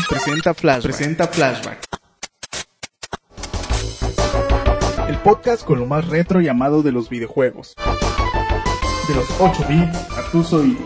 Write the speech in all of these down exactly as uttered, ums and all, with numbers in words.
presenta Flashback. Presenta Flashback. El podcast con lo más retro y amado de los videojuegos. De los ocho bits a tus oídos.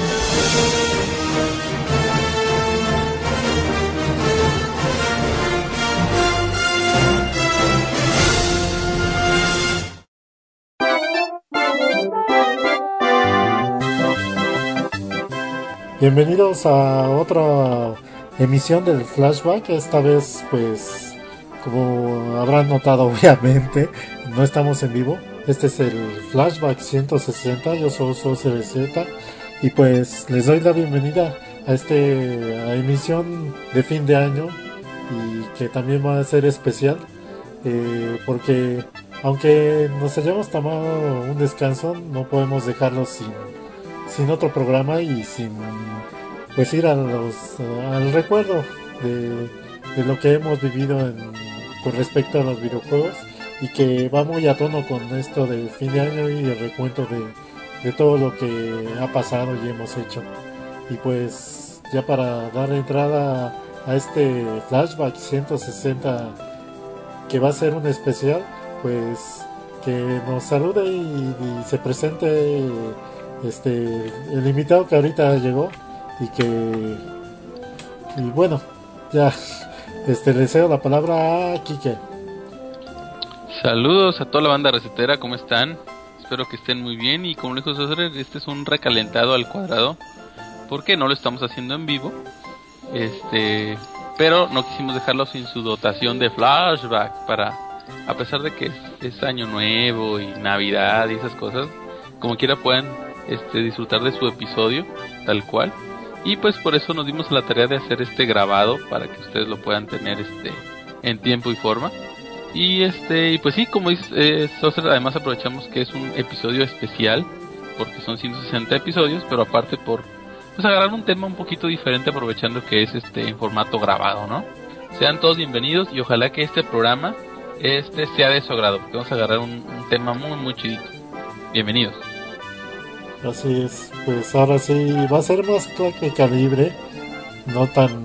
Bienvenidos a otra emisión del Flashback. Esta vez, pues, como habrán notado obviamente, no estamos en vivo. Este es el Flashback ciento sesenta, yo soy C Z y pues les doy la bienvenida a este a emisión de fin de año y que también va a ser especial eh, porque aunque nos hayamos tomado un descanso, no podemos dejarlo sin sin otro programa y sin pues ir a los al recuerdo de, de lo que hemos vivido en, con respecto a los videojuegos, y que va muy a tono con esto de fin de año y el recuento de, de todo lo que ha pasado y hemos hecho. Y pues ya para dar entrada a este Flashback ciento sesenta, que va a ser un especial, pues que nos salude y, y se presente este el invitado que ahorita llegó y que y bueno ya este le cedo la palabra a Kike. Saludos a toda la banda recetera, ¿cómo están? Espero que estén muy bien, y como le dijo César, este es un recalentado al cuadrado porque no lo estamos haciendo en vivo, este pero no quisimos dejarlo sin su dotación de flashback para, a pesar de que es, es año nuevo y navidad y esas cosas, como quiera puedan este disfrutar de su episodio tal cual, y pues por eso nos dimos la tarea de hacer este grabado para que ustedes lo puedan tener este en tiempo y forma. Y este y pues sí, como dice eh, Soser, además aprovechamos que es un episodio especial porque son ciento sesenta episodios, pero aparte por pues agarrar un tema un poquito diferente, aprovechando que es este en formato grabado, ¿no? Sean todos bienvenidos y ojalá que este programa este sea de su agrado, porque vamos a agarrar un, un tema muy muy chidito. Bienvenidos. Así es, pues ahora sí va a ser más que calibre, no tan,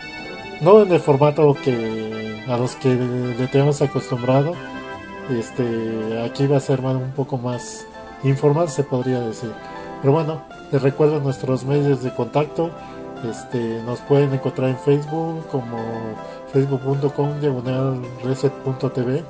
no en el formato que a los que le tenemos acostumbrado. Este, aquí va a ser más, un poco más informal, se podría decir. Pero bueno, les recuerdo nuestros medios de contacto. Este, nos pueden encontrar en Facebook como facebook punto com diagonal reset punto t v,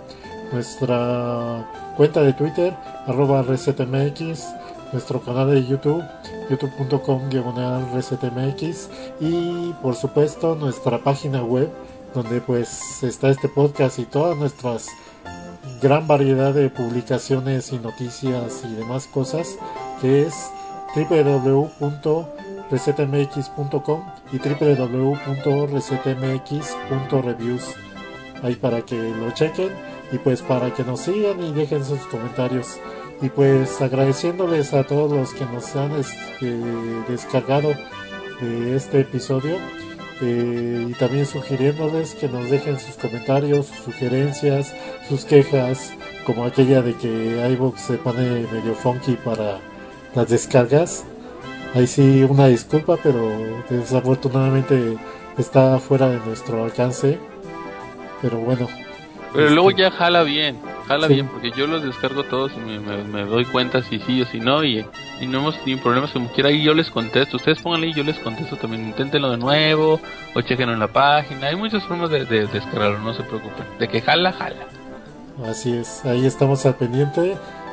nuestra cuenta de Twitter arroba resetmx, nuestro canal de YouTube, youtube punto com diagonal resetmx, y por supuesto nuestra página web donde pues está este podcast y todas nuestras gran variedad de publicaciones y noticias y demás cosas, que es doble u doble u doble u punto resetmx punto com y doble u doble u doble u punto resetmx punto reviews, ahí para que lo chequen y pues para que nos sigan y dejen sus comentarios. Y pues agradeciéndoles a todos los que nos han este, descargado de este episodio, eh, y también sugiriéndoles que nos dejen sus comentarios, sus sugerencias, sus quejas, como aquella de que iVoox se pone medio funky para las descargas. Ahí sí una disculpa, pero desafortunadamente está fuera de nuestro alcance, pero bueno. Pero este... luego ya jala bien, jala sí. bien, porque yo los descargo todos y me, me, me doy cuenta si sí o si no, y, y no hemos tenido problemas como quiera, y yo les contesto. Ustedes pónganle y yo les contesto también. Inténtenlo de nuevo, o chequenlo en la página. Hay muchas formas de, de, de descargarlo, no se preocupen. De que jala, jala. Así es, ahí estamos al pendiente,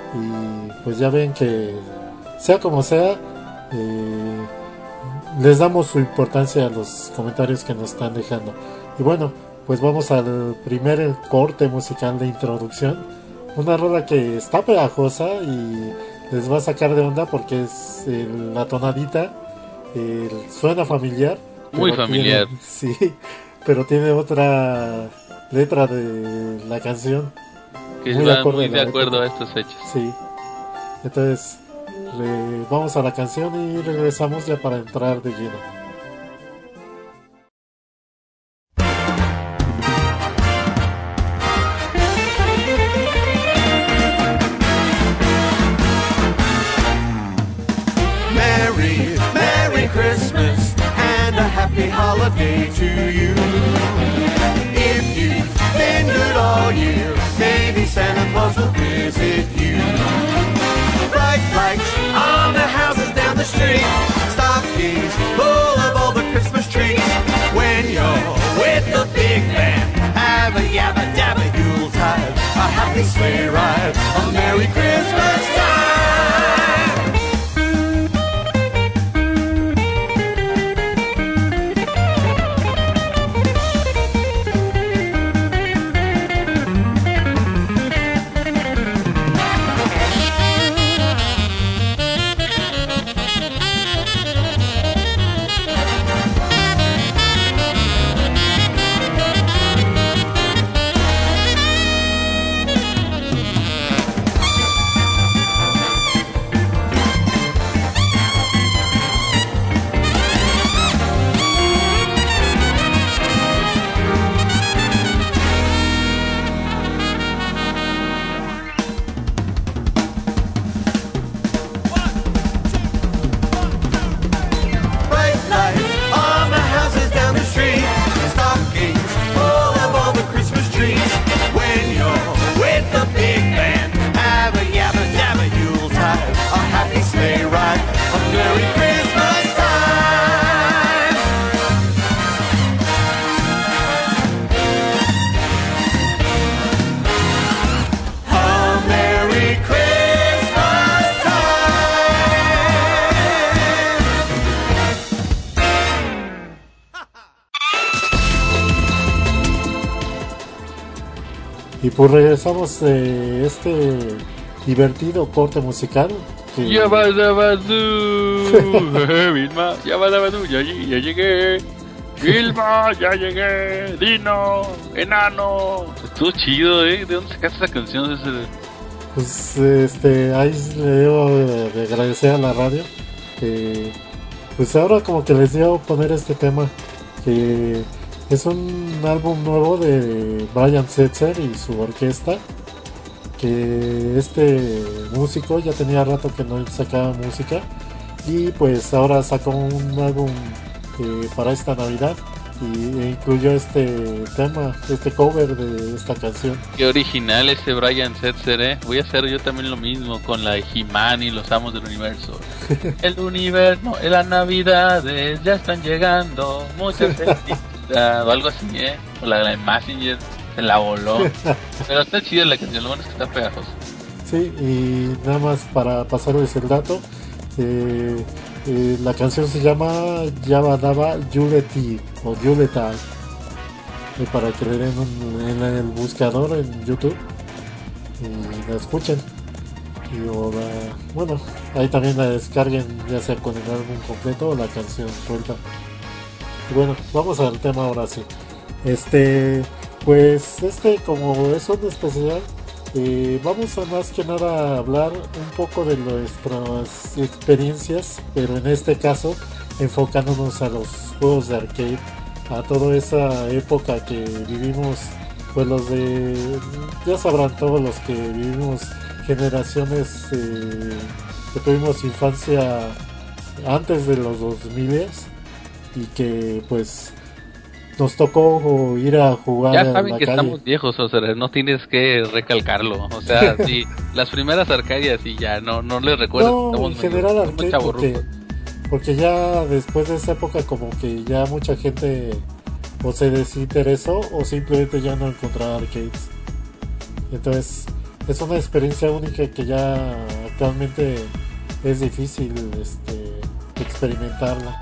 y pues ya ven que sea como sea, eh, les damos su importancia a los comentarios que nos están dejando. Y bueno, pues vamos al primer corte musical de introducción, una rola que está pegajosa y les va a sacar de onda porque es el, la tonadita, el, suena familiar, muy familiar, tiene, sí, pero tiene otra letra de la canción que muy va muy de acuerdo a estos hechos. Sí, entonces le, vamos a la canción y regresamos ya para entrar de lleno. Merry, Merry Christmas and a happy holiday to you. visit you. Bright lights on the houses down the street, stockings full of all the Christmas trees. When you're with the big band, have a yabba dabba Yuletide, a happy sleigh ride, a Merry Christmas time. Y pues regresamos de este divertido corte musical. Que... Ya va, ya va, Vilma, ya va, ya va, ya llegué, ya llegué. Vilma, ya llegué. Dino, enano. Estuvo chido, ¿eh? ¿De dónde sacaste esa canción? Ese... Pues este, ahí le debo de agradecer a la radio. Que pues ahora como que les dio poner este tema. Que es un álbum nuevo de Brian Setzer y su orquesta. Que este músico ya tenía rato que no sacaba música. Y pues ahora sacó un álbum eh, para esta Navidad. Y e incluyó este tema, este cover de esta canción. Qué original ese Brian Setzer, ¿eh? Voy a hacer yo también lo mismo con la de He-Man y los Amos del Universo. El universo, no, las navidades ya están llegando, muchas felicidades, o algo así, ¿eh? O la de Messenger, se la voló. Pero está chida la canción, lo bueno es que está pegajosa. Sí, y nada más para pasarles el dato, eh, eh, la canción se llama Yabba Yuletide o Yuletide, eh, para que le den un, en el buscador en YouTube y la escuchen. Y o la, bueno, ahí también la descarguen, ya sea con el álbum completo o la canción suelta. Y bueno, vamos al tema ahora sí. Este, pues este como es un especial, eh, vamos a más que nada a hablar un poco de nuestras experiencias, pero en este caso enfocándonos a los juegos de arcade, a toda esa época que vivimos, pues los de, ya sabrán todos los que vivimos generaciones eh, que tuvimos infancia antes de los dos mil y que pues nos tocó ir a jugar. Ya saben a la que calle. Estamos viejos, o sea, no tienes que recalcarlo. O sea, sí, las primeras arcadias y ya, no no les recuerdo. No, en general arcade, porque, porque ya después de esa época como que ya mucha gente o se desinteresó o simplemente ya no encontraba arcades. Entonces es una experiencia única que ya actualmente es difícil este, experimentarla.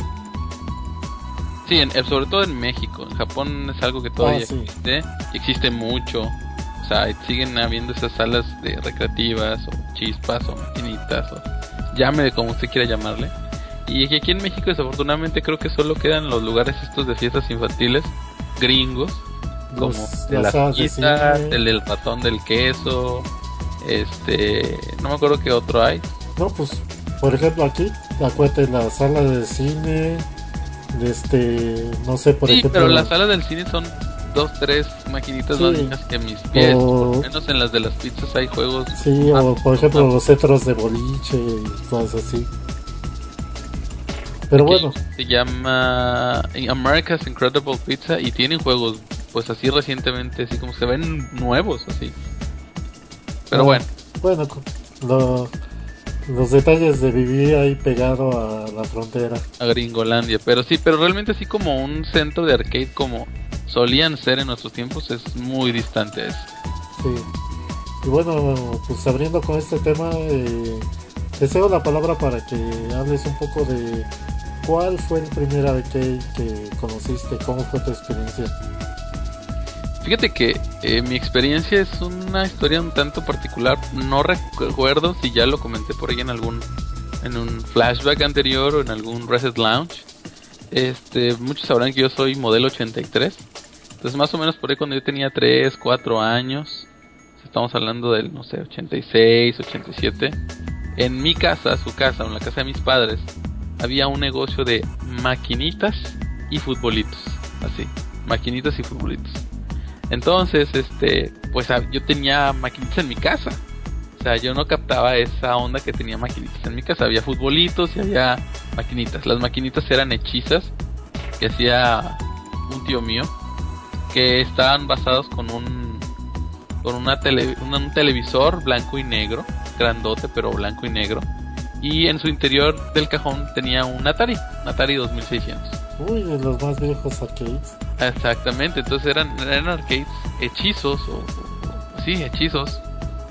Sí, en, sobre todo en México. En Japón es algo que todavía ah, sí. existe, y existe mucho. O sea, siguen habiendo esas salas de recreativas o chispas o maquinitas o llame como usted quiera llamarle. Y aquí en México desafortunadamente creo que solo quedan los lugares estos de fiestas infantiles gringos, como los, de las fiestas, el del ratón del queso, este, no me acuerdo qué otro hay. No, pues, por ejemplo aquí, acuérdate la sala de cine. De este, no sé, por sí, ejemplo. pero las salas del cine son dos, tres maquinitas sí. más niñas que mis pies. O... Por menos en las de las pizzas hay juegos. Sí, o por ejemplo los cetros de boliche y cosas así. Pero aquí bueno. Se llama America's Incredible Pizza y tienen juegos, pues así recientemente, así como se ven nuevos, así. Pero ah, bueno. bueno, lo, los detalles de vivir ahí pegado a la frontera. A Gringolandia, pero sí, pero realmente así como un centro de arcade como solían ser en nuestros tiempos es muy distante a eso. Sí. Y bueno, pues abriendo con este tema, eh, te cedo la palabra para que hables un poco de cuál fue el primer arcade que conociste, cómo fue tu experiencia. Fíjate que eh, mi experiencia es una historia un tanto particular. No recuerdo si ya lo comenté por ahí en algún en un flashback anterior o en algún Reset Lounge. Este, muchos sabrán que yo soy modelo ochenta y tres. Entonces más o menos por ahí cuando yo tenía tres, cuatro años, estamos hablando del, no sé, ochenta y seis, ochenta y siete. En mi casa, su casa, en la casa de mis padres, había un negocio de maquinitas y futbolitos. Así, maquinitas y futbolitos. Entonces, este, pues yo tenía maquinitas en mi casa. O sea, yo no captaba esa onda que tenía maquinitas en mi casa. Había futbolitos y había maquinitas. Las maquinitas eran hechizas que hacía un tío mío, que estaban basados con un con una tele, un, un televisor blanco y negro, grandote pero blanco y negro, y en su interior del cajón tenía un Atari, un Atari dos mil seiscientos. Uy, de los más viejos arcades. Exactamente, entonces eran, eran arcades hechizos, o, o sí, hechizos.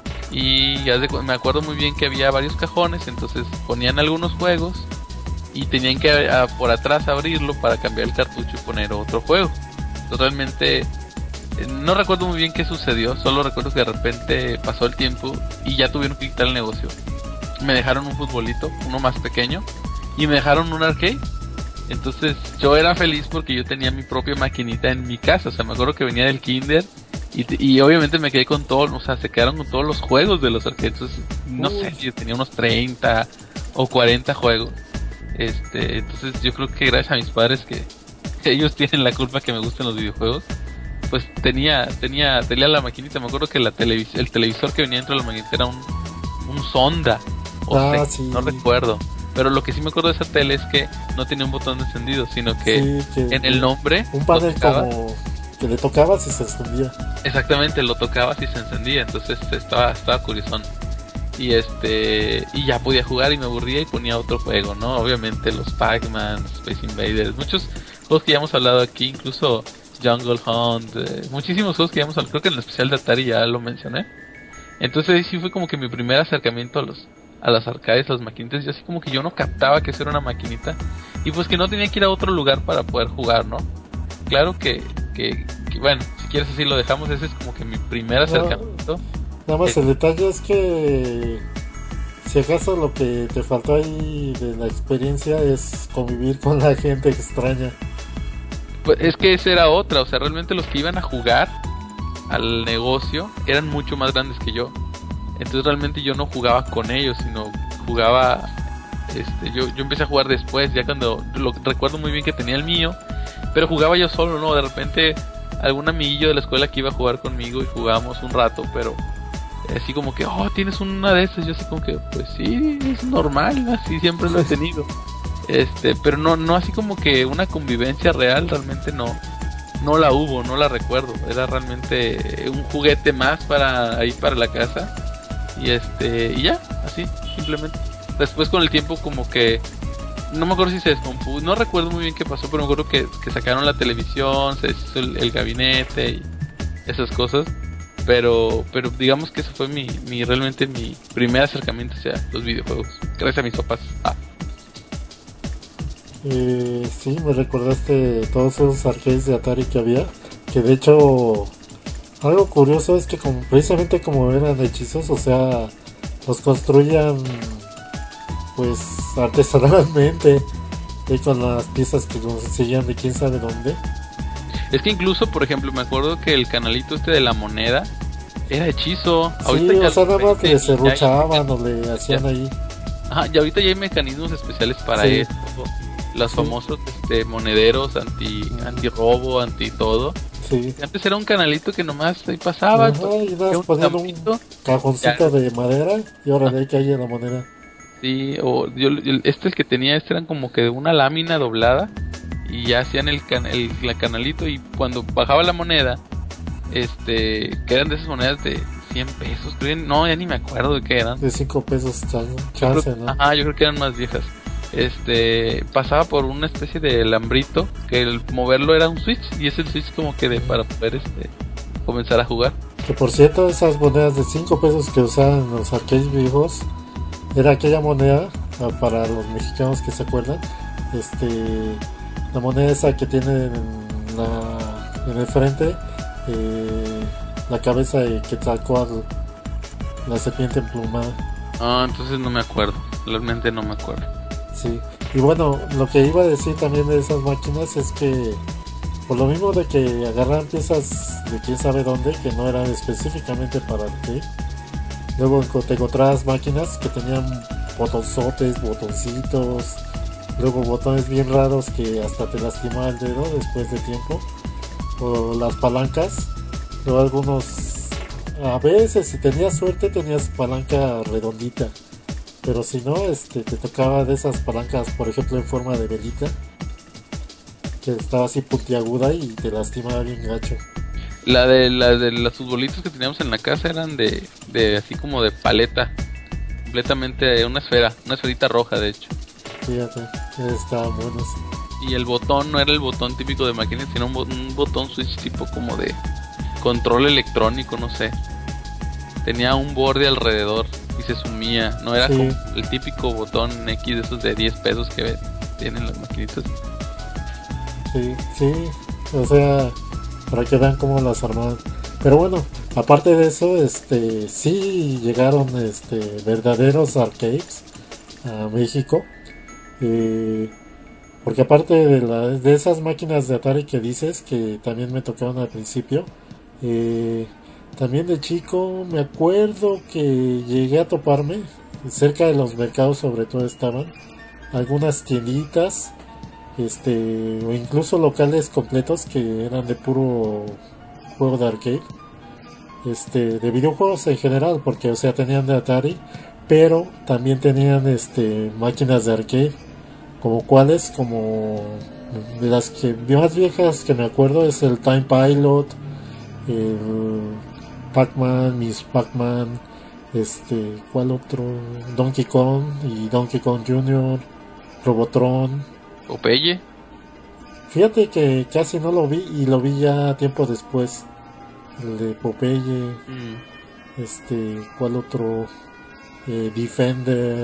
Y ya de, me acuerdo muy bien que había varios cajones, entonces ponían algunos juegos y tenían que a, por atrás abrirlo para cambiar el cartucho y poner otro juego. Entonces realmente eh, no recuerdo muy bien qué sucedió, solo recuerdo que de repente pasó el tiempo y ya tuvieron que quitar el negocio. Me dejaron un futbolito, uno más pequeño, y me dejaron un arcade. Entonces yo era feliz porque yo tenía mi propia maquinita en mi casa. O sea, me acuerdo que venía del kinder y, y obviamente me quedé con todo, o sea, se quedaron con todos los juegos de los arcades. Entonces, no sé, yo tenía unos treinta o cuarenta juegos. Este, entonces yo creo que gracias a mis padres, que ellos tienen la culpa que me gusten los videojuegos, pues tenía tenía tenía la maquinita. Me acuerdo que la televis- el televisor que venía dentro de la maquinita era un, un Sonda, o Ah, sea, sí. no recuerdo. Pero lo que sí me acuerdo de esa tele es que no tenía un botón de encendido, sino que, Sí, que en el nombre un panel lo tocabas, como que le tocabas y se encendía. exactamente, lo tocabas y se encendía. Entonces estaba estaba curiosón. Y este y ya podía jugar y me aburría y ponía otro juego, ¿no? Obviamente los Pac-Man, Space Invaders, muchos juegos que ya hemos hablado aquí, incluso Jungle Hunt, eh, muchísimos juegos que ya hemos hablado, creo que en el especial de Atari ya lo mencioné. Entonces ahí sí fue como que mi primer acercamiento a los a las arcades, las maquinitas. Yo así como que yo no captaba que eso era una maquinita y pues que no tenía que ir a otro lugar para poder jugar, ¿no? Claro que, que, que bueno, si quieres así lo dejamos. Ese es como que mi primer acercamiento. Nada más Eh, el detalle es que si acaso lo que te faltó ahí de la experiencia es convivir con la gente extraña. Pues es que esa era otra, o sea, realmente los que iban a jugar al negocio eran mucho más grandes que yo. Entonces realmente yo no jugaba con ellos, sino jugaba, este, yo, yo empecé a jugar después, ya cuando, lo recuerdo muy bien que tenía el mío, pero jugaba yo solo, ¿no? De repente algún amiguillo de la escuela que iba a jugar conmigo y jugábamos un rato, pero así como que, oh, tienes una de esas. Yo así como que, pues sí, es normal, así siempre lo he tenido. Este, pero no, no así como que una convivencia real, realmente no, no la hubo, no la recuerdo. Era realmente un juguete más para ahí para la casa. Y este, y ya, así, simplemente. Después con el tiempo como que, no me acuerdo si se descompuso, no recuerdo muy bien qué pasó, pero me acuerdo que, que sacaron la televisión, se deshizo el, el gabinete y esas cosas. Pero, pero digamos que eso fue mi, mi realmente mi primer acercamiento hacia los videojuegos, gracias a mis papás. Ah. Eh, sí, me recordaste todos esos arcades de Atari que había, que de hecho algo curioso es que como, precisamente como eran hechizos, o sea, los construían pues artesanalmente y con las piezas que conseguían de quién sabe dónde. Es que incluso, por ejemplo, me acuerdo que el canalito este de la moneda era hechizo. Sí, Ahorita o ya sea, lo- nada más ya- le ya- serruchaban o le hacían ya- ahí. Ajá, y ahorita ya hay mecanismos especiales para Sí. esto. Los Sí. famosos este, monederos anti anti robo, anti todo. Sí. Antes era un canalito que nomás ahí pasaba. Ajá, y nada era más ponían un campito. cajoncito de madera y ahora de ahí caía la moneda. Sí, o yo, yo- este el que tenía, este eran como que una lámina doblada y ya hacían el, can, el la canalito y cuando bajaba la moneda, este, que eran de esas monedas de cien pesos, creo, no, ya ni me acuerdo de qué eran. De cinco pesos chance, Yo creo- ¿no? Ajá, yo creo que eran más viejas. Este, pasaba por una especie de alambrito que el moverlo era un switch y es el switch como que de para poder este comenzar a jugar. Que por cierto, esas monedas de cinco pesos que usaban en los arcades viejos, era aquella moneda, ah, para los mexicanos que se acuerdan, este, la moneda esa que tiene en, la, en el frente, eh, la cabeza de Quetzalcóatl, la serpiente emplumada. Ah, entonces no me acuerdo, realmente no me acuerdo. Sí, y bueno, lo que iba a decir también de esas máquinas es que por lo mismo de que agarran piezas de quién sabe dónde, que no eran específicamente para arcade, luego enco- te encontrabas máquinas que tenían botonzotes, botoncitos, luego botones bien raros que hasta te lastimaba el dedo después de tiempo, o las palancas, luego algunos, a veces si tenías suerte tenías palanca redondita, pero si no, este, te tocaba de esas palancas, por ejemplo, en forma de velita, que estaba así puntiaguda y te lastimaba bien gacho. La de la de los futbolitos que teníamos en la casa eran de, de así como de paleta, completamente una esfera, una esferita roja de hecho. Fíjate, estaban buenos. Y el botón no era el botón típico de máquinas, sino un, bo- un botón switch tipo como de control electrónico, no sé. Tenía un borde alrededor y se sumía, no era Sí. como el típico botón X de esos de diez pesos que tienen las maquinitas. Sí, sí, o sea, para que vean cómo las armaban. Pero bueno, aparte de eso, este, sí llegaron, este, verdaderos arcades a México. Eh, porque aparte de, la, de esas máquinas de Atari que dices, que también me tocaron al principio, eh, también de chico me acuerdo que llegué a toparme, cerca de los mercados sobre todo estaban, algunas tienditas, este, o incluso locales completos que eran de puro juego de arcade, este, de videojuegos en general, porque o sea tenían de Atari, pero también tenían este máquinas de arcade, como cuáles, como las que más viejas que me acuerdo es el Time Pilot, el Pac-Man, Miss Pac-Man, este, ¿cuál otro? Donkey Kong y Donkey Kong junior, Robotron. Popeye, Fíjate que casi no lo vi y lo vi ya tiempo después. El de Popeye, mm, este, ¿cuál otro? Eh, Defender.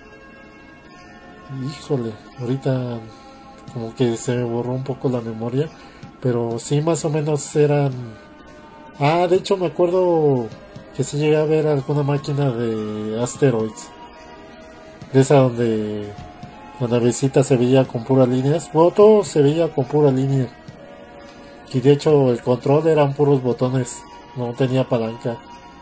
Híjole, ahorita como que se me borró un poco la memoria, pero sí más o menos eran. Ah, de hecho me acuerdo que sí llegué a ver alguna máquina de Asteroids, de esa donde la navecita se veía con puras líneas. Bueno, todo se veía con pura línea. Y de hecho el control eran puros botones, no tenía palanca.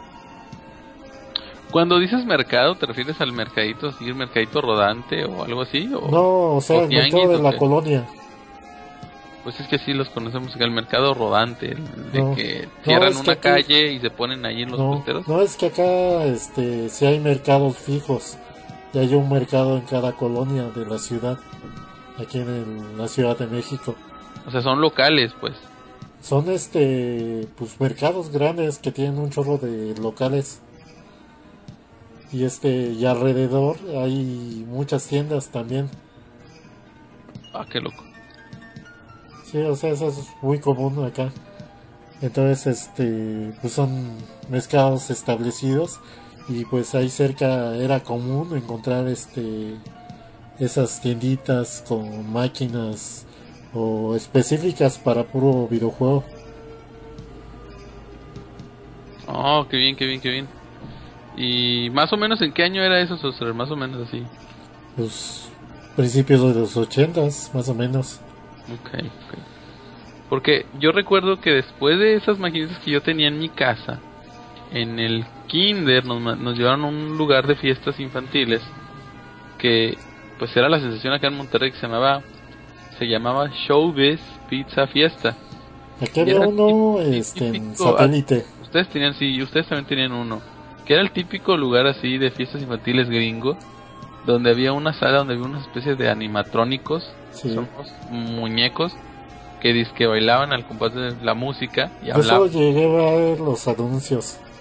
cuando dices mercado, ¿te refieres al mercadito, así, el mercadito rodante o algo así? O, No, o sea, o el mercado tianguis, de ¿o la qué? colonia. Pues es que sí los conocemos, el mercado rodante, el de No, que no, cierran es que una aquí- calle y se ponen ahí en los No, puesteros. no, es que acá este sí hay mercados fijos. Y hay un mercado en cada colonia de la ciudad, aquí en el- la Ciudad de México. O sea, son locales, pues. Son este pues mercados grandes que tienen un chorro de locales. Y este y alrededor hay muchas tiendas también. Ah, qué loco. Sí, o sea, eso es muy común acá. Entonces, este, pues son mercados establecidos y pues ahí cerca era común encontrar este esas tienditas con máquinas o específicas para puro videojuego. Oh, qué bien, qué bien, qué bien. Y más o menos, ¿en qué año era eso, Soster? Más o menos así. Pues principios de los ochentas, más o menos. Ok, ok. Porque yo recuerdo que después de esas maquinitas que yo tenía en mi casa, en el kinder nos, ma- nos llevaron a un lugar de fiestas infantiles que pues era la sensación acá en Monterrey, que se llamaba se llamaba Showbiz Pizza Fiesta. Aquí Y había era uno típico- este, en típico- satélite. Ustedes tenían, sí, ustedes también tenían uno, que era el típico lugar así de fiestas infantiles gringo, donde había una sala donde había una especie de animatrónicos, Sí. son unos muñecos que dizque bailaban al compás de la música y Yo solo hablaban. llegué a ver los anuncios.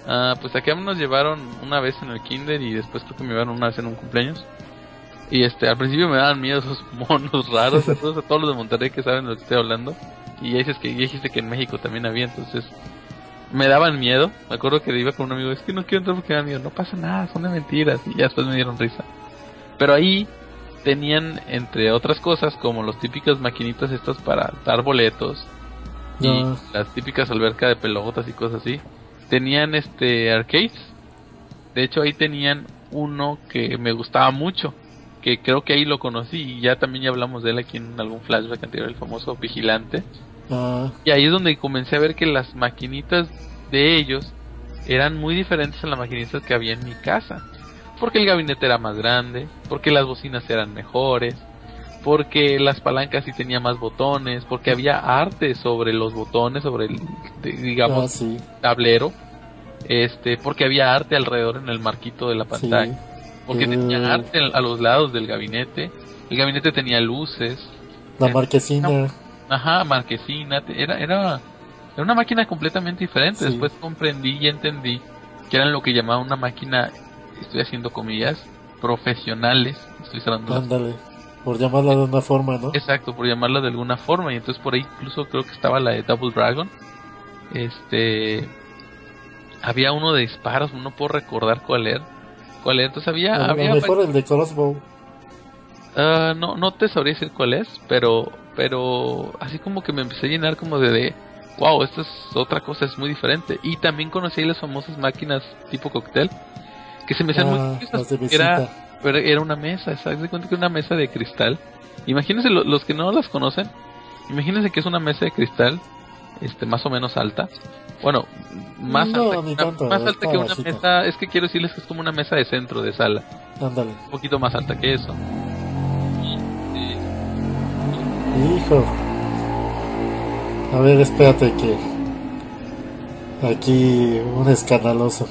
Ah, pues acá nos llevaron una vez en el kinder y después creo que me llevaron una vez en un cumpleaños. Y este, al principio me daban miedo esos monos raros, a todos, a todos los de Monterrey que saben de lo que estoy hablando. Y ya dices que, ya dijiste que en México también había, entonces me daban miedo. Me acuerdo que iba con un amigo, es que no quiero entrar porque me da miedo. No pasa nada, son de mentiras. Y ya después me dieron risa. Pero ahí tenían, entre otras cosas, como los típicas maquinitas estas para dar boletos. Y No. las típicas albercas de pelotas y cosas así. Tenían este arcades. De hecho ahí tenían uno que me gustaba mucho, que creo que ahí lo conocí y ya también ya hablamos de él aquí en algún flashback anterior, el famoso Vigilante. Ah, Y ahí es donde comencé a ver que las maquinitas de ellos eran muy diferentes a las maquinitas que había en mi casa. Porque el gabinete era más grande, porque las bocinas eran mejores, porque las palancas sí tenían más botones, porque había arte sobre los botones, sobre el, de- digamos, ah, sí, tablero, este, porque había arte alrededor en el marquito de la sí. pantalla, porque El- tenía arte a los lados del gabinete, el gabinete tenía luces, La Eh, marquesina. ajá, marquesina, te- era, era, era una máquina completamente diferente. Sí. Después comprendí y entendí que era lo que llamaba una máquina, estoy haciendo comillas, profesionales, estoy cerrando las- Ándale. Por llamarla de una forma, ¿no? exacto, por llamarla de alguna forma, y entonces por ahí incluso creo que estaba la de Double Dragon, este, había uno de disparos, no puedo recordar cuál era, cuál era, entonces había, A lo había, mejor el de Crossbow. ah, no, no te sabría decir cuál es, pero, pero así como que me empecé a llenar como de, de wow, esto es otra cosa, es muy diferente, y también conocí las famosas máquinas tipo cóctel, que se me hacían Ah, muy curiosas, las de porque era, visita. pero era una mesa, ¿sabes? De cuenta que era una mesa de cristal. Imagínense lo- los que no las conocen, imagínense que es una mesa de cristal, este, más o menos alta. Bueno, más No, alta, ni una- tanto, más alta está que una bajita. mesa, es que quiero decirles que es como una mesa de centro de sala, Ándale. un poquito más alta que eso. Y, Hijo. A ver, espérate que... Aquí un escandaloso.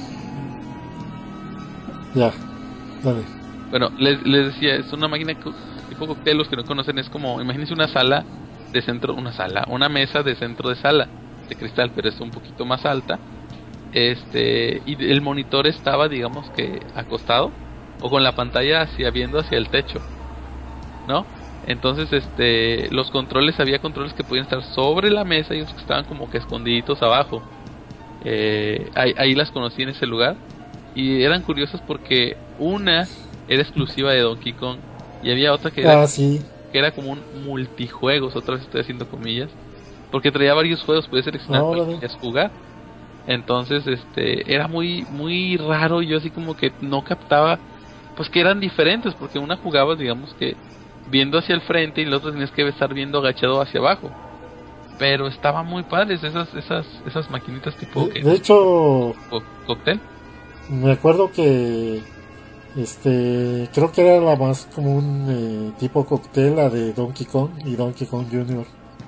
Ya. Dale. bueno, les, les decía, es una máquina co- tipo cóctel, los que no conocen, es como, imagínense una sala de centro, una sala, una mesa de centro de sala, de cristal, pero es un poquito más alta. Este, y el monitor estaba, digamos que acostado, o con la pantalla hacia, viendo hacia el techo, ¿no? Entonces, este, los controles, había controles que podían estar sobre la mesa y otros que estaban como que escondiditos abajo. Eh, ahí, ahí las conocí en ese lugar. Y eran curiosas porque una era exclusiva de Donkey Kong y había otra que era, Ah, sí. que era como un multijuegos, otra vez estoy haciendo comillas, porque traía varios juegos, podías seleccionar cuál Órale. querías jugar. Entonces, este, era muy muy raro, y yo así como que no captaba, pues que eran diferentes, porque una jugabas, digamos que viendo hacia el frente y la otra tenías que estar viendo agachado hacia abajo. Pero estaban muy padres esas esas esas maquinitas tipo De, que de hecho, co- cóctel. me acuerdo que... Este... Creo que era la más común eh, tipo cóctel, la de Donkey Kong y Donkey Kong junior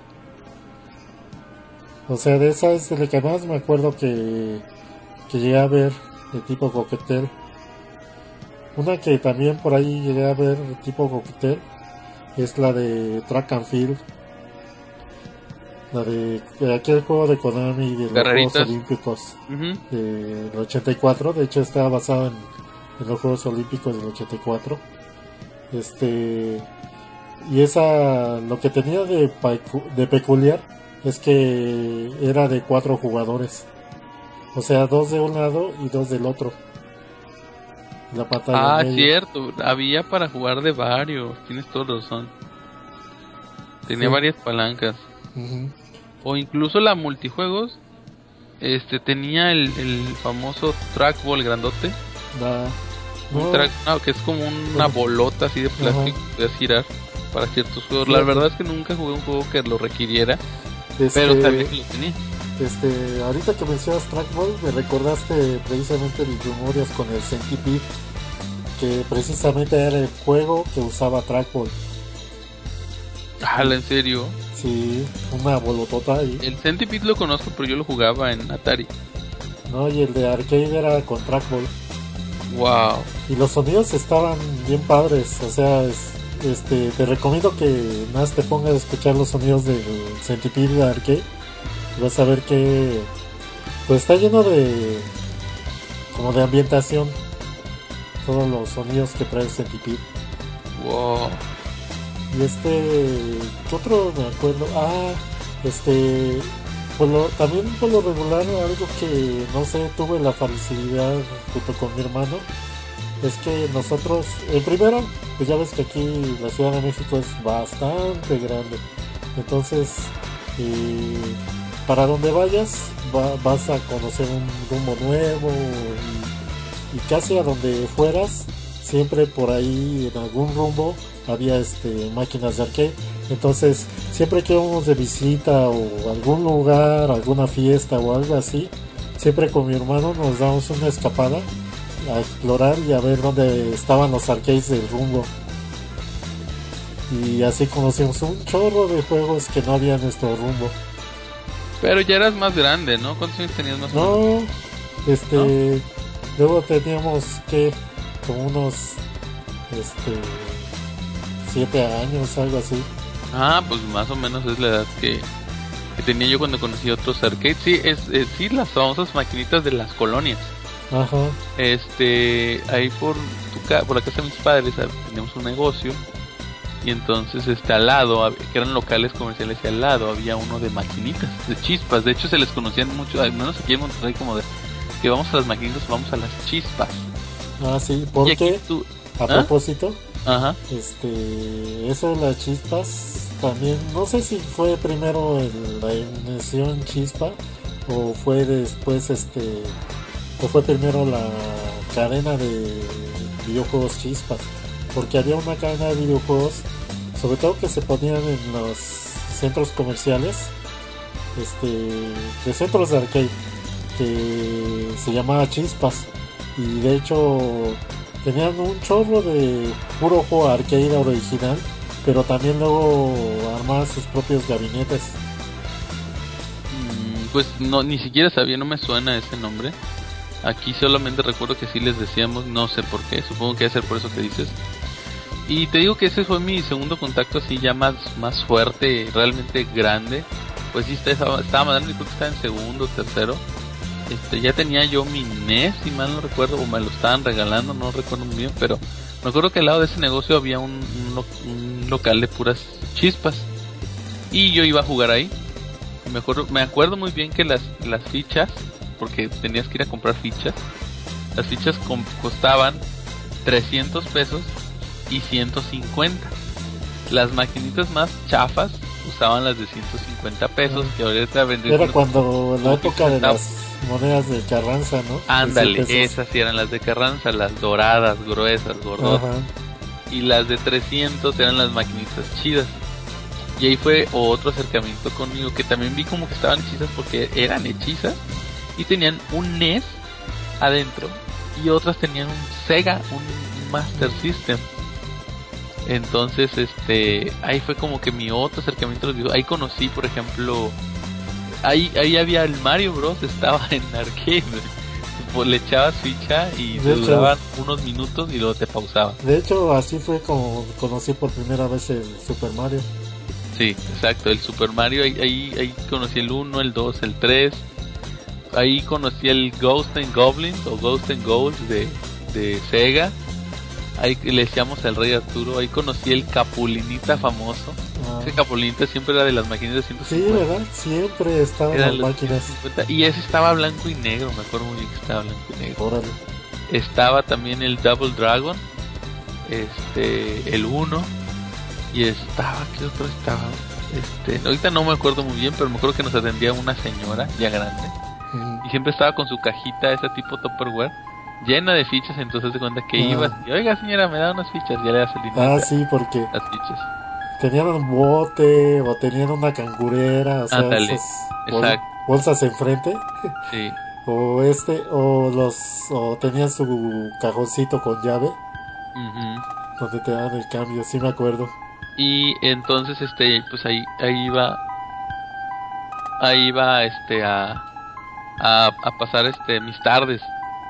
O sea, de esa es de la que más me acuerdo que... Que llegué a ver de tipo cóctel. Una que también por ahí llegué a ver de tipo cóctel es la de Track and Field. La de, de aquel juego de Konami de los Carreritas. Juegos Olímpicos Ujú. del ochenta y cuatro. De hecho está basado en, en los Juegos Olímpicos del ochenta y cuatro. Este, y esa, lo que tenía de, pecu- de peculiar es que era de cuatro jugadores. O sea, dos de un lado y dos del otro. La pantalla Ah, en medio. cierto, había para jugar de varios, tienes toda razón. Tenía Sí. varias palancas. Ujú. O incluso la multijuegos, este, tenía el, el famoso trackball grandote. Da- Un no, track, no, que es como una bolota así de plástico que puedes girar para ciertos juegos. La Fíjate. verdad es que nunca jugué un juego que lo requiriera, este, pero sabía que lo tenía. Este, ahorita que mencionas Trackball, me recordaste precisamente mis memorias con el Centipede, que precisamente era el juego que usaba Trackball. Jala, en serio. Sí, una bolotota ahí, El Centipede lo conozco, pero yo lo jugaba en Atari. ¿no? Y el de arcade era con Trackball. Wow. Y los sonidos estaban bien padres, o sea, es- este, te recomiendo que más te pongas a escuchar los sonidos del Centipede de arcade. Y vas a ver que pues está lleno de como de ambientación, todos los sonidos que trae el Centipede. Wow. Y este, ¿qué otro me acuerdo? Ah, este, por lo, también por lo regular, algo que no sé, tuve la facilidad junto con mi hermano, es que nosotros, en primero, pues ya ves que aquí la Ciudad de México es bastante grande, entonces, eh, para donde vayas, va, vas a conocer un rumbo nuevo, y, y casi a donde fueras, siempre por ahí en algún rumbo había este máquinas de arcade. Entonces siempre que íbamos de visita o algún lugar, alguna fiesta o algo así, siempre con mi hermano nos damos una escapada a explorar y a ver dónde estaban los arcades del rumbo, y así conocimos un chorro de juegos que no había en nuestro rumbo. Pero ya eras más grande, ¿no? ¿Cuántos años tenías más? No, este, ¿no? Luego teníamos que como unos este siete años, algo así. Ah, pues más o menos es la edad que, que tenía yo cuando conocí otros arcades. Sí, es, es sí, las famosas maquinitas de las colonias. Ajá. Este, ahí por tu ca por la casa de mis padres teníamos un negocio, y entonces este al lado, que eran locales comerciales, y al lado había uno de maquinitas, de chispas. De hecho se les conocían mucho, al menos aquí en Monterrey, como de que vamos a las maquinitas, vamos a las chispas. Ah, sí, porque tú... a ¿Ah? propósito, Ajá. este, eso de las chispas, también, no sé si fue primero el, la invención chispa, o fue después, este, o fue primero la cadena de videojuegos chispas, porque había una cadena de videojuegos, sobre todo que se ponían en los centros comerciales, este, de centros de arcade, que se llamaba Chispas, y de hecho tenían un chorro de puro juego arcade original, pero también luego armaban sus propios gabinetes. Mm, pues no, ni siquiera sabía, no me suena ese nombre. Aquí solamente recuerdo que sí les decíamos, no sé por qué, supongo que debe ser por eso que dices. Y te digo que ese fue mi segundo contacto así ya más, más fuerte, realmente grande. Pues sí, estaba, estaba más grande, creo que estaba en segundo, tercero. Este, ya tenía yo mi N E S, si mal no recuerdo, o me lo estaban regalando, no recuerdo muy bien, pero me acuerdo que al lado de ese negocio había un, un, lo, un local de puras chispas, y yo iba a jugar ahí. Me acuerdo, me acuerdo muy bien que las, las fichas, porque tenías que ir a comprar fichas, las fichas com- costaban trescientos pesos y ciento cincuenta. Las maquinitas más chafas usaban las de ciento cincuenta pesos, que ahorita vendrían. Era cuando en la época de las monedas de Carranza, ¿no? Ándale, esas sí eran las de Carranza, las doradas, gruesas, gordotas. Ajá. Y las de trescientos eran las maquinitas chidas. Y ahí fue otro acercamiento conmigo, que también vi como que estaban hechizas, porque eran hechizas y tenían un N E S adentro, y otras tenían un Sega, un Master System. Entonces, este, ahí fue como que mi otro acercamiento. Ahí conocí, por ejemplo, ahí ahí había el Mario Bros, estaba en arcade. Pues le echabas ficha y te duraban unos minutos y luego te pausaba. De hecho, así fue como conocí por primera vez el Super Mario. Sí, exacto, el Super Mario, ahí ahí, ahí conocí el uno, el dos, el tres. Ahí conocí el Ghost and Goblins o Ghost and Goals de, de Sega. Ahí le decíamos al Rey Arturo. Ahí conocí el Capulinita famoso. Ah. Ese Capulinita siempre era de las máquinas de ciento cincuenta. Sí, ¿verdad? Siempre estaban las máquinas. ciento cincuenta. Y ese estaba blanco y negro, me acuerdo muy bien que estaba blanco y negro. Órale. Estaba también el Double Dragon, este, el uno. Y estaba, ¿qué otro estaba? Este, ahorita no me acuerdo muy bien, pero me acuerdo que nos atendía una señora ya grande. Uh-huh. Y siempre estaba con su cajita, ese tipo Tupperware, llena de fichas. Entonces de cuenta que uh-huh. ibas y, oiga señora, me da unas fichas, ya le das el dinero. Ah, sí, porque las fichas tenían un bote o tenían una cangurera, o sea, Ándale, esas bol- bolsas enfrente. Sí. O este, o los, o tenían su cajoncito con llave, uh-huh. donde te daban el cambio, sí me acuerdo. Y entonces este, pues ahí, ahí iba, ahí iba este a, a, a pasar este mis tardes.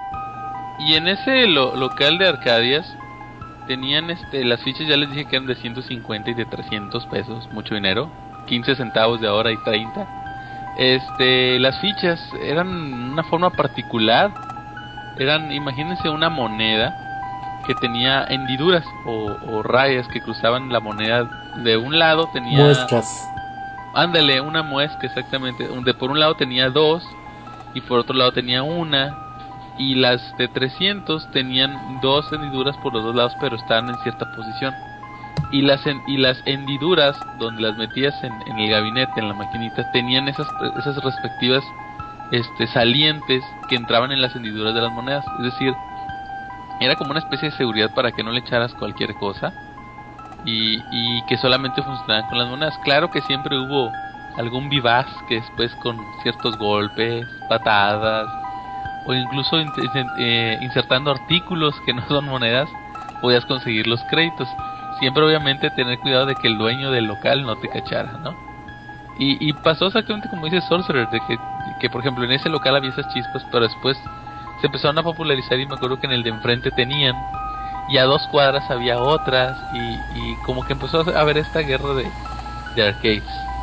Y en ese lo, local de Arcadias tenían este las fichas, ya les dije que eran de ciento cincuenta y de trescientos pesos, mucho dinero, quince centavos de ahora y treinta. Este, las fichas eran una forma particular. eran, imagínense una moneda que tenía hendiduras o, o rayas que cruzaban la moneda. De un lado tenía... Muescas. Ándale, una muesca exactamente. De por un lado tenía dos y por otro lado tenía una. Y las de trescientos tenían dos hendiduras por los dos lados, pero estaban en cierta posición. Y las en, y las hendiduras donde las metías en, en el gabinete, en la maquinita, tenían esas esas respectivas este salientes que entraban en las hendiduras de las monedas. Es decir, era como una especie de seguridad para que no le echaras cualquier cosa y, y que solamente funcionaban con las monedas. Claro que siempre hubo algún vivaz que después con ciertos golpes, patadas o incluso in, eh, insertando artículos que no son monedas podías conseguir los créditos. Siempre obviamente tener cuidado de que el dueño del local no te cachara, ¿no? Y, y pasó exactamente como dice Sorcerer, de que, que por ejemplo en ese local había esas chispas, pero después se empezaron a popularizar y me acuerdo que en el de enfrente tenían, y a dos cuadras había otras, y, y como que empezó a haber esta guerra de, de arcades.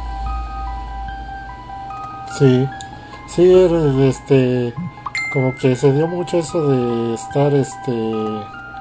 Sí, sí, este, como que se dio mucho eso de estar, este,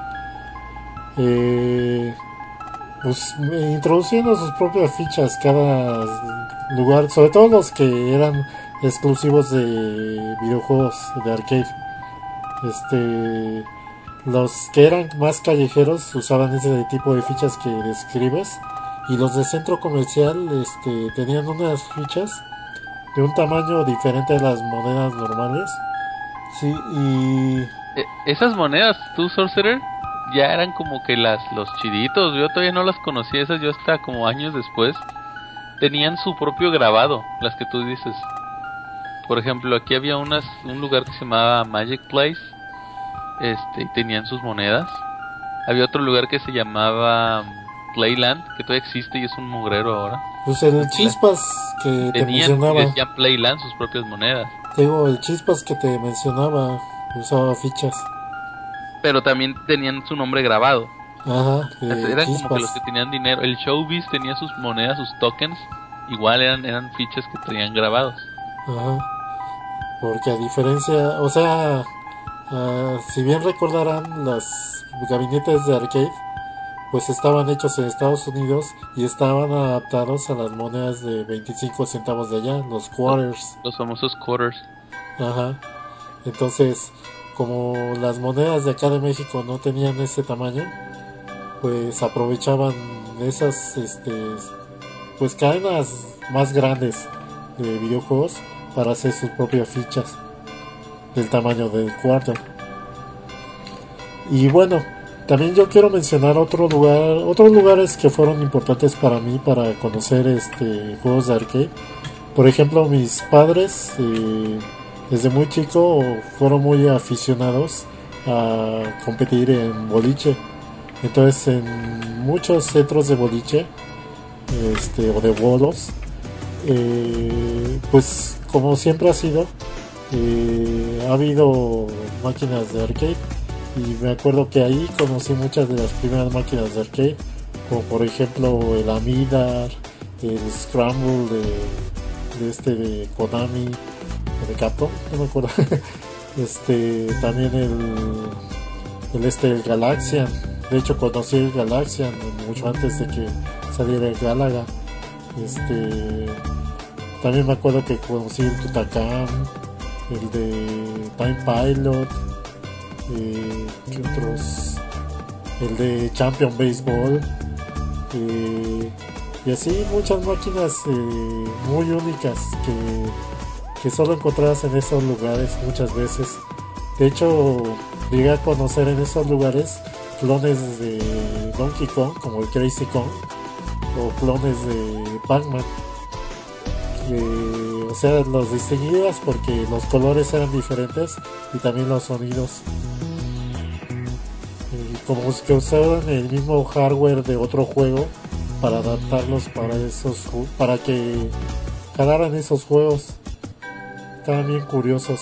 eh, pues introduciendo sus propias fichas cada lugar, sobre todo los que eran exclusivos de videojuegos de arcade. Este, los que eran más callejeros usaban ese tipo de fichas que describes, y los de centro comercial, este, tenían unas fichas de un tamaño diferente a las monedas normales. Sí, y Eh, esas monedas, tú Sorcerer, ya eran como que las los chiditos. Yo todavía no las conocía, esas yo hasta como años después. Tenían su propio grabado, las que tú dices. Por ejemplo, aquí había unas un lugar que se llamaba Magic Place, este, y tenían sus monedas. Había otro lugar que se llamaba Playland, que todavía existe y es un mugrero ahora. pues el Chispas que te Tenían, mencionaba, decían Playland, sus propias monedas. te digo, el Chispas que te mencionaba usaba fichas. Pero también tenían su nombre grabado. Ajá, de Eran como que Chispas. los que tenían dinero. El Showbiz tenía sus monedas, sus tokens. Igual eran eran fichas que tenían grabados. Ajá. Porque a diferencia, o sea, uh, si bien recordarán, los gabinetes de arcade pues estaban hechos en Estados Unidos y estaban adaptados a las monedas de veinticinco centavos de allá, los quarters. Los famosos quarters. Ajá. Entonces, como las monedas de acá de México no tenían ese tamaño, pues aprovechaban esas, este, pues cadenas más grandes de videojuegos para hacer sus propias fichas del tamaño del cuarto. Y bueno, también yo quiero mencionar otro lugar, otros lugares que fueron importantes para mí para conocer este juegos de arcade. Por ejemplo, mis padres eh, desde muy chico fueron muy aficionados a competir en boliche. Entonces en muchos centros de boliche, este, o de bolos, eh, pues como siempre ha sido, eh, ha habido máquinas de arcade, y me acuerdo que ahí conocí muchas de las primeras máquinas de arcade, como por ejemplo el Amidar, el Scramble de, de este de Konami o de Capcom, no me acuerdo. Este, también el, el este el Galaxian. De hecho conocí el Galaxian mucho antes de que saliera el Galaga. Este, también me acuerdo que conocí el Tutankhamun, el de Time Pilot, eh, ¿qué otros? El de Champion Baseball, eh, y así muchas máquinas eh, muy únicas que, que solo encontrabas en esos lugares muchas veces. De hecho, llegué a conocer en esos lugares clones de Donkey Kong, como el Crazy Kong, o clones de Pac-Man. Eh, o sea, los distinguías porque los colores eran diferentes y también los sonidos. Eh, como que usaban el mismo hardware de otro juego para adaptarlos para esos, para que jalaran esos juegos. Estaban bien curiosos.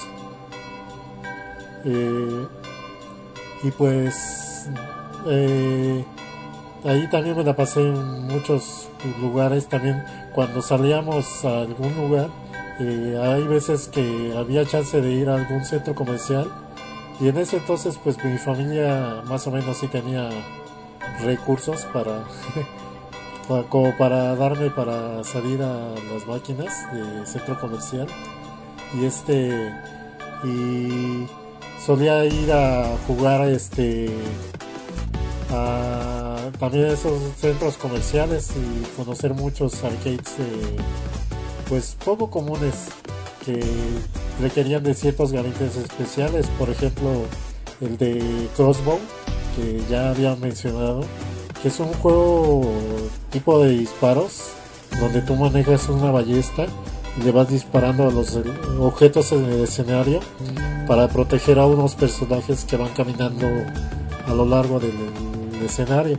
Eh, y pues eh, ahí también me la pasé en muchos lugares. También cuando salíamos a algún lugar, eh, hay veces que había chance de ir a algún centro comercial Y en ese entonces pues mi familia más o menos sí tenía recursos para, para como para darme para salir a las máquinas de centro comercial. Y este y solía ir a jugar este a también esos centros comerciales y conocer muchos arcades eh, pues poco comunes que requerían de ciertos gabinetes especiales, por ejemplo el de Crossbow que ya había mencionado, que es un juego tipo de disparos donde tú manejas una ballesta y le vas disparando a los objetos en el escenario para proteger a unos personajes que van caminando a lo largo del, del escenario.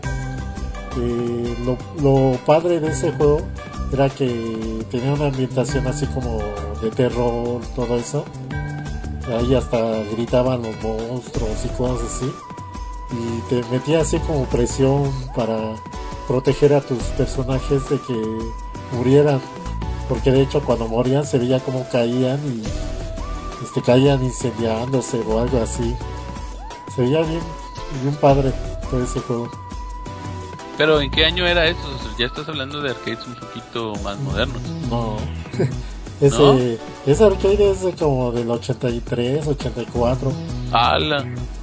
Eh, lo, lo padre de ese juego era que tenía una ambientación así como de terror, todo eso. Ahí hasta gritaban los monstruos y cosas así. Y te metía así como presión para proteger a tus personajes de que murieran. Porque de hecho cuando morían se veía como caían y este, caían incendiándose o algo así. Se veía bien, bien padre todo ese juego. Pero ¿en qué año era eso? Ya estás hablando de arcades un poquito más modernos. No. Ese, ¿No? ese arcade es de como del ochenta y tres, ochenta y cuatro. ¡Hala!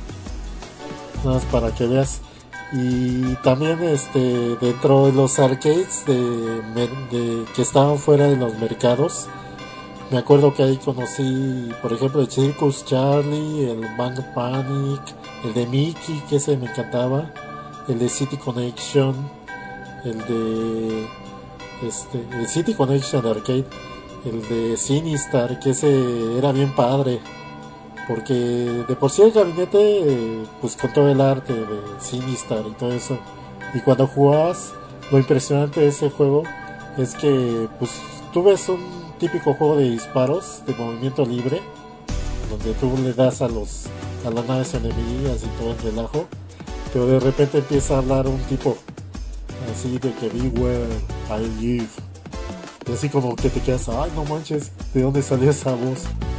Nada más para que veas. Y también este dentro de los arcades de, de que estaban fuera de los mercados, me acuerdo que ahí conocí, por ejemplo, el Circus Charlie, el Bang Panic, el de Mickey, que ese me encantaba, el de City Connection, el de este el City Connection Arcade, el de Sinistar, que ese era bien padre. Porque de por sí el gabinete, pues con todo el arte de Sinistar y todo eso. Y cuando jugabas, lo impresionante de ese juego es que, pues, tú ves un típico juego de disparos de movimiento libre, donde tú le das a los a las naves enemigas y todo el relajo, pero de repente empieza a hablar un tipo así de que beware, I live. Y así como que te quedas, ay, no manches, ¿de dónde salió esa voz?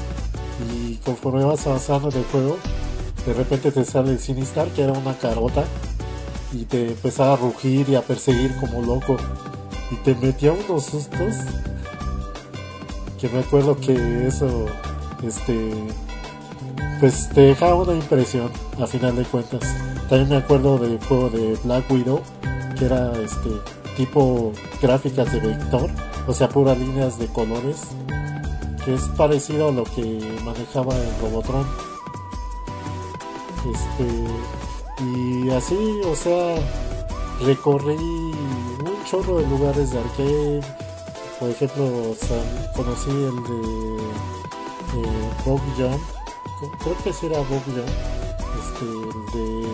Y conforme vas avanzando en el juego, de repente te sale el Sinistar, que era una carota, y te empezaba a rugir y a perseguir como loco, y te metía unos sustos que me acuerdo que eso este pues te dejaba una impresión a final de cuentas. También me acuerdo del juego de Black Widow, que era este tipo gráficas de vector, o sea, puras líneas de colores, que es parecido a lo que manejaba el Robotron. Este, y así, o sea, recorrí un chorro de lugares de arcade. Por ejemplo, o sea, conocí el de eh, Bob Jump, creo que sí era Bob Jump, este, el de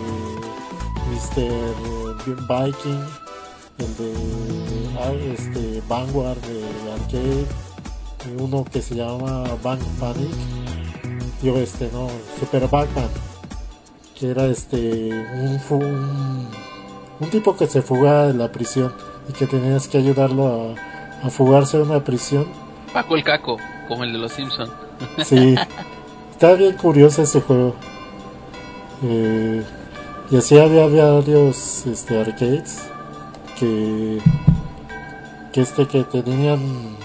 mister Viking, el de ah, este, Vanguard de arcade, uno que se llama Bang Panic, yo este no, Super Batman, que era este un, un, un tipo que se fugaba de la prisión y que tenías que ayudarlo a, a fugarse de una prisión. Paco el Caco, como el de los Simpsons. Sí, está bien curioso ese juego. Eh, y así había varios este, arcades que que este que tenían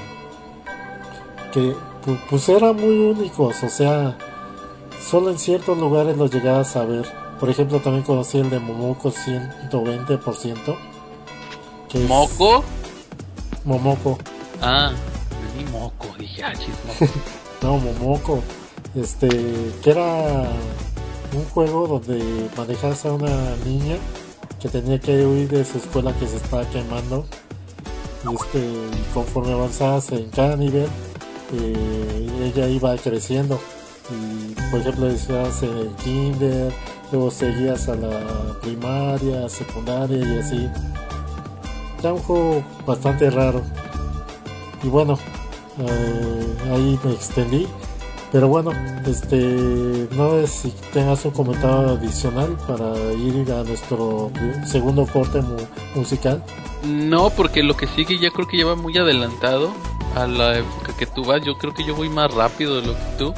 que pues eran muy únicos, o sea, solo en ciertos lugares los llegabas a ver. Por ejemplo, también conocí el de Momoko ciento veinte por ciento. Que ¿Moco? Es Momoko. Ah, ni moco, dije, ah, chis, No, Momoko. Este, que era un juego donde manejabas a una niña que tenía que huir de su escuela que se estaba quemando. Y este, y conforme avanzabas en cada nivel, eh, ella iba creciendo. Y por ejemplo, decías en el kinder, luego seguías a la primaria, secundaria y así. Era un juego bastante raro. Y bueno, eh, ahí me extendí. Pero bueno, este, no sé si tengas un comentario adicional para ir a nuestro segundo corte mu- musical. No, porque lo que sigue ya creo que ya va muy adelantado a la época que tú vas. Yo creo que yo voy más rápido de lo que tú.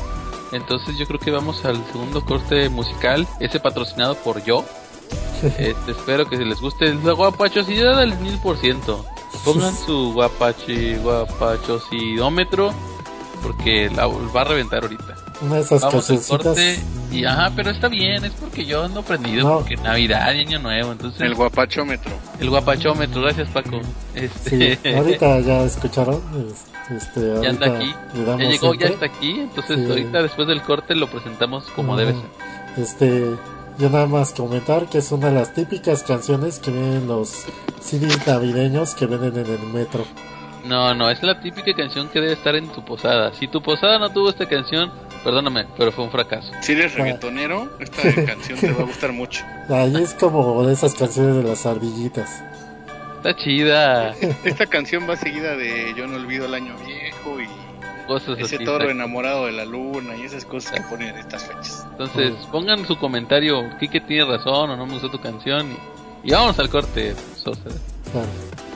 Entonces yo creo que vamos al segundo corte musical, ese patrocinado por yo. Este, espero que les guste la guapachosidad al mil por ciento. Pongan su guapachi, guapachosidómetro, porque la va a reventar ahorita. Una de esas Vamos al cancioncitas. corte y ajá, pero está bien, es porque yo ando prendido, No. porque Navidad y Año Nuevo, entonces El guapachómetro. el guapachómetro, gracias Paco. Este, Sí, ahorita ya escucharon. es- Este, ya anda ahorita aquí, le ya damos llegó, ya enter. está aquí, entonces Sí. ahorita después del corte lo presentamos como Ujú. debe ser. Este, yo nada más comentar que es una de las típicas canciones que vienen en los C Ds navideños que venden en el metro. No, no, es la típica canción que debe estar en tu posada. Si tu posada no tuvo esta canción, perdóname, pero fue un fracaso. Si eres reggaetonero, esta canción te va a gustar mucho. Ahí es como de esas canciones de las ardillitas. Está chida, Esta canción va seguida de Yo no olvido el año viejo y cosas ese así. toro enamorado de la luna y esas cosas que ponen en estas fechas. Entonces, pongan su comentario, Kike tiene razón o no me gustó tu canción y, y vámonos al corte, Sosa. Claro.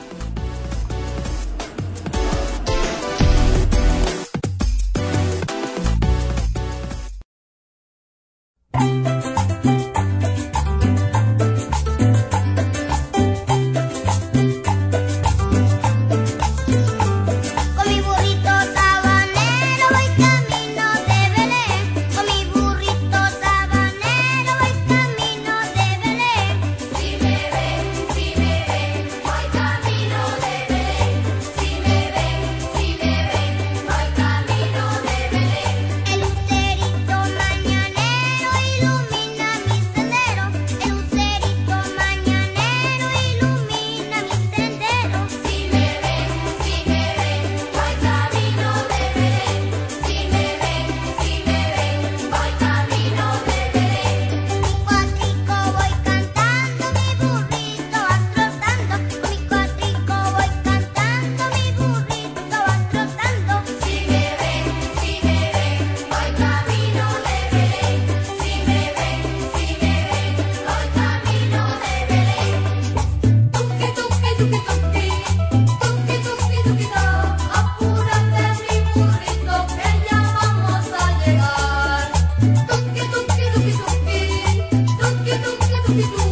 Con mi burrito sabanero voy camino de Belén. Con mi burrito sabanero voy camino de Belén. Si me ven, si me ven, voy camino de Belén. Si me ven, si me ven, voy camino de Belén. El lucerito mañanero ilumina mi sendero. El lucerito mañanero ilumina mi sendero. Si me ven, si me ven, voy camino de Belén. Si me ven, si me ven, voy camino de Belén. Mi cuatrico voy cantando, mi burrito va trotando. Mi cuatrico voy cantando, mi burrito va trotando. Si me ven, si me ven, voy camino de Belén. Si me ven, si me ven, voy camino de Belén. Tuki tuki tuki tuki, tuki tuki tuki to, apúrate mi burrito que ya vamos a llegar. Tuki tuki tuki tuki, tuki tuki tuki tu,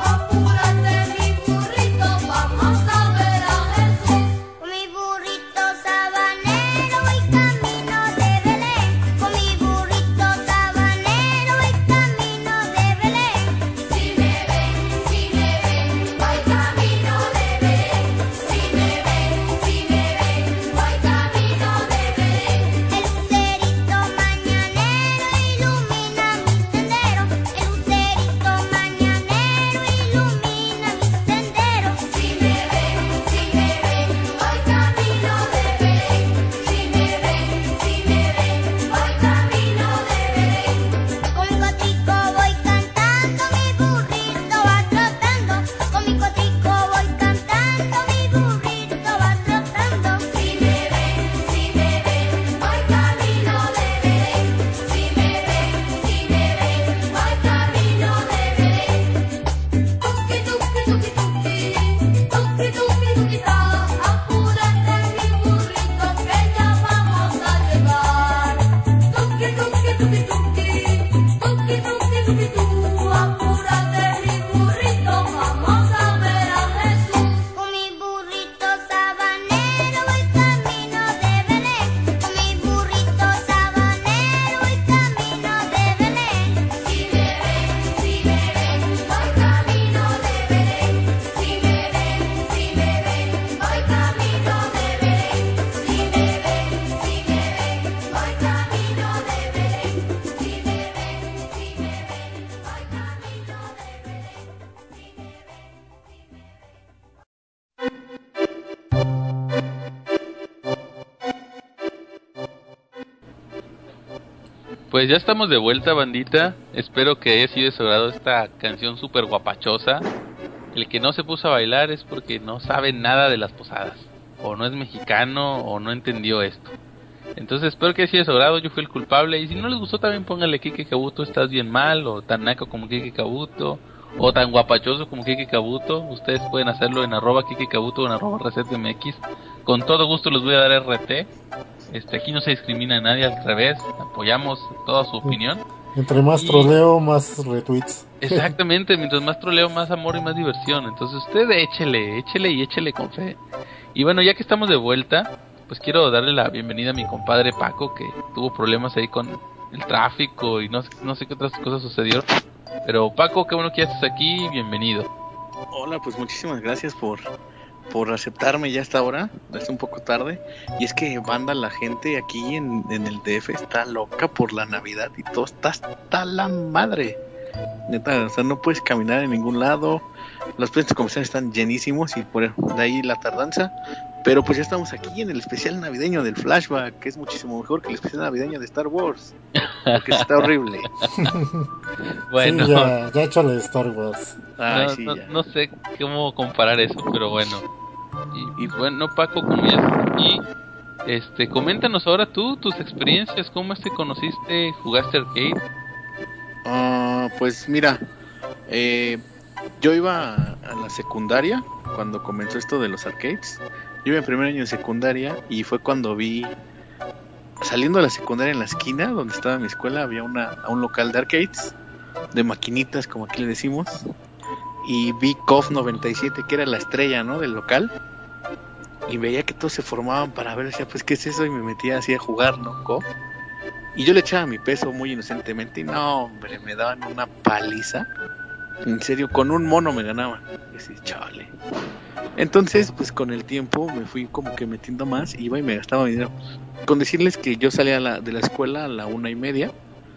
apúrate mi burrito, vamos a ver a Jesús. Con mi burrito sabanero voy camino de Belén. Con mi burrito sabanero voy camino de Belén. Si me ven, si me ven, voy camino de Belén. Si me ven, si me ven, voy camino de Belén. El lucerito mañanero ilumina mi sendero. El lucerito mañanero ilumina mi sendero. Si me ven, si me ven, voy camino de Belén. Si me ven, si me ven, voy camino de Belén. Con mi cotico voy cantando, mi burrito va trotando. Con mi cotico voy cantando, mi burrito va trotando. Si me ven, si me ven, voy camino de Belén. Si me ven, si me ven, voy camino de Belén. Tuki tuki tuki tuki, tuki tuki tuki ta, apúrate mi burrito que ya vamos a llegar. Tuki tuki tuki tuki, tuki tuki tuki tu, apúrate mi burrito, vamos a ver a Jesús. Con mi burrito sabanero voy camino de Belén. Con mi burrito sabanero voy camino de Belén. Si me ven, si me ven, voy camino de Belén. Si me ven, si me ven, voy camino de Belén. Si me ven, si me ven, voy camino de Belén. Si me ven, si me ven, voy camino de Belén. Si me ven, si me ven, voy camino de Belén. Si me ven, si me ven, voy camino de Belén. Pues ya estamos de vuelta, bandita. Espero que haya sido de su agrado esta canción súper guapachosa. El que no se puso a bailar es porque no sabe nada de las posadas, o no es mexicano, o no entendió esto. Entonces espero que haya sido de su agrado. Yo fui el culpable. Y si no les gustó, también pónganle Kike Kabuto, estás bien mal, o tan naco como Kike Kabuto, o tan guapachoso como Kike Kabuto. Ustedes pueden hacerlo en arroba Kike Kabuto o en arroba resetmx. Con todo gusto les voy a dar R T. Este, aquí no se discrimina a nadie, al revés. apoyamos toda su opinión. Entre más Y- troleo, más retweets. Exactamente, mientras más troleo, más amor y más diversión. Entonces usted échele, échele y échele con fe. Y bueno, ya que estamos de vuelta, pues quiero darle la bienvenida a mi compadre Paco, que tuvo problemas ahí con el tráfico y no, sé- no sé qué otras cosas sucedieron. Pero Paco, qué bueno que ya estás aquí, bienvenido. Hola, pues muchísimas gracias por, por aceptarme ya hasta ahora, es un poco tarde. Y es que banda, la gente aquí en, en el D F está loca por la Navidad y todo está hasta la madre. Neta, o sea, no puedes caminar en ningún lado, los centros comerciales están llenísimos y por de ahí la tardanza. Pero pues ya estamos aquí en el especial navideño del Flashback, que es muchísimo mejor que el especial navideño de Star Wars, porque está horrible. Bueno, Sí, ya, ya échale Star Wars. Ay, no, sí, no- ya. no sé cómo comparar eso, pero bueno. Y, y bueno, Paco, como ya estás aquí, este, coméntanos ahora tú tus experiencias, cómo es que conociste, jugaste arcade. Ah, pues mira, eh, yo iba a, a la secundaria cuando comenzó esto de los arcades. Yo iba en primer año de secundaria y fue cuando vi, saliendo de la secundaria en la esquina donde estaba mi escuela, había una, un local de arcades, de maquinitas como aquí le decimos, y vi C O F noventa y siete, que era la estrella, ¿no?, del local. Y veía que todos se formaban para ver, decía, pues, ¿qué es eso? Y me metía así a jugar, ¿no? C O F. Y yo le echaba mi peso muy inocentemente y no, hombre, me daban una paliza. En serio, con un mono me ganaban. Y así, chale. Entonces, pues con el tiempo me fui como que metiendo más, iba y me gastaba mi dinero. Con decirles que yo salía a la- de la escuela a la una y media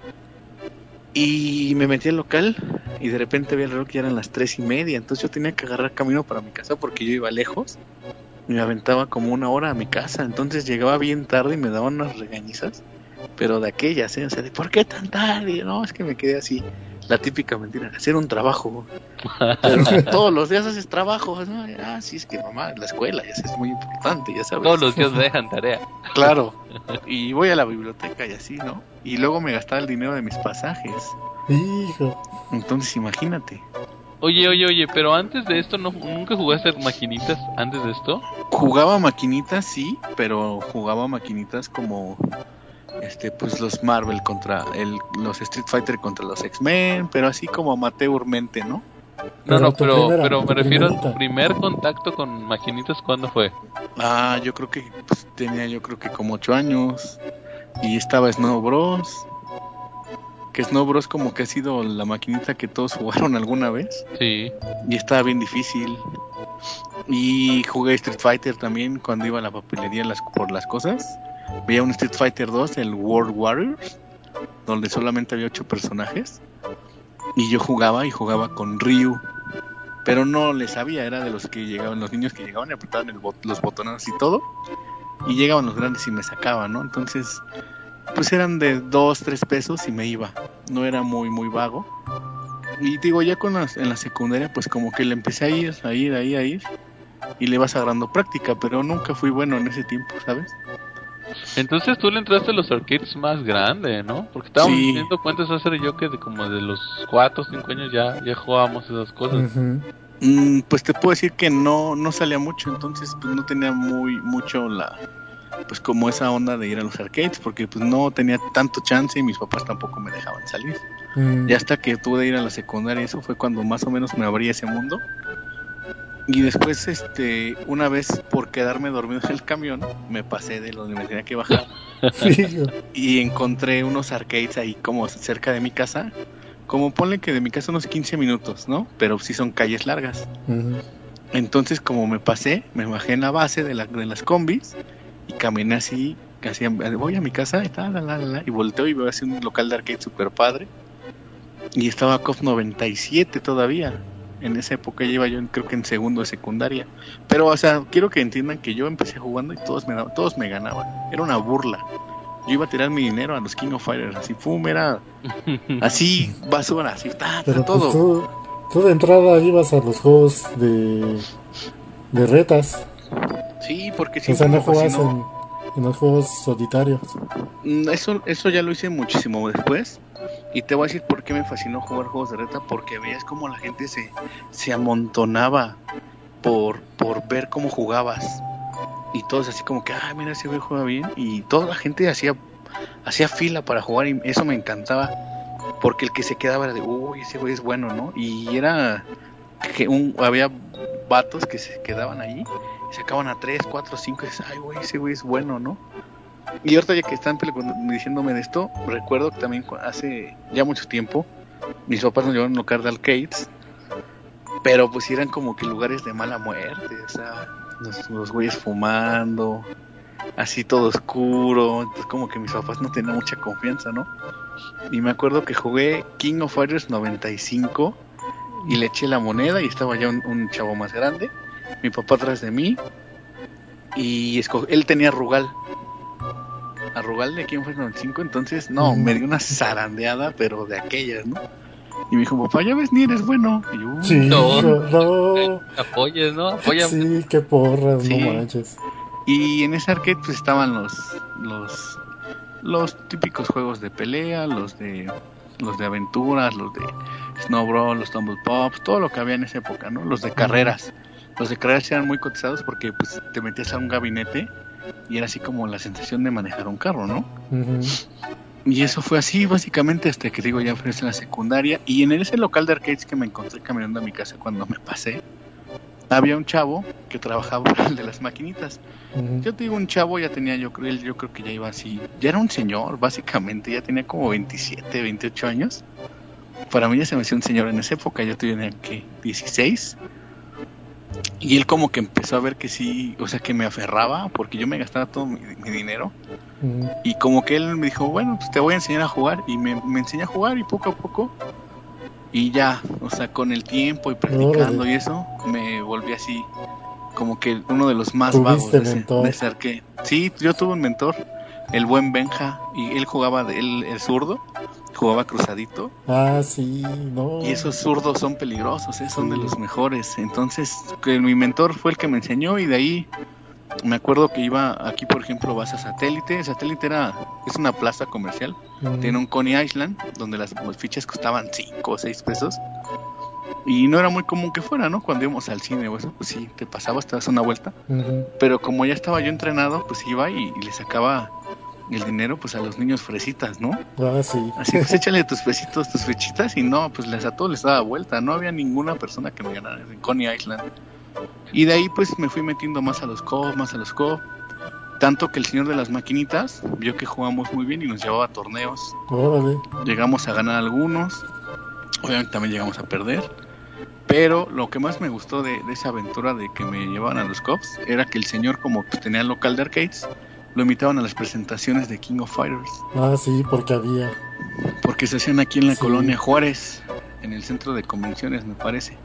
y me metí al local y de repente vi el reloj que ya eran las tres y media. Entonces yo tenía que agarrar camino para mi casa porque yo iba lejos. Y me aventaba como una hora a mi casa. Entonces llegaba bien tarde y me daban unas regañizas, pero de aquellas, ¿eh? O sea, de ¿por qué tan tarde? No, es que me quedé así. La típica mentira, hacer un trabajo. Pero todos los días haces trabajo, ¿no? Ah, sí, es que mamá, la escuela, ya es muy importante, ya sabes. Todos los días me dejan tarea. Claro. Y voy a la biblioteca y así, ¿no? Y luego me gastaba el dinero de mis pasajes. Hijo. Entonces, imagínate. Oye, oye, oye, pero antes de esto, ¿no, ¿nunca jugaste maquinitas antes de esto? Jugaba maquinitas, sí, pero jugaba maquinitas como este pues los Marvel contra el los Street Fighter contra los X-Men, pero así como amateurmente, ¿no? No, Pero no, tu pero, primera, pero me tu refiero a primerita. tu primer contacto con maquinitas, ¿cuándo fue? Ah, yo creo que pues, tenía yo creo que como ocho años y estaba Snow Bros. Que Snow Bros como que ha sido la maquinita que todos jugaron alguna vez Sí. y estaba bien difícil. Y jugué Street Fighter también cuando iba a la papelería las, por las cosas. Veía un Street Fighter dos, el World Warriors, donde solamente había ocho personajes. Y yo jugaba y jugaba con Ryu. Pero no le sabía, era de los que llegaban, los niños que llegaban y apretaban el bot- los botones y todo. Y llegaban los grandes y me sacaban, ¿no? Entonces, pues eran de dos, tres pesos y me iba. No era muy, muy vago. Y digo, ya con las, en la secundaria, pues como que le empecé a ir, a ir, a ir, a ir. Y le vas agarrando práctica, pero nunca fui bueno en ese tiempo, ¿sabes? Entonces tú le entraste a los arcades más grandes, ¿no? Porque estábamos Sí. viendo cuentas hace yo que de como de los cuatro o cinco años ya, ya jugábamos esas cosas. Ujú. Mm, pues te puedo decir que no, no salía mucho, entonces pues no tenía muy, mucho la, pues como esa onda de ir a los arcades, porque pues no tenía tanto chance y mis papás tampoco me dejaban salir. Mm. Y hasta que pude ir a la secundaria, eso fue cuando más o menos me abrí ese mundo. Y después, este, una vez por quedarme dormido en el camión, me pasé de donde me tenía que bajar Hijo. y encontré unos arcades ahí como cerca de mi casa. Como ponle que de mi casa unos quince minutos, ¿no? Pero sí son calles largas. Ujú. Entonces, como me pasé, me bajé en la base de, la, de las combis y caminé así, casi voy a mi casa y tal, la, la, la, y volteo y veo así un local de arcade super padre. Y estaba C O F noventa y siete todavía. En esa época ya iba yo, creo que en segundo de secundaria. Pero, o sea, quiero que entiendan que yo empecé jugando y todos me, daban- todos me ganaban. Era una burla. Yo iba a tirar mi dinero a los King of Fighters, así, pum, era así, basura, así, ta, ta, Pero pues todo. tú, tú de entrada ibas a los juegos de, de retas. Sí, porque O siempre sea, no me jugabas fascinó. en, en los juegos solitarios. Mm, Eso, eso ya lo hice muchísimo después. Y te voy a decir por qué me fascinó jugar juegos de reta. Porque veías cómo la gente se, se amontonaba por, por ver cómo jugabas. Y todos así como que, ah, mira, ese güey juega bien. Y toda la gente hacía hacía fila para jugar y eso me encantaba, porque el que se quedaba era de, uy, ese güey es bueno, ¿no? Y era que un, había vatos que se quedaban ahí y sacaban a tres, cuatro, cinco y dices, ay, güey, ese güey es bueno, ¿no? Y ahorita ya que están diciéndome de esto, recuerdo que también hace ya mucho tiempo mis papás nos llevaron a un local de arcades, pero pues eran como que lugares de mala muerte, o sea, los, los güeyes fumando, así todo oscuro, entonces como que mis papás no tenían mucha confianza, ¿no? Y me acuerdo que jugué King of Fighters noventa y cinco y le eché la moneda y estaba ya un, un chavo más grande, mi papá atrás de mí, y esco- él tenía Rugal, a Rugal de King of Fighters noventa y cinco, entonces no, me dio una zarandeada, pero de aquellas, ¿no? Y me dijo, papá, ya ves, ni eres bueno. Y yo, Sí, No. no. Apoyes, ¿no? Apoya. Sí, qué porras, Sí. no manches. Y en ese arcade pues estaban los los los típicos juegos de pelea, los de los de aventuras, los de Snow Brawl, los Tumble Pops, todo lo que había en esa época, ¿no? Los de carreras. Los de carreras eran muy cotizados porque pues te metías a un gabinete y era así como la sensación de manejar un carro, ¿no? Ujú. Y eso fue así básicamente hasta que digo ya fue en la secundaria. Y en ese local de arcades que me encontré caminando a mi casa cuando me pasé, había un chavo que trabajaba para el de las maquinitas. Ujú. Yo te digo, un chavo ya tenía, yo creo, yo creo que ya iba así, ya era un señor, básicamente, ya tenía como veintisiete, veintiocho años. Para mí ya se me hacía un señor en esa época, yo tenía que dieciséis. Y él como que empezó a ver que sí, o sea, que me aferraba, porque yo me gastaba todo mi, mi dinero. Ujú. Y como que él me dijo, bueno, pues te voy a enseñar a jugar. Y me, me enseñó a jugar y poco a poco. Y ya, o sea, con el tiempo y practicando Órale. y eso, me volví así, como que uno de los más ¿Tuviste vagos de ese, mentor? de ese arcade. Sí, yo tuve un mentor, el buen Benja, y él jugaba, de, él, el zurdo, jugaba cruzadito. Ah, sí, no. Y esos zurdos son peligrosos, ¿eh? Son de Sí. los mejores. Entonces, que mi mentor fue el que me enseñó y de ahí me acuerdo que iba aquí, por ejemplo, vas a Satélite. Satélite era, es una plaza comercial. Ujú. Tiene un Coney Island donde las, las fichas costaban cinco o seis pesos. Y no era muy común que fuera, ¿no? Cuando íbamos al cine o eso, pues sí, te pasabas, te das una vuelta. Ujú. Pero como ya estaba yo entrenado, pues iba y, y le sacaba el dinero pues a los niños fresitas, ¿no? Ah, sí. Así pues échale tus pesitos, tus fechitas y no, pues les a todos les daba vuelta, no había ninguna persona que me ganara en Coney Island. Y de ahí pues me fui metiendo más a los co-op, más a los co-op, tanto que el señor de las maquinitas vio que jugamos muy bien y nos llevaba a torneos, Órale. llegamos a ganar algunos, obviamente también llegamos a perder, pero lo que más me gustó de, de esa aventura de que me llevaban a los co-ops era que el señor como pues, tenía el local de arcades, lo invitaban a las presentaciones de King of Fighters. Ah, sí, porque había. Porque se hacían aquí en la Sí. colonia Juárez, en el centro de convenciones, me parece.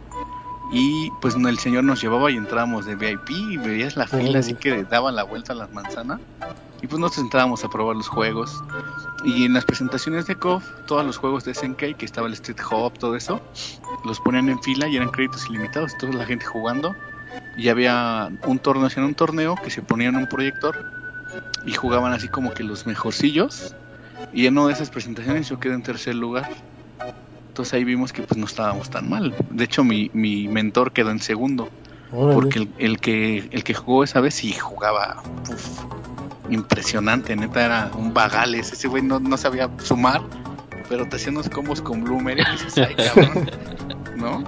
Y pues el señor nos llevaba y entrábamos de V I P y veías la fila, Órale. así que daban la vuelta a la manzana. Y pues nosotros entrábamos a probar los juegos. Y en las presentaciones de C O F, todos los juegos de S N K, que estaba el Street Hop, todo eso, los ponían en fila y eran créditos ilimitados. Toda la gente jugando. Y había un torneo, hacían un torneo que se ponían un proyector y jugaban así como que los mejorcillos. Y en una de esas presentaciones yo quedé en tercer lugar. Entonces ahí vimos que pues no estábamos tan mal. De hecho mi, mi mentor quedó en segundo. Órale. Porque el, el que el que jugó esa vez sí jugaba uf, impresionante, neta era un bagales. Ese güey no, no sabía sumar, pero te hacía unos combos con Bloomer y dices, ay cabrón, ¿no?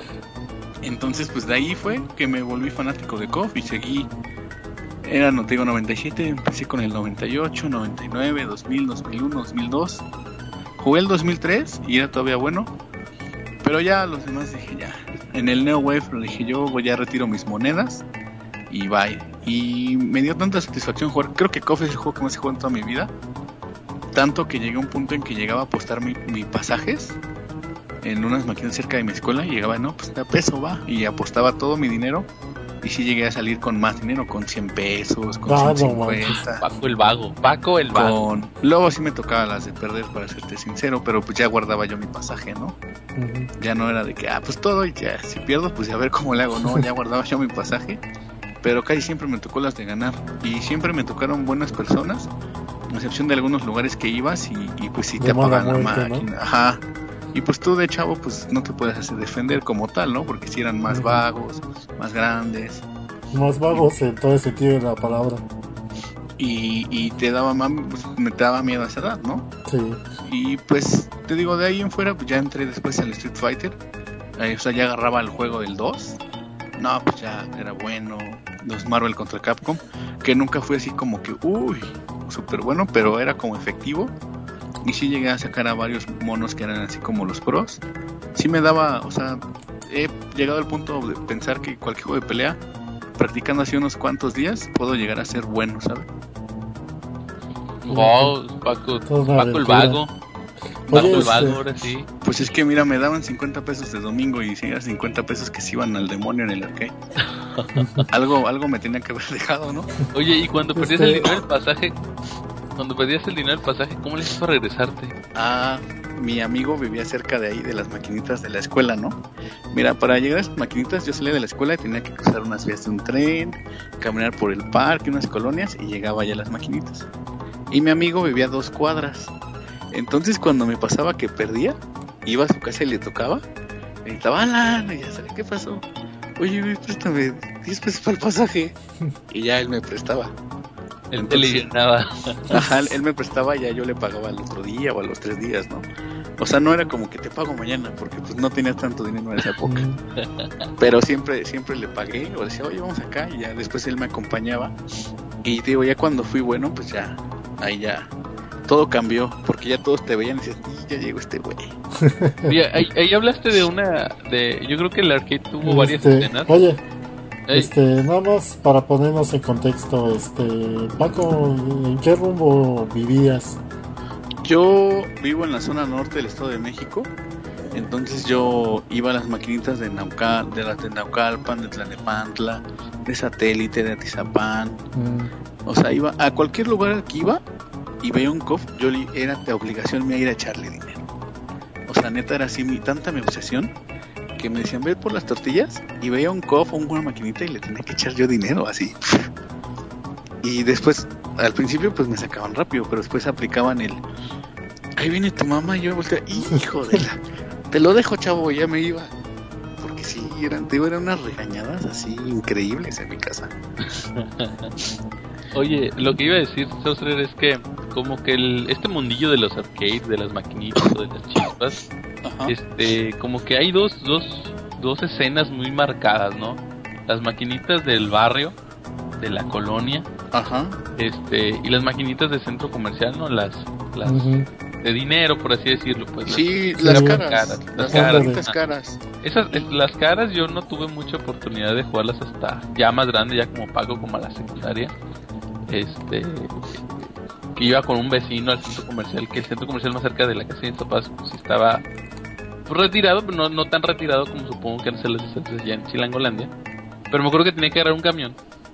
Entonces pues de ahí fue que me volví fanático de C O F y seguí. Era, no te digo, noventa y siete, empecé con el noventa y ocho, noventa y nueve, dos mil, dos mil uno, dos mil dos. Jugué el dos mil tres y era todavía bueno. Pero ya los demás dije ya. En el Neo Wave lo dije yo, voy ya retiro mis monedas y bye. Y me dio tanta satisfacción jugar. Creo que C O F es el juego que más he jugado en toda mi vida. Tanto que llegué a un punto en que llegaba a apostar mi, mi pasajes en unas máquinas cerca de mi escuela y llegaba, no, pues a peso va. Y apostaba todo mi dinero. Y sí llegué a salir con más dinero, con cien pesos, con Ah, no ciento cincuenta. Paco el vago. Paco el vago. Con... Luego sí me tocaba las de perder, para serte sincero, pero pues ya guardaba yo mi pasaje, ¿no? Ujú. Ya no era de que, ah, pues todo y ya, si pierdo, pues a ver cómo le hago, ¿no? Ya guardaba yo mi pasaje, pero casi siempre me tocó las de ganar. Y siempre me tocaron buenas personas, a excepción de algunos lugares que ibas y, y pues sí te De mala apagan la muerte, máquina. Ajá. Y pues tú de chavo, pues no te puedes hacer defender como tal, ¿no? Porque si eran más Ujú. vagos, más grandes. Más vagos en todo el sentido de la palabra. y, y te daba mam- pues, me daba miedo a esa edad, ¿no? Sí. Y pues te digo, de ahí en fuera pues ya entré después al Street Fighter. Eh, o sea, ya agarraba el juego del dos. No, pues ya era bueno. Los Marvel contra Capcom, que nunca fue así como que uy, súper bueno, pero era como efectivo. Y sí llegué a sacar a varios monos que eran así como los pros. Sí me daba, o sea, he llegado al punto de pensar que cualquier juego de pelea, practicando así unos cuantos días, puedo llegar a ser bueno, ¿sabes? Wow, Paco, Toda una Paco el aventura. vago. Paco Oye, el vago, este- ahora sí. Pues es que mira, me daban cincuenta pesos de domingo y si eran cincuenta pesos que se iban al demonio en el arcade. algo, algo me tenía que haber dejado, ¿no? Oye, y cuando perdías Este- el dinero del pasaje, cuando perdías el dinero del pasaje, ¿cómo le hiciste para regresarte? Ah, mi amigo vivía cerca de ahí, de las maquinitas de la escuela, ¿no? Mira, para llegar a esas maquinitas yo salía de la escuela y tenía que cruzar unas vías de un tren, caminar por el parque, unas colonias y llegaba ya a las maquinitas. Y mi amigo vivía a dos cuadras. Entonces cuando me pasaba que perdía, iba a su casa y le tocaba, y gritaba, Alan, y ya sabía qué pasó. Oye, güey, préstame diez pesos para el pasaje. Y ya él me prestaba. Él te le Entonces- llenaba. Ajá, él me prestaba y ya yo le pagaba al otro día o a los tres días, ¿no? O sea, no era como que te pago mañana, porque pues no tenía tanto dinero en esa época. Mm, Pero siempre, siempre le pagué, o decía, oye, vamos acá, y ya después él me acompañaba. Y digo, ya cuando fui bueno, pues ya, ahí ya, todo cambió, porque ya todos te veían y decían, "Y ya llegó este güey". Oye, ahí, ahí hablaste de una, de, yo creo que el arcade tuvo varias este, escenas. Oye, Ey, este, nada más para ponernos en contexto, este, Paco, ¿en qué rumbo vivías? Yo vivo en la zona norte del Estado de México, entonces yo iba a las maquinitas de Naucal, de las de Naucalpan, de Tlalnepantla, de Satélite, de Atizapán. Mm, O sea, iba a cualquier lugar al que iba y veía un cof, yo li- era de obligación mía ir a echarle dinero. O sea, neta era así mi, tanta mi obsesión que me decían, ve por las tortillas, y veía un cof o una maquinita y le tenía que echar yo dinero, así. Y después, al principio pues me sacaban rápido, pero después aplicaban el, ahí viene tu mamá, y yo volteaba, hijo de la, te lo dejo, chavo, ya me iba. Porque sí, eran, te digo, eran unas regañadas así increíbles en mi casa. Oye, lo que iba a decir, Saucer, es que como que el, este mundillo de los arcades, de las maquinitas o de las chispas, Ajá. este, como que hay dos, dos, dos escenas muy marcadas, ¿no? Las maquinitas del barrio, de la colonia, Ajá. este, y las maquinitas de centro comercial, ¿no? Las, las ujú. de dinero, por así decirlo, pues. Sí, Sí, las las caras, caras, las las caras. bonitas caras. Esas, es- las caras yo no tuve mucha oportunidad de jugarlas hasta ya más grande, ya como Paco, como a la secundaria. Este, que iba con un vecino al centro comercial, que el centro comercial más cerca de la casa de mis papás pues estaba pues, retirado, pero no, no tan retirado como supongo que han sido las distancias allá en Chilangolandia. Pero me acuerdo que tenía que agarrar un camión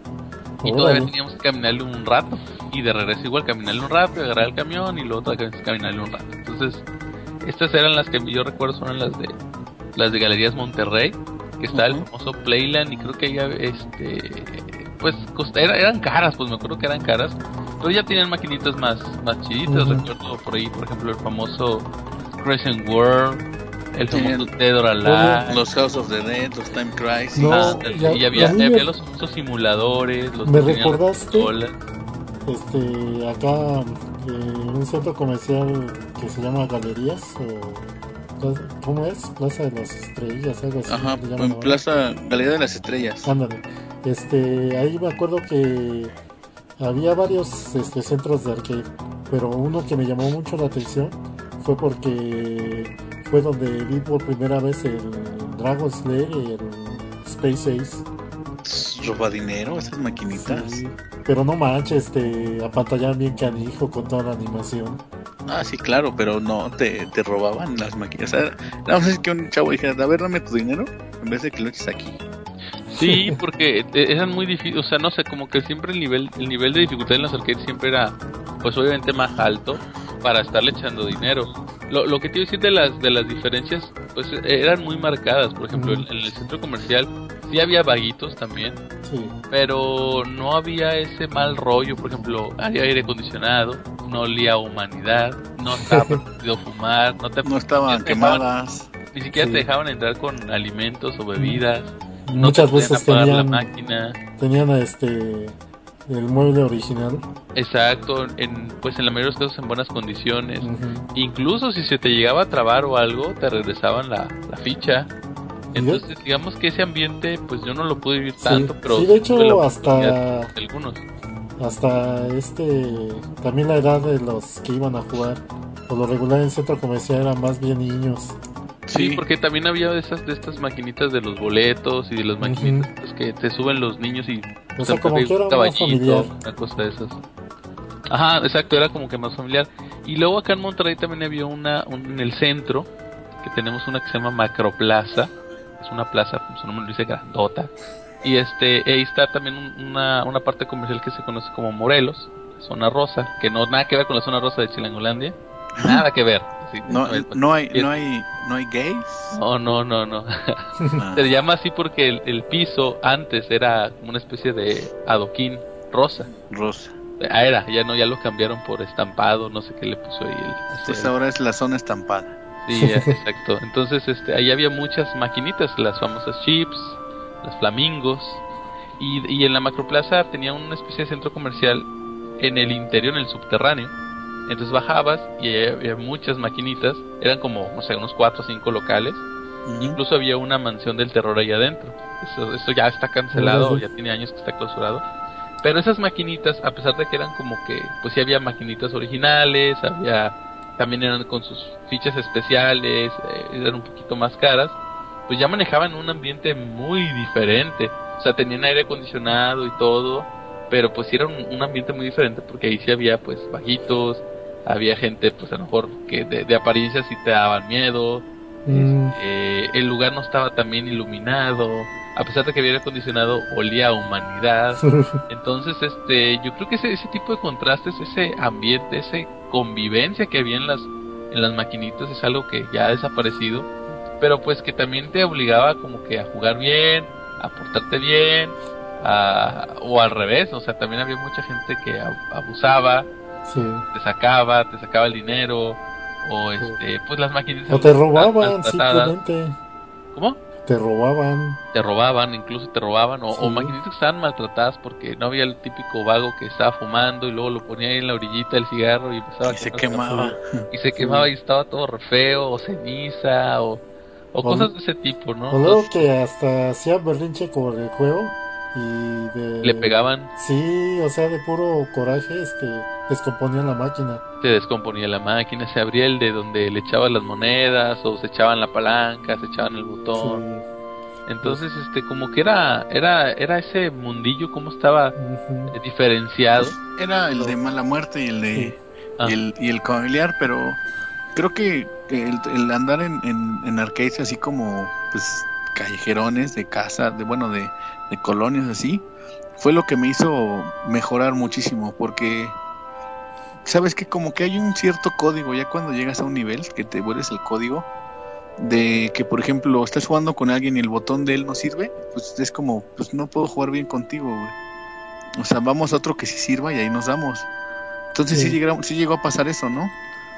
y Órale. todavía teníamos que caminarle un rato, y de regreso igual caminarle un rato, agarrar el camión y luego otra vez caminarle un rato. Entonces, estas eran las que yo recuerdo, son las de las de Galerías Monterrey, que está Ujú. el famoso Playland, y creo que ella, este, pues costa, era- eran caras, pues me acuerdo que eran caras, pero ya tenían maquinitas más, más chiditas. Ujú. Recuerdo por ahí, por ejemplo, el famoso Crescent World, el famoso El- Dead or Alive. Los House of the Dead, los Time Crisis. No, Ah, ya- y había, a mí me- había los famosos simuladores, los ¿Me que tenían las recordaste? consolas. Este, acá, eh, un centro comercial que se llama Galerías, o, ¿cómo es? Plaza de las Estrellas, algo así. Ajá, le llaman en ahora. Plaza Galería de las Estrellas. Ándale. Este, ahí me acuerdo que había varios este, centros de arcade, pero uno que me llamó mucho la atención fue porque fue donde vi por primera vez el Dragon Slayer y el Space Ace. Roba dinero, esas maquinitas. Sí, pero no manches, este, apantallaban bien canijo con toda la animación. Ah, sí, claro, pero no, te, te robaban las maquinitas. O sea, nada más es que un chavo dijera, a ver, dame tu dinero, en vez de que lo eches aquí. Sí, porque eh, eran muy difíciles, o sea, no sé, como que siempre el nivel el nivel de dificultad en los arcades siempre era, pues obviamente más alto para estarle echando dinero. Lo, lo que te iba a decir de las de las diferencias, pues eh, eran muy marcadas. Por ejemplo, Ujú. en, en el centro comercial sí había vaguitos también, Sí. pero no había ese mal rollo. Por ejemplo, había aire acondicionado, no olía a humanidad, no estaba permitido fumar, no te No estaban ni te dejaban- quemadas. ni siquiera Sí. te dejaban entrar con alimentos o bebidas. No Muchas te podían veces apagar tenían, la máquina. tenían este el mueble original. Exacto, en, pues en la mayoría de los casos en buenas condiciones. Ujú. Incluso si se te llegaba a trabar o algo, te regresaban la, la ficha. Y de- Entonces, digamos que ese ambiente, pues yo no lo pude vivir Sí, tanto, pero sí, de hecho, tuve la hasta- oportunidad de algunos. Hasta este, también la edad de los que iban a jugar. Por lo regular en centro comercial eran más bien niños. Sí, Sí. porque también había de esas de estas maquinitas de los boletos y de las maquinitas que te suben los niños y O sea, te como ponen que era un más caballito, familiar. una cosa de esas. Ajá, exacto, era como que más familiar. Y luego acá en Monterrey también había una un- en el centro que tenemos una que se llama Macroplaza. Es una plaza, su nombre lo dice, grandota. Y este ahí está también un- una, una parte comercial que se conoce como Morelos, zona rosa, que no nada que ver con la zona rosa de Chilangolandia, nada que ver. Sí, No, es- no hay, es- no hay, no hay gays. no, no, no, no. Ah, Se llama así porque el, el piso antes era como una especie de adoquín rosa. rosa. Ah, era, ya no, ya lo cambiaron por estampado, no sé qué le puso ahí el, Pues ese- ahora es la zona estampada. Sí, eh, exacto. Entonces, este, ahí había muchas maquinitas, las famosas chips, las flamingos, y, y en la macroplaza tenía una especie de centro comercial en el interior, en el subterráneo. Entonces bajabas y ahí había muchas maquinitas, eran como, no sé, unos cuatro o cinco locales. Ujú. Incluso había una mansión del terror ahí adentro. Eso, eso ya está cancelado, Órale. ya tiene años que está clausurado. Pero esas maquinitas, a pesar de que eran como que, pues sí había maquinitas originales, había, también eran con sus fichas especiales, eh, eran un poquito más caras, pues ya manejaban un ambiente muy diferente. O sea, tenían aire acondicionado y todo, pero pues sí era un, un ambiente muy diferente porque ahí sí había pues bajitos, había gente pues a lo mejor que de, de apariencia sí te daban miedo. Mm, Eh, el lugar no estaba tan bien iluminado, a pesar de que había aire acondicionado, olía a humanidad. Entonces, este, yo creo que ese, ese tipo de contrastes, ese ambiente, esa convivencia que había en las, en las maquinitas es algo que ya ha desaparecido, pero pues que también te obligaba como que a jugar bien, a portarte bien, a, o al revés, o sea, también había mucha gente que ab- abusaba, sí. te sacaba, te sacaba el dinero, o este, pues las maquinitas O te robaban, maltratadas. simplemente. ¿Cómo? Te robaban. Te robaban, incluso te robaban, o, Sí. o maquinitas que estaban maltratadas porque no había el típico vago que estaba fumando y luego lo ponía ahí en la orillita del cigarro y empezaba Y a se quemarse. quemaba. Y se quemaba y estaba todo re feo, o ceniza, o, o O- cosas de ese tipo, ¿no? O luego Entonces, que hasta hacía berrinche con el juego. Y de... le pegaban, Sí, o sea, de puro coraje, este, descomponían la máquina. se descomponía la máquina, se abría el de donde le echaban las monedas, o se echaban la palanca, se echaban el botón. Sí. Entonces, este, como que era, era, era ese mundillo como estaba Ujú. eh, diferenciado. Era el de mala muerte y el de Sí. Ah. y el, y el familiar, pero creo que, que el, el andar en, en, en arcades así como pues callejerones de casa, de bueno, de, de colonias así, fue lo que me hizo mejorar muchísimo, porque sabes que como que hay un cierto código ya cuando llegas a un nivel que te vuelves el código de que, por ejemplo, estás jugando con alguien y el botón de él no sirve, pues es como, pues no puedo jugar bien contigo, güey. O sea, vamos a otro que sí sirva y ahí nos damos. Entonces sí, Sí. llegaron- sí llegó a pasar eso, ¿no?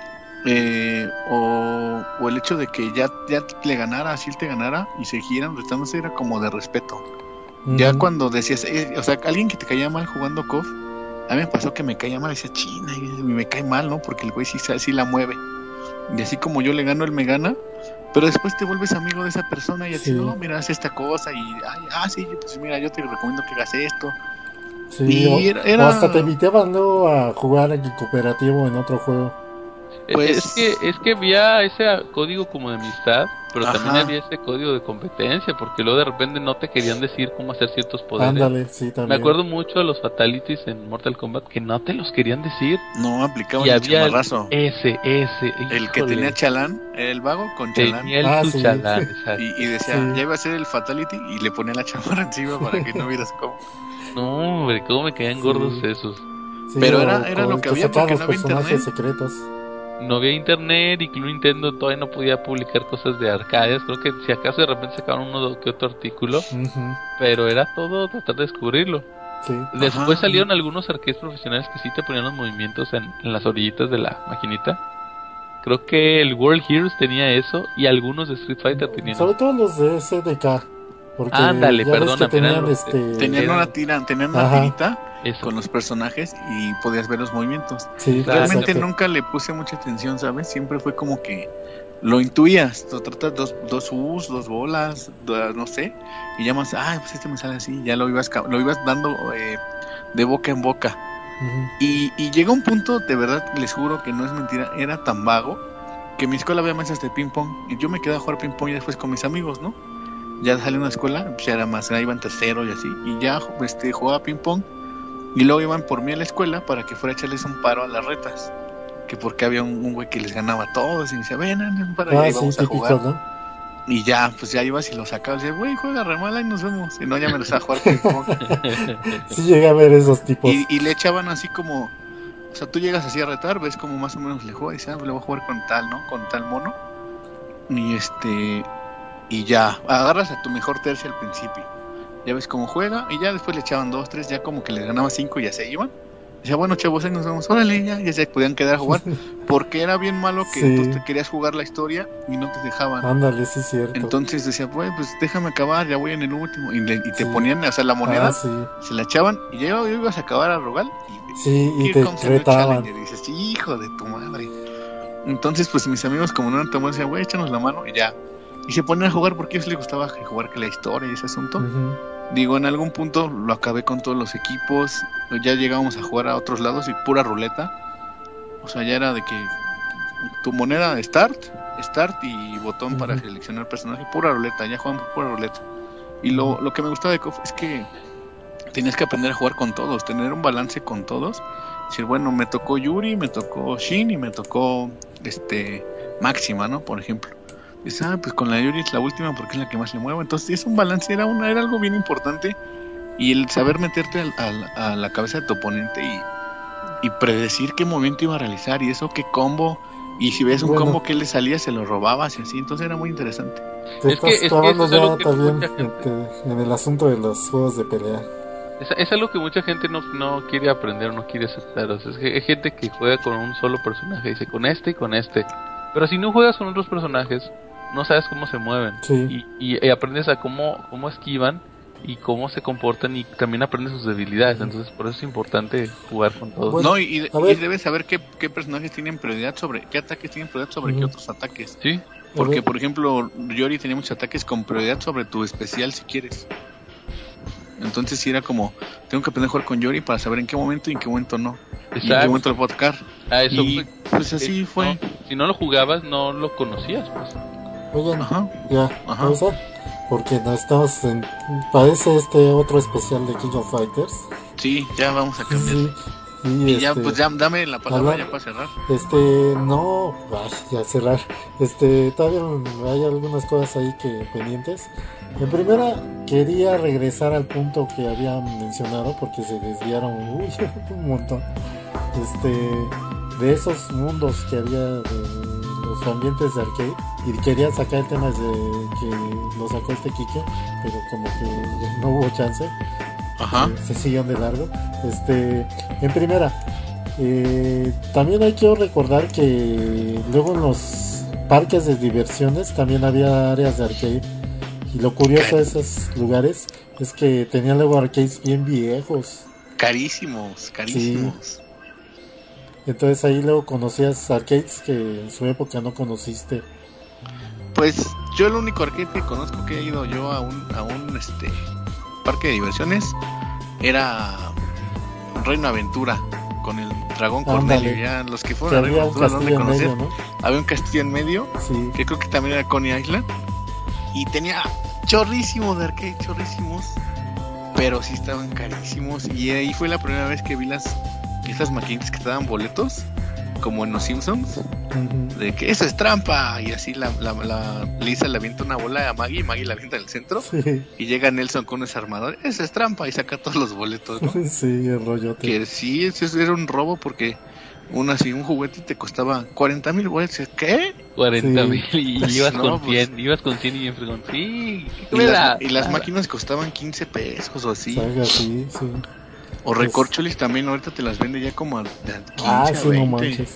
Eh, o, o el hecho de que ya, ya le ganara, así él te ganara y siguieran restándose era como de respeto. Ya Ujú. cuando decías, eh, o sea, alguien que te caía mal jugando C O F, a mí me pasó que me caía mal, decía, china, y me cae mal, ¿no? Porque el güey sí, sa- sí la mueve. Y así como yo le gano, él me gana. Pero después te vuelves amigo de esa persona y así, Sí. no, mira, haz esta cosa y, ay, ah, sí, pues mira, yo te recomiendo que hagas esto. Sí, Y o, era- o era- hasta te invitaban luego a jugar en cooperativo en otro juego. Pues- Es que es que había ese código como de amistad, pero Ajá. también había ese código de competencia, porque luego de repente no te querían decir cómo hacer ciertos poderes. Ándale, sí, también. Me acuerdo mucho de los fatalities en Mortal Kombat que no te los querían decir. No, aplicaba Y el había el- chamarrazo. ese, ese, El que híjole, tenía chalán, el vago con chalán. tenía el Ah, su sí. chalán, exacto. Y, y decía, Sí. ya iba a ser el fatality y le ponía la chamarra encima para que no vieras cómo. No, hombre, cómo me caían Sí. gordos esos. Sí, Pero o era- era con lo el que había sacaban porque los no había personajes internet. secretos. No había internet y Club Nintendo todavía no podía publicar cosas de arcades. Creo que si acaso de repente sacaban uno que otro artículo, Ujú. pero era todo tratar de descubrirlo. Sí. Después Ajá. salieron algunos arcades profesionales que sí te ponían los movimientos en, en las orillitas de la maquinita. Creo que el World Heroes tenía eso y algunos de Street Fighter tenían Sobre eso. todo los de S D K. Porque Ándale, ya ves perdóname, que tenían eran los- este... Tenían Era- una tira, tenían una Ajá. tirita Eso. con los personajes y podías ver los movimientos. Sí, Realmente exacto. nunca le puse mucha atención, ¿sabes? Siempre fue como que lo intuías, lo tratas dos, dos U's, dos bolas, do- no sé, y ya más, ay, pues este me sale así, ya lo ibas, ca- lo ibas dando eh, de boca en boca. Ujú. Y, y llegó un punto, de verdad, les juro que no es mentira, era tan vago que en mi escuela había mesas de ping pong y yo me quedaba a jugar ping pong y después con mis amigos, ¿no? Ya salí a una escuela, pues ya era más, ya iban tercero y así, y ya este, jugaba ping pong y luego iban por mí a la escuela para que fuera a echarles un paro a las retas, que porque había un, un güey que les ganaba a todos y me decía, ven, anden para allá Ah, y sí, vamos a típico, jugar. ¿no? Y ya, pues ya ibas y lo sacabas y decía, güey, juega re mal, ahí nos vemos. Y no, ya me los a jugar ping pong. Sí llegué a ver esos tipos. Y, y le echaban así como, o sea, tú llegas así a retar, ves como más o menos le juega y dices, ah, pues le voy a jugar con tal, ¿no? Con tal mono. Y este, y ya, agarras a tu mejor tercia al principio. Ya ves cómo juega y ya después le echaban dos, tres, ya como que les ganaba cinco y ya se iban. Decía, bueno, chavos, ahí nos vemos, órale, ya, ya se podían quedar a jugar. Porque era bien malo que Sí. tú te querías jugar la historia y no te dejaban. Ándale, sí, cierto. Entonces decía, pues, pues déjame acabar, ya voy en el último. Y, le- y te Sí. ponían, o sea, la moneda, Ah, sí. se la echaban y ya ibas a acabar a rogar. Y, Sí, y Here te comes a new retaban. challenger. Y dices, hijo de tu madre. Entonces, pues mis amigos, como no eran tan buenos, decían, güey, échanos la mano y ya. Y se ponían a jugar porque a ellos les gustaba jugar que la historia y ese asunto. Ujú. Digo, en algún punto lo acabé con todos los equipos. Ya llegábamos a jugar a otros lados y pura ruleta. O sea, ya era de que tu moneda start, start y botón para Ujú. seleccionar personaje, pura ruleta, ya jugamos pura ruleta. Y lo, lo que me gustaba de KOF es que tenías que aprender a jugar con todos, tener un balance con todos. Decir, bueno, me tocó Yuri, me tocó Shin y me tocó este Máxima, ¿no? Por ejemplo. Dices, ah, pues con la Yuri es la última porque es la que más le muevo. Entonces es un balance, era, una, era algo bien importante. Y el saber meterte al- al- a la cabeza de tu oponente y, y predecir qué movimiento iba a realizar y eso, qué combo. Y si ves un Bueno. combo que él le salía, se lo robabas y así. Entonces era muy interesante. Te Es que- estás es que clavando eso es algo ya que también mucha gente- este, en el asunto de los juegos de pelea. Es, es algo que mucha gente no, no quiere aprender o no quiere aceptar. O sea, es que hay gente que juega con un solo personaje, dice con este y con este. Pero si no juegas con otros personajes, no sabes cómo se mueven. Sí. Y, y, y aprendes a cómo, cómo esquivan y cómo se comportan y también aprendes sus debilidades. Entonces, por eso es importante jugar con todos. Bueno, no, y, y- a ver. y debes saber qué, qué personajes tienen prioridad sobre, qué ataques tienen prioridad sobre Ujú. qué otros ataques. Sí, Porque, ver. por ejemplo, Yori tenía muchos ataques con prioridad sobre tu especial si quieres. Entonces sí era como, tengo que aprender a jugar con Yori para saber en qué momento y en qué momento no. Y en qué exacto. momento lo puedo atacar. Ah, eso Y fue- pues así eh, fue. no, si no lo jugabas, no lo conocías. Pues. Oigan, Ajá. ya, Ajá. pausa. Porque nos estamos en. Parece este otro especial de King of Fighters. Sí, ya vamos a cambiar. Sí. Y, Y ya, este, pues ya, dame la palabra habla- ya para cerrar. Este, no, ay, ya cerrar. Este, todavía hay algunas cosas ahí que pendientes. En primera, quería regresar al punto que había mencionado porque se desviaron uy, un montón. Este, de esos mundos que había de los ambientes de arcade y quería sacar el tema desde que lo sacó este Kike, pero como que no hubo chance. Ajá. Eh, se siguen de largo. Este, en primera, eh, también hay que recordar que luego en los parques de diversiones también había áreas de arcade. Y lo curioso de esos lugares es que tenían luego arcades bien viejos. Carísimos, carísimos. Entonces ahí luego conocías arcades que en su época no conociste. Pues yo el único arcade que conozco que he ido yo a un, a un este parque de diversiones era Reino Aventura con el dragón Ándale. Cornelio. Ya los que Que fueron a Reino había un Aventura no le castillo en medio, conocían. ¿no? Había un castillo en medio Sí. que creo que también era Coney Island y tenía chorrísimos de arcade, chorrísimos, pero sí estaban carísimos y ahí fue la primera vez que vi las esas maquinitas que te daban boletos como en los Simpsons. Ujú. De que eso es trampa y así la, la, la Lisa le avienta una bola a Maggie y Maggie la avienta en el centro Sí, y llega Nelson con ese armador, eso es trampa y saca todos los boletos, ¿no? sí, el rollote. Que sí, eso era un robo porque un así un juguete te costaba cuarenta mil boletos. ¿Qué? cuarenta Sí. mil y Pues ibas no, con pues. cien, ibas con cien y bien fregón. Sí, Y ¿qué las, la- y las la- máquinas costaban quince pesos o así. Salga así, sí. O Recorcholis también ahorita te las vende ya como a de quince Ah, a sí, no veinte. manches.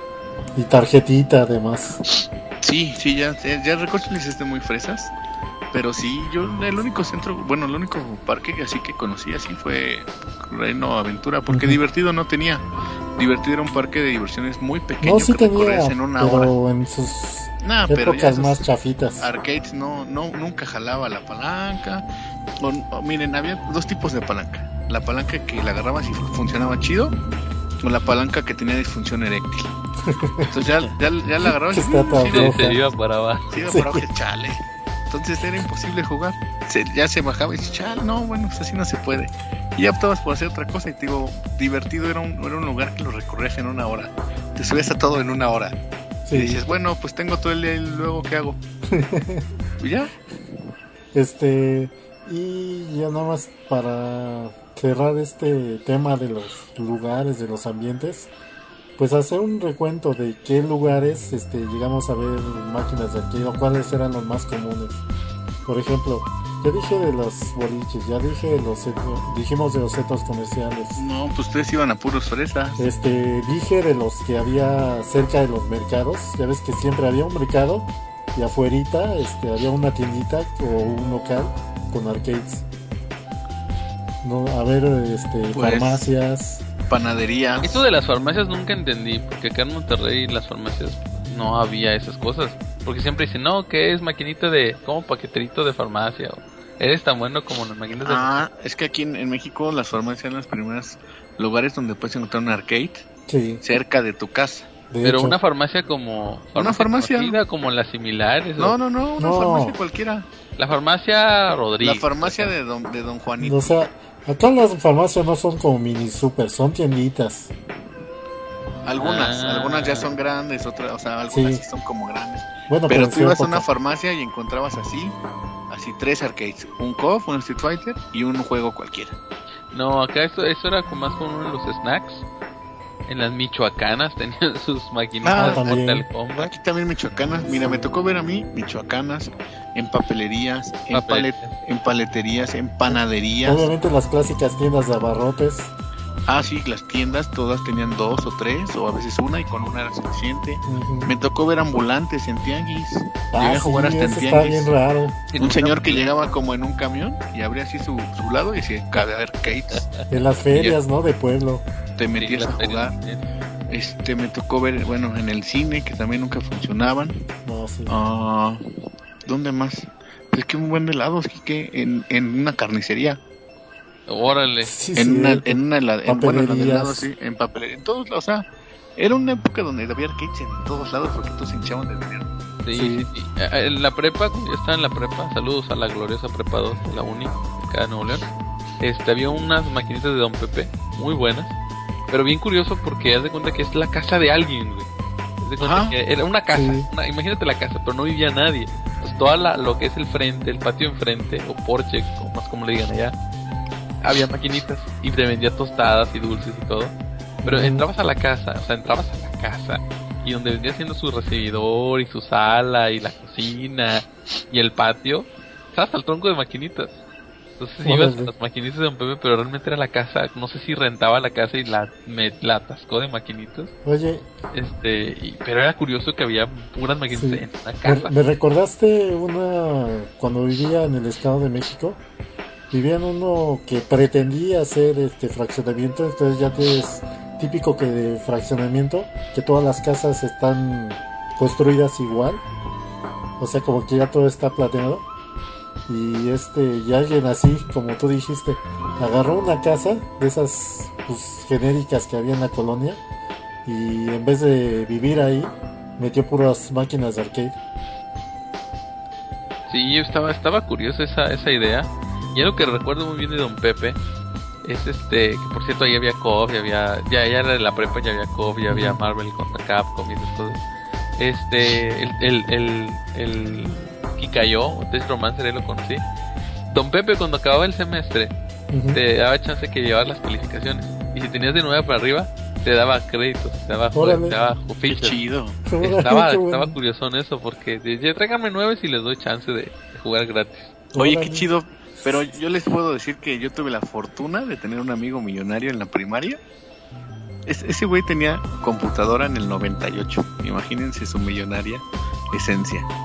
Y tarjetita además. Sí, sí, ya, ya Recorcholis es de muy fresas. Pero sí, yo el único centro, bueno, el único parque que así que conocí así fue Reino Aventura, porque Ujú. divertido no tenía. Divertido era un parque de diversiones muy pequeño No, sí que tenía, recorrías en una pero hora. en sus Nah, pero ya épocas esos más chafitas. arcades no, no, nunca jalaba la palanca. O, o miren, había dos tipos de palanca. La palanca que la agarrabas y funcionaba chido, o la palanca que tenía disfunción eréctil. Entonces ya, ya, ya la agarrabas y Está tan sí, Se, roja. se iba para abajo. se iba Sí. para abajo, chale. Entonces era imposible jugar. Se, ya se bajaba y dice, chale, no, bueno, pues así no se puede. Y ya optabas por hacer otra cosa. Y te digo, divertido era un, era un lugar que lo recorrías en una hora. Te subías a todo en una hora. Sí. Y dices, bueno, pues tengo todo el día y luego ¿qué hago? Y ya. Este, y ya nada más para cerrar este tema de los lugares, de los ambientes, pues hacer un recuento de qué lugares este, llegamos a ver máquinas de arcade o cuáles eran los más comunes. Por ejemplo, ya dije de los boliches, ya dije de los centros- dijimos de los centros comerciales. No, pues ustedes iban a puros fresas. Este, dije de los que había cerca de los mercados, ya ves que siempre había un mercado y afuerita este, había una tiendita o un local con arcades. No, a ver, este, Pues, farmacias. Panadería. Esto de las farmacias nunca entendí, porque acá en Monterrey las farmacias no había esas cosas. Porque siempre dicen, no, que es maquinita de, como paqueterito de farmacia. O, eres tan bueno como las maquinitas de... Ah, es que aquí en, en México las farmacias eran los primeros lugares donde puedes encontrar un arcade Sí, cerca de tu casa. de Pero hecho. una farmacia como... Una farmacia. conocida, como las similares. No, o- no, no, una No. farmacia cualquiera. La farmacia Rodríguez. La farmacia de don, de don Juanito. O sea, acá las farmacias no son como mini super, son tienditas. Algunas, Ah. algunas ya son grandes, otras, o sea, algunas Sí. sí, son como grandes. Bueno, Pero en tú su ibas a época. una farmacia y encontrabas así, así tres arcades, un C O F, un Street Fighter y un juego cualquiera. No, acá esto, eso era como más común en los snacks. En las michoacanas tenían sus maquinitas Ah, de también. Mortal Kombat. Aquí también michoacanas, mira, me tocó ver a mí michoacanas, en papelerías, en, Papel. palet, en paleterías, en panaderías. Obviamente las clásicas tiendas de abarrotes. Ah, sí, las tiendas todas tenían dos o tres, o a veces una, y con una era suficiente. Ujú. Me tocó ver ambulantes en tianguis. Ah, Llegué a sí, jugar hasta en eso está tianguis. bien raro. En Un una- señor que llegaba como en un camión y abría así su, su lado y decía, cada arcades, En las ferias, ¿no? De pueblo. te Sí, metías las a ferias. jugar. Este, me tocó ver, bueno, en el cine, que también nunca funcionaban. No, sí. Ah, ¿dónde más? Pues que un buen de helados, que en, en una carnicería, Órale. Sí, en, una, cierto. en una hela- en, bueno, en la de Papelerías. helados, sí, en papelería, en todos lados, o sea, era una época donde había arcades en todos lados porque todos se hinchaban de dinero. Sí, Sí. sí, sí. Eh, En la prepa, cuando yo estaba en la prepa, saludos a la gloriosa prepa dos de la uni, acá de Nuevo León. Este, había unas maquinitas de Don Pepe, muy buenas. Pero bien curioso porque haz de cuenta que es la casa de alguien, güey. Haz de cuenta Ajá. que era una casa, Sí. una- imagínate la casa, pero no vivía nadie. Entonces toda la, lo que es el frente, el patio enfrente, o porche, o más como le digan allá, había maquinitas y te vendía tostadas y dulces y todo. Pero Ujú. entrabas a la casa, o sea, entrabas a la casa y donde vendría siendo su recibidor y su sala y la cocina y el patio, estaba hasta el tronco de maquinitas. Entonces ibas Órale. a las maquinitas de Don Pepe, pero realmente era la casa, no sé si rentaba la casa y la, me, la atascó de maquinitas. Oye, Este, y- pero era curioso que había puras maquinitas Sí. en una me, casa. me recordaste una. Cuando vivía en el Estado de México, vivía en uno que pretendía hacer este fraccionamiento. Entonces ya es típico que de fraccionamiento, que todas las casas están construidas igual. O sea, como que ya todo está planeado. Y este, y alguien así, como tú dijiste, agarró una casa de esas pues, genéricas que había en la colonia. Y en vez de vivir ahí, metió puras máquinas de arcade. Sí, estaba, estaba curiosa esa, esa idea. Y algo que recuerdo muy bien de Don Pepe es este, que por cierto ahí había C O F, y había, ya, ya era de la prepa, ya había C O F, ya había Marvel contra Capcom y esas cosas. Este, el, el, el, el Kikayo, Test Romancer, ahí lo conocí. Don Pepe cuando acababa el semestre, Ujú. te daba chance que llevar las calificaciones. Y si tenías de nueve para arriba, te daba créditos, te daba, Órale. te daba Qué features. chido. Estaba, Qué bueno. estaba curioso en eso, porque de- ya tráiganme nueve y les doy chance de, de jugar gratis. Oye, Órale. qué chido. Pero yo les puedo decir que yo tuve la fortuna de tener un amigo millonario en la primaria. Es- ese güey tenía computadora en el noventa y ocho. Imagínense su millonaria esencia.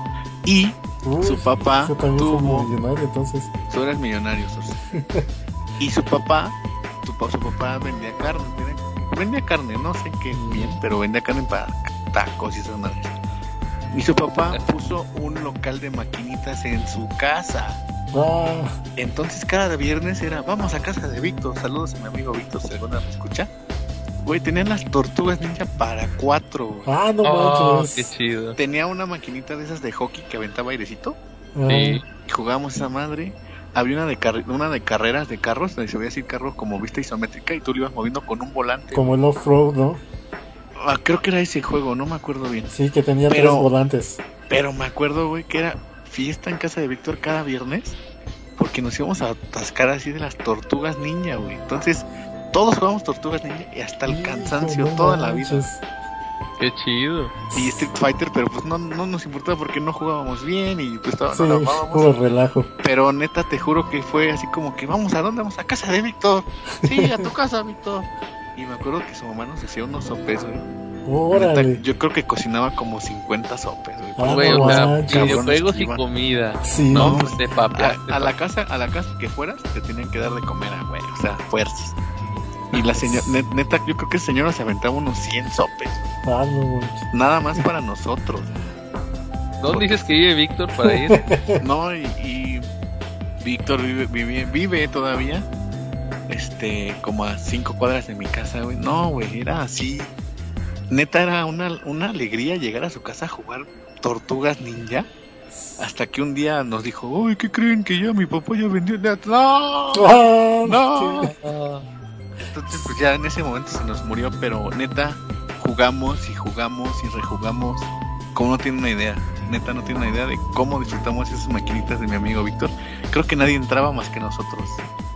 Y Uy, su papá yo también soy tuvo... millonario, entonces. Tú eres millonario, Sorcerer. Y su papá, tu pa- su papá vendía carne, vendía, vendía carne, no sé qué bien, pero vendía carne para tacos y esas madres. Y su papá puso un local de maquinitas en su casa. Ah, Entonces cada viernes era, vamos a casa de Víctor, saludos a mi amigo Víctor, si alguna me escucha. Güey, tenían las tortugas ninja para cuatro. güey. ah, no Oh, manches. qué chido. Tenía una maquinita de esas de hockey que aventaba airecito. Ah, Sí. Y jugábamos esa madre. Había una de carre- una de carreras de carros, donde se veía así el carro como vista isométrica y tú lo ibas moviendo con un volante. Como el off-road, ¿no? Ah, creo que era ese juego, no me acuerdo bien. Sí, que tenía Pero- tres volantes. Pero me acuerdo, güey, que era fiesta en casa de Víctor cada viernes, porque nos íbamos a atascar así de las tortugas ninja, güey. Entonces, todos jugábamos tortugas ninja y hasta el Hijo, cansancio, no toda la vida. manches. Qué chido. Y Street Fighter, pero pues no, no nos importaba porque no jugábamos bien y pues no, Sí, no lo amábamos. puro relajo. Pero neta, te juro que fue así como que vamos a dónde, vamos a casa de Víctor. Sí, a tu casa, Víctor. Y me acuerdo que su mamá nos hacía unos sopes, güey. Neta, Órale. yo creo que cocinaba como cincuenta sopes, güey. Ah, Güey, no o sea, manches. videojuegos y Iba. comida. Sí, No, no. pues de papel. A, a la casa, a la casa que fueras, te tenían que dar de comer, ah, güey, o sea, fuerzas. Y la señora, neta, yo creo que el señor se aventaba unos cien sopes, Ah, no manches. nada más para nosotros. ¿Dónde dices que vive Víctor para ir? No, y, y Víctor vive, vive, vive todavía, este, como a cinco cuadras de mi casa, güey. No, güey, era así. Neta, era una, una alegría llegar a su casa a jugar Tortugas Ninja. Hasta que un día nos dijo, uy, ¿qué creen que ya mi papá ya vendió? ¡No! Ah, No. qué- Entonces, pues ya en ese momento se nos murió, pero neta, jugamos y jugamos y rejugamos. Como no tiene una idea, neta, no tiene una idea de cómo disfrutamos esas maquinitas de mi amigo Víctor. Creo que nadie entraba más que nosotros.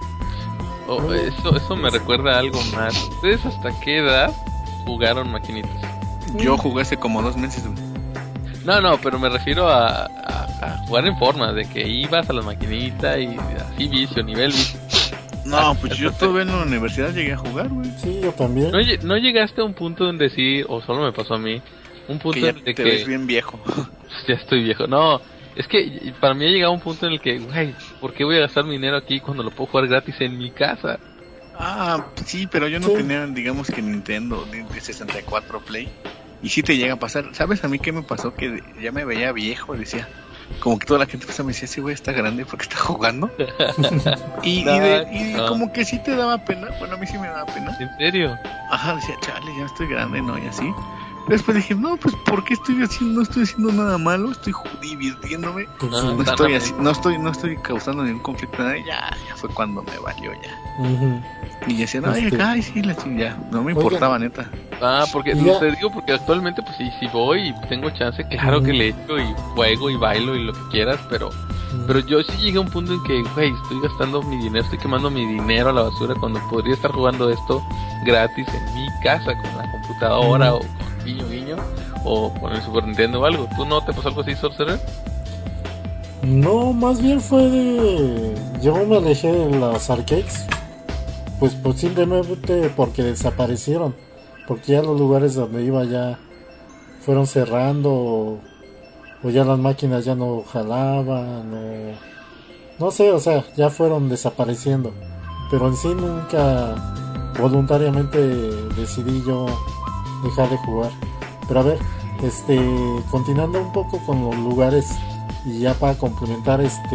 Oh, eso, eso me recuerda a algo más. ¿Ustedes hasta qué edad jugaron maquinitas? Yo jugué hace como dos meses. güey. No, no, pero me refiero a, a, a jugar en forma, de que ibas a la maquinita y así vicio, nivel vicio. No, Ah, pues eso yo te- todavía en la universidad llegué a jugar, güey. Sí, yo también. ¿No, lle- no llegaste a un punto donde sí, o solo me pasó a mí, un punto Que ya en el te que ves bien viejo. ya estoy viejo? No, es que para mí ha llegado un punto en el que, güey, ¿por qué voy a gastar mi dinero aquí cuando lo puedo jugar gratis en mi casa? Ah, sí, pero yo no Sí. tenía, digamos que Nintendo de de sesenta y cuatro Play. Y sí te llega a pasar. ¿Sabes a mí qué me pasó? Que ya me veía viejo, decía. Como que toda la gente pues, me decía, ese güey está grande porque está jugando. y, y, de- y No. como que sí te daba pena. Bueno, a mí sí me daba pena. ¿En serio? Ajá, decía, chale, ya estoy grande, ¿no? Y así. Después dije, no, pues ¿por qué estoy haciendo? No estoy haciendo nada malo, estoy ju- divirtiéndome. Pues Ah, sí. No Sana estoy, mente. así, no estoy, no estoy causando ningún conflicto a nadie. Ya, ya fue cuando me valió ya. Ujú. Y decía, no, Este- ay, sí, la chingada. No me Oigan. importaba, neta. Ah, porque Ya. te digo, porque actualmente pues sí, si voy y tengo chance, claro Ujú. que le echo y juego y bailo y lo que quieras, pero pero yo sí llegué a un punto en que, güey, estoy gastando mi dinero, estoy quemando mi dinero a la basura cuando podría estar jugando esto gratis en mi casa con la computadora Ujú. o con guiño guiño o con el Super Nintendo o algo. ¿Tú no te pasó algo así, Sorcerer? No, más bien fue de... Yo me alejé de las arcades. Pues, pues simplemente porque desaparecieron. Porque ya los lugares donde iba ya fueron cerrando. O, o ya las máquinas ya no jalaban. O, no sé, o sea, ya fueron desapareciendo. Pero en sí nunca voluntariamente decidí yo dejar de jugar. Pero a ver, este, continuando un poco con los lugares. Y ya para complementar, este,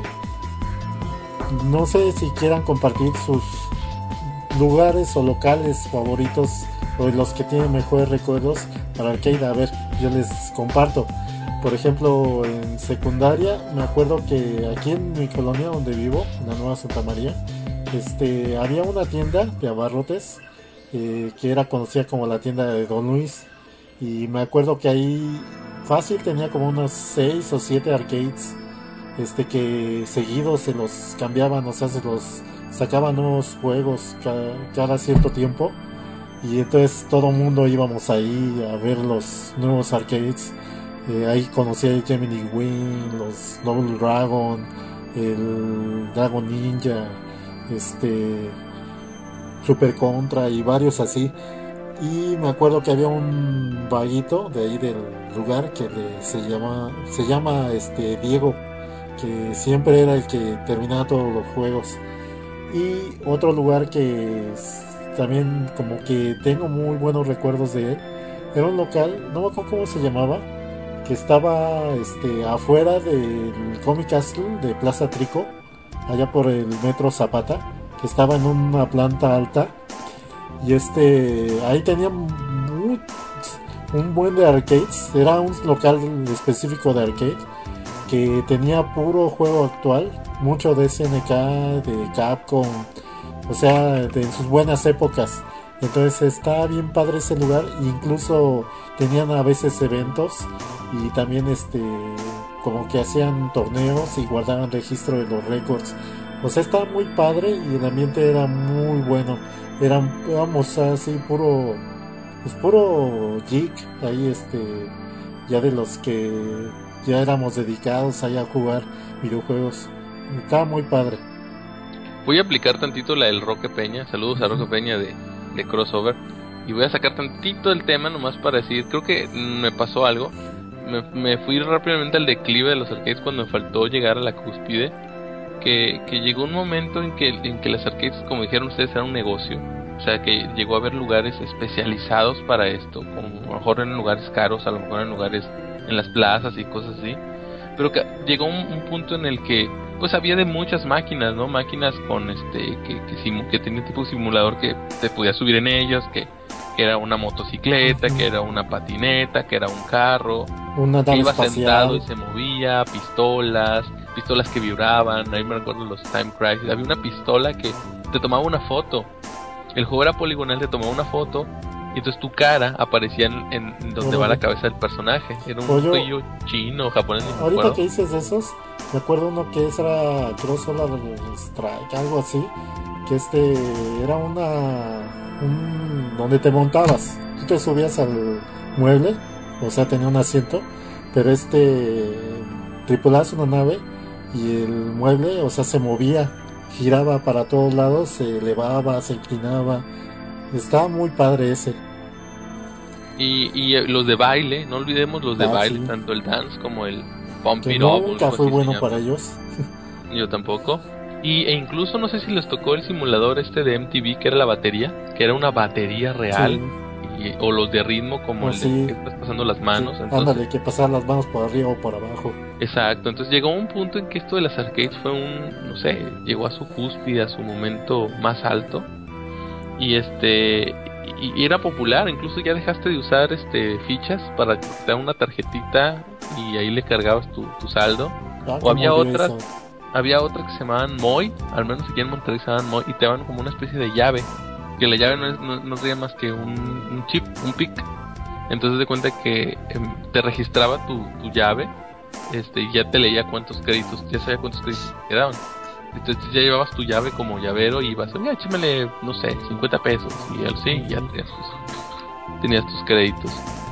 no sé si quieran compartir sus lugares o locales favoritos o los que tienen mejores recuerdos para arcade. A ver, yo les comparto. Por ejemplo, en secundaria me acuerdo que aquí en mi colonia donde vivo, en la Nueva Santa María, este, había una tienda de abarrotes eh, que era conocida como la tienda de Don Luis. Y me acuerdo que ahí fácil tenía como unos seis o siete arcades, este, que seguidos se los cambiaban, o sea, se los sacaban nuevos juegos ca- cada cierto tiempo. Y entonces todo mundo íbamos ahí a ver los nuevos arcades. Eh, ahí conocí a Gemini Wing, los Double Dragon, el Dragon Ninja, este, Super Contra y varios así. Y me acuerdo que había un vaguito de ahí del lugar que le- se llama se llama este Diego, que siempre era el que terminaba todos los juegos. Y otro lugar que es- también como que tengo muy buenos recuerdos de él, era un local, no me acuerdo cómo se llamaba, que estaba este afuera del Comic Castle de Plaza Trico, allá por el Metro Zapata, que estaba en una planta alta. Y este ahí tenían mu- un buen de arcades, era un local específico de arcade que tenía puro juego actual, mucho de S N K, de Capcom, o sea, de en sus buenas épocas. Entonces está bien padre ese lugar, incluso tenían a veces eventos y también este como que hacían torneos y guardaban registro de los récords. O sea, estaba muy padre y el ambiente era muy bueno. Eran, éramos así puro, pues puro geek ahí, este, ya de los que ya éramos dedicados ahí a jugar videojuegos. Estaba muy padre. Voy a aplicar tantito la del Roque Peña. Saludos a Roque Peña de, de Crossover. Y voy a sacar tantito el tema nomás para decir, creo que mm, me pasó algo. Me, me fui rápidamente al declive de los arcades cuando me faltó llegar a la cúspide. Que, que llegó un momento en que, en que las arcades, como dijeron ustedes, era un negocio. O sea, que llegó a haber lugares especializados para esto. Como a lo mejor en lugares caros, a lo mejor en lugares en las plazas y cosas así. Pero que llegó un, un punto en el que pues había de muchas máquinas, ¿no? Máquinas con este que que, simu, que tenía tipo simulador que te podías subir en ellos, que, que era una motocicleta, Ujú. que era una patineta, que era un carro, Una que nave iba sentado espacial. y se movía, pistolas, pistolas que vibraban. Ahí me recuerdo los Time Crisis. Había una pistola que te tomaba una foto. El juego era poligonal, te tomaba una foto y entonces tu cara aparecía en, en donde va Órale. la cabeza del personaje. Era un Oye, juego chino, japonés, no me Ahorita acuerdo. que dices de esos, me acuerdo uno que es, era creo Solar Strike, algo así, que este era una un donde te montabas, tú te subías al mueble, o sea tenía un asiento, pero este tripulabas una nave y el mueble, o sea se movía, giraba para todos lados, se elevaba, se inclinaba, estaba muy padre ese. Y, y eh, los de baile, no olvidemos los de Ah, baile, sí. tanto el dance como el Pump Que It Up, o nunca algo fue así se bueno llama. para ellos. Yo tampoco. Y, e incluso no sé si les tocó el simulador este de M T V, que era la batería, que era una batería real, Sí. y- o los de ritmo como Ah, el de sí. que estás pasando las manos. Sí, Entonces, ándale, que pasar las manos por arriba o por abajo. exacto, entonces llegó un punto en que esto de las arcades fue un, no sé, llegó a su cúspide, a su momento más alto. Y este y, y era popular, incluso ya dejaste de usar este fichas para que te dan una tarjetita y ahí le cargabas tu, tu saldo. Ah, O qué había muy bien otras, eso. había otras que se llamaban Moy, al menos aquí en Monterrey se llamaban Moy, y te daban como una especie de llave, que la llave no es no, no sería más que un, un chip, un pic. Entonces de cuenta que em, te registraba tu, tu llave, este, y ya te leía cuántos créditos, ya sabía cuántos créditos te quedaban. Entonces ya llevabas tu llave como llavero y ibas, oye, échame, no sé, cincuenta pesos, y él sí, ya tenías tus, tenías tus créditos.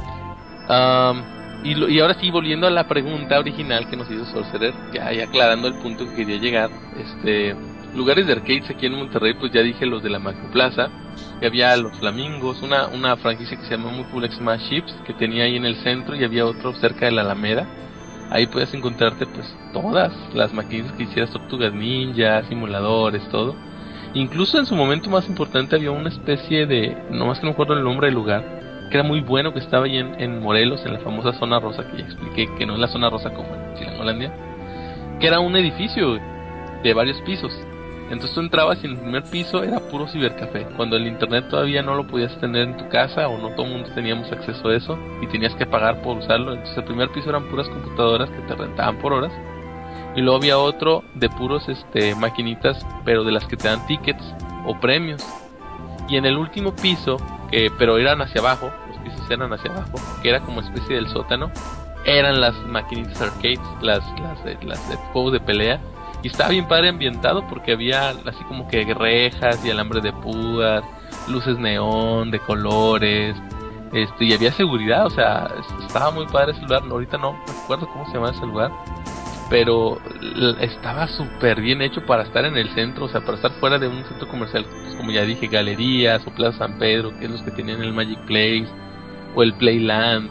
Am, y, lo- y ahora sí, volviendo a la pregunta original que nos hizo Sorcerer, ya, ya aclarando el punto que quería llegar, este, lugares de arcades aquí en Monterrey, pues ya dije los de la Macroplaza, que había los Flamingos, una, una franquicia que se llama muy popular que se llama Chips, que tenía ahí en el centro, y había otro cerca de la Alameda. Ahí puedes encontrarte pues todas las maquinitas que hicieras, Tortugas Ninja, simuladores, todo. Incluso en su momento más importante había una especie de, no más que no me acuerdo el nombre del lugar, que era muy bueno, que estaba ahí en, en Morelos, en la famosa zona rosa, que ya expliqué que no es la zona rosa como en Chilangolandia, que era un edificio de varios pisos. Entonces tú entrabas y en el primer piso era puro cibercafé, cuando el internet todavía no lo podías tener en tu casa, o no todo el mundo teníamos acceso a eso y tenías que pagar por usarlo. Entonces el primer piso eran puras computadoras que te rentaban por horas, y luego había otro de puros este maquinitas, pero de las que te dan tickets o premios. Y en el último piso, que pero eran hacia abajo, los pisos eran hacia abajo, que era como especie del sótano, eran las maquinitas arcades, las las de, las de juegos de pelea. Y estaba bien padre ambientado porque había así como que rejas y alambre de púas, luces neón de colores, este, y había seguridad, o sea, es- estaba muy padre ese lugar. Ahorita no recuerdo cómo se llama ese lugar, pero l- estaba súper bien hecho para estar en el centro, o sea, para estar fuera de un centro comercial, pues como ya dije, galerías o Plaza San Pedro, que es los que tenían el Magic Place o el Playland.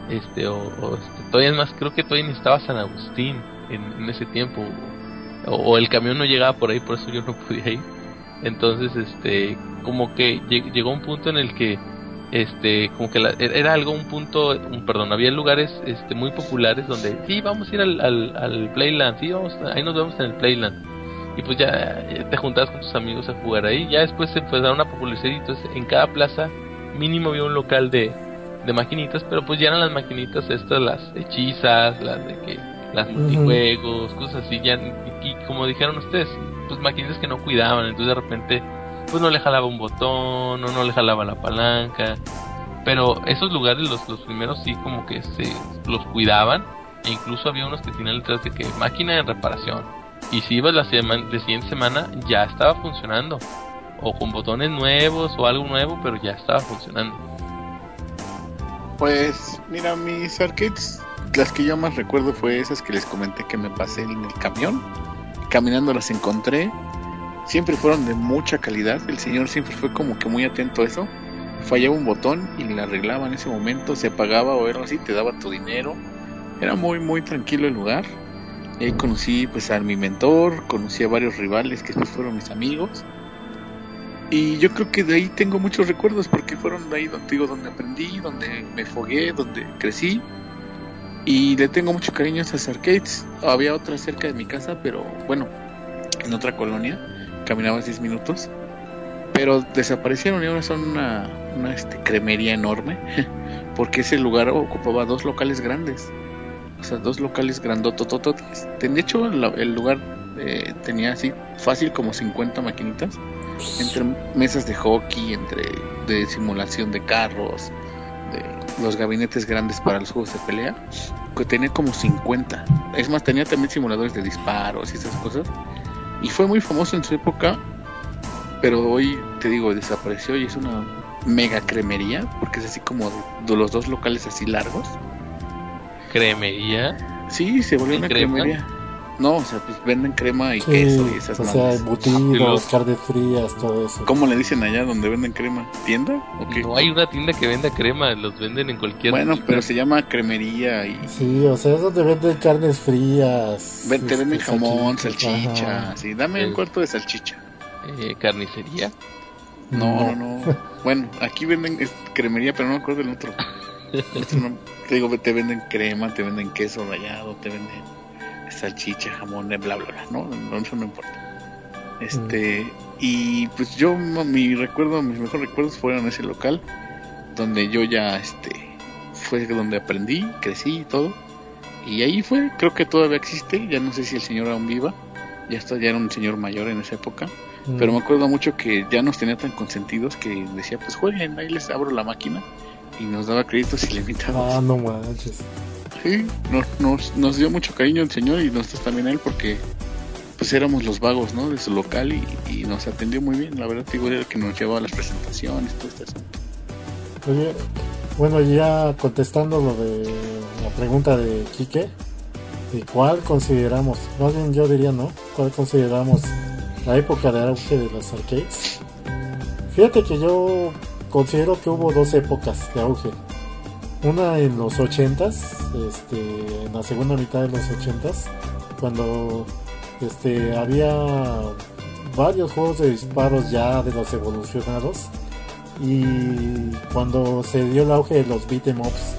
este o, o, este, todavía es más, creo que todavía estaba San Agustín en, en ese tiempo, o, o el camión no llegaba por ahí, por eso yo no podía ir. Entonces este como que lleg- llegó un punto en el que este como que la, era algo un punto un, perdón había lugares este muy populares donde sí vamos a ir al, al, al Playland, sí vamos, ahí nos vemos en el Playland, y pues ya, ya te juntabas con tus amigos a jugar ahí. Ya después se empezaron a popularizar y entonces en cada plaza mínimo había un local de, de maquinitas, pero pues ya eran las maquinitas estas, las hechizas, las de que las Ujú. multijuegos, cosas así, ya, y, y como dijeron ustedes, pues maquinitas que no cuidaban, entonces de repente pues no le jalaba un botón, o no le jalaba la palanca. Pero esos lugares, los, los primeros sí como que se los cuidaban, e incluso había unos que tenían letras de que máquina de reparación, y si ibas la semana, la siguiente semana ya estaba funcionando, o con botones nuevos o algo nuevo, pero ya estaba funcionando. Pues mira, mis arcades, las que yo más recuerdo fue esas que les comenté que me pasé en el camión. Caminando las encontré. Siempre fueron de mucha calidad. El señor siempre fue como que muy atento a eso. Fallaba un botón y la arreglaba en ese momento. Se pagaba o algo así, te daba tu dinero. Era muy muy tranquilo el lugar. Y ahí conocí pues a mi mentor. Conocí a varios rivales que después fueron mis amigos. Y yo creo que de ahí tengo muchos recuerdos, porque fueron de ahí donde, digo, donde aprendí, donde me fogué, donde crecí. Y le tengo mucho cariño a esas arcades. Había otra cerca de mi casa, pero bueno, en otra colonia. Caminaba diez minutos. Pero desaparecieron y ahora son una, una este, cremería enorme. Porque ese lugar ocupaba dos locales grandes. O sea, dos locales grandototototes. De hecho, la- el lugar eh, tenía así fácil como cincuenta maquinitas. Entre mesas de hockey, entre de simulación de carros, de los gabinetes grandes para los juegos de pelea, que tenía como cincuenta. Es más, tenía también simuladores de disparos y esas cosas. Y fue muy famoso en su época, pero hoy, te digo, desapareció y es una mega cremería, porque es así como de los dos locales así largos. Cremería. Sí, se volvió ¿Y una crema? cremería. No, o sea, pues venden crema y Sí, queso y esas o sea, madres. embutidos, Y los- carnes frías, todo eso. ¿Cómo le dicen allá donde venden crema? ¿Tienda? ¿O qué? No hay una tienda que venda crema, los venden en cualquier. Bueno, pero se llama cremería y Sí, o sea, es donde venden carnes frías. ven- te este, venden jamón, salchichas, salchicha. ajá. Sí, dame un Es- cuarto de salchicha. eh, carnicería. No, no, no. Bueno, aquí venden es cremería, pero no me acuerdo del otro. Otro no- te digo, te venden crema, te venden queso rallado, te venden salchicha, jamón, bla, bla, bla. No, no, eso no importa. Este, y pues yo, m- mi recuerdo, mis mejores recuerdos fueron ese local, donde yo ya, este, fue donde aprendí, crecí y todo. Y ahí fue, creo que todavía existe, ya no sé si el señor aún viva, ya está, ya era un señor mayor en esa época. Mm. Pero me acuerdo mucho que ya nos tenía tan consentidos que decía, pues jueguen, ahí les abro la máquina. Y nos daba créditos ilimitados. Ah, no manches. Sí, nos, nos, nos dio mucho cariño el señor y nosotros también a él, porque pues éramos los vagos, ¿no? De su local y, y nos atendió muy bien. La verdad, digo, era el que nos llevaba a las presentaciones, todo este asunto. Oye, bueno, ya contestando lo de la pregunta de Quique, ¿de cuál consideramos? Más bien yo diría, ¿no? ¿Cuál consideramos la época de auge de las arcades? Fíjate que yo considero que hubo dos épocas de auge. Una en los ochentas, este, en la segunda mitad de los ochentas, cuando este, había varios juegos de disparos ya de los evolucionados, y cuando se dio el auge de los beat'em ups,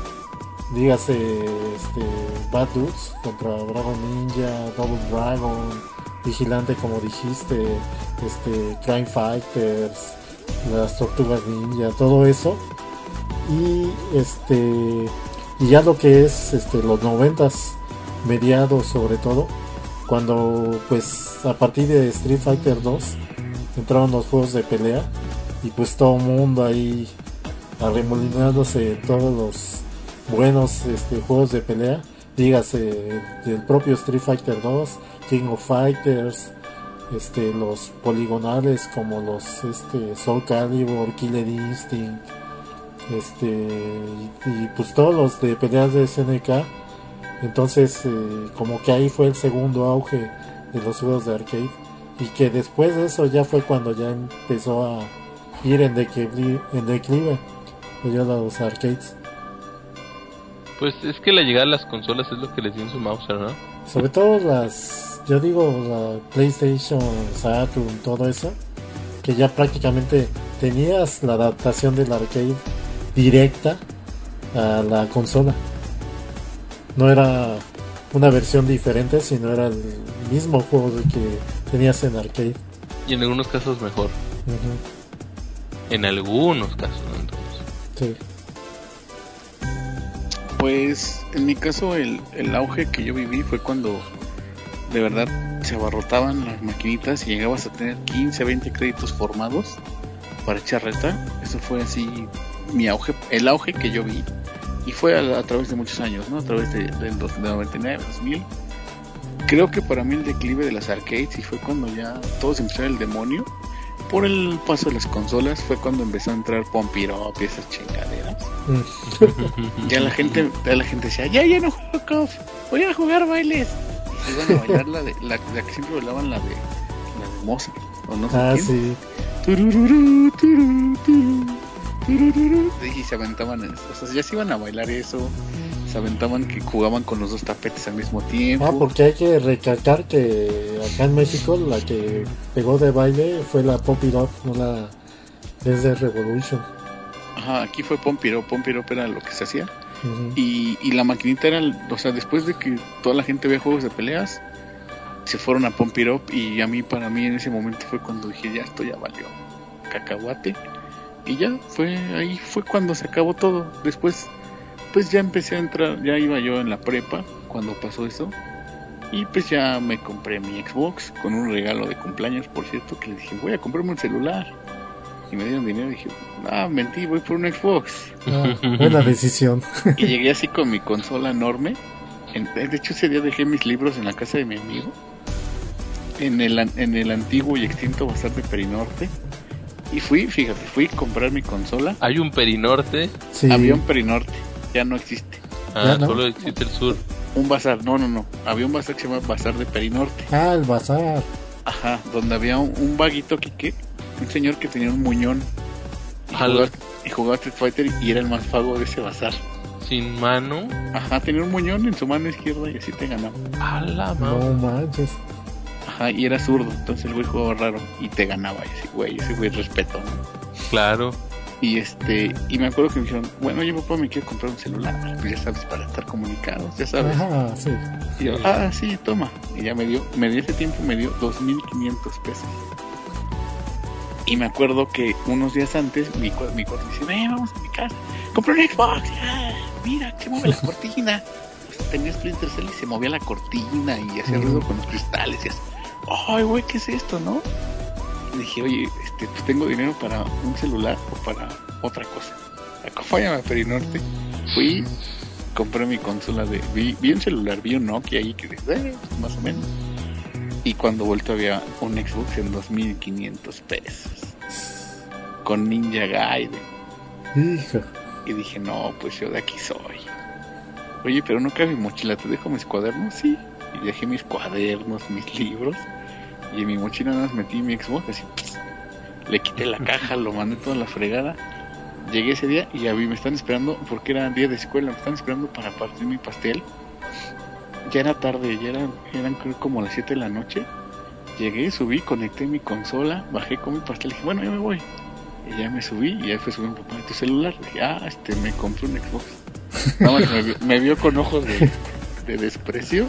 dígase este, Bad Dudes contra Dragon Ninja, Double Dragon, Vigilante como dijiste, este, Crime Fighters, las Tortugas Ninja, todo eso. Y este y ya lo que es este los noventas, mediados sobre todo, cuando pues a partir de Street Fighter dos entraron los juegos de pelea y pues todo el mundo ahí arremolinándose todos los buenos este, juegos de pelea, dígase del propio Street Fighter dos, King of Fighters, este los poligonales como los este Soul Calibur, Killer Instinct, este y, y pues todos los de peleas de S N K. Entonces eh, como que ahí fue el segundo auge de los juegos de arcade, y que después de eso ya fue cuando ya empezó a ir en declive, en declive pues ya los arcades. Pues es que la llegada de las consolas es lo que les dio en su Mauser, ¿no? Sobre todo las, yo digo, la PlayStation, Saturn, todo eso, que ya prácticamente tenías la adaptación del arcade directa a la consola. No era una versión diferente, sino era el mismo juego que tenías en arcade. Y en algunos casos mejor. Uh-huh. En algunos casos, ¿no? Entonces, Sí. Pues en mi caso el, el auge que yo viví fue cuando de verdad se abarrotaban las maquinitas y llegabas a tener quince, veinte créditos formados para echar reta. Eso fue así mi auge, el auge que yo vi. Y fue a, a través de muchos años, ¿no? A través de, de, de noventa y nueve, dos mil. Creo que para mí el declive de las arcades y fue cuando ya todos empezaron el demonio. Por el paso de las consolas fue cuando empezó a entrar Pump It Up y esas chingaderas. Ya la gente, ya la gente decía, ya, ya no juego Cof, voy a jugar bailes. Y se iban a bailar la de, la, la que siempre bailaban, la de, la de Mozart, o no sé Ah, quién. sí. Turururu, tururu, tururu, turururu. Y se aventaban, o sea, ya se iban a bailar eso. Se aventaban que jugaban con los dos tapetes al mismo tiempo. Ah, porque hay que recalcar que acá en México la que pegó de baile fue la Pump It Up, no la desde Revolution. Ajá, aquí fue Pump It Up, Pump It Up era lo que se hacía. Uh-huh. Y, y la maquinita era, o sea, después de que toda la gente veía juegos de peleas, se fueron a Pump It Up. Y a mí, para mí en ese momento fue cuando dije, ya esto ya valió cacahuate. Y ya, fue ahí fue cuando se acabó todo. Después, pues ya empecé a entrar, ya iba yo en la prepa cuando pasó eso. Y pues ya me compré mi Xbox con un regalo de cumpleaños, por cierto, que le dije, voy a comprarme un celular. Y me dieron dinero y dije, ah, mentí, voy por un Xbox. Ah, buena decisión. Y llegué así con mi consola enorme. En, de hecho, ese día dejé mis libros en la casa de mi amigo. En el, en el antiguo y extinto bazar de Perinorte. Y fui, fíjate, fui a comprar mi consola. hay un Perinorte. Sí. Había un Perinorte, ya no existe. Ah, Ya, ¿no? solo existe el sur. Un bazar, no, no, no. Había un bazar que se llama Bazar de Perinorte. Ah, el bazar. Ajá, donde había un, un vaguito Quique, un señor que tenía un muñón. Y Jala. jugaba, y jugaba Street Fighter y era el más vago de ese bazar. Sin mano. Ajá, tenía un muñón en su mano izquierda y así te ganaba. A la No mano. manches. Ajá, y era zurdo, entonces el güey jugaba raro y te ganaba. Y así, güey, ese güey respeto, ¿no? Claro. Y este, y me acuerdo que me dijeron, bueno, yo papá me quiero comprar un celular, pues ya sabes, para estar comunicados, ya sabes. Ajá, sí. Y yo, ah, sí, toma. Y ya me dio, me dio ese tiempo, me dio dos mil quinientos pesos. Y me acuerdo que unos días antes, mi, cu- mi cuate dice, eh, vamos a mi casa, compré un Xbox, ah, mira, se mueve la cortina. Pues tenía Splinter Cell y se movía la cortina y hacía Mm. ruido con los cristales y así. Ay, güey, ¿qué es esto, no? Y dije, oye, este, pues tengo dinero para un celular o para otra cosa. Acompáñame a Perinorte. Fui, compré mi consola de... Vi, vi un celular, vi un Nokia ahí que eh, más o menos. Y cuando vuelto había un Xbox en dos mil quinientos pesos. Con Ninja Gaiden. Hijo. Y dije, no, pues yo de aquí soy. Oye, pero no cabe mi mochila, ¿te dejo mis cuadernos? Sí. Y dejé mis cuadernos, mis libros. Y en mi mochila nada más metí mi Xbox, así. Le quité la caja, lo mandé toda la fregada. Llegué ese día y a mí me están esperando, porque era día de escuela, me están esperando para partir mi pastel. Ya era tarde, ya eran, eran creo como las siete de la noche. Llegué, subí, conecté mi consola, bajé con mi pastel y dije, bueno, ya me voy. Y ya me subí y ahí fue subir mi papá, ¿tu celular? Dije, ah, este, me compré un Xbox. Nada más me, vio- me vio con ojos de, de desprecio.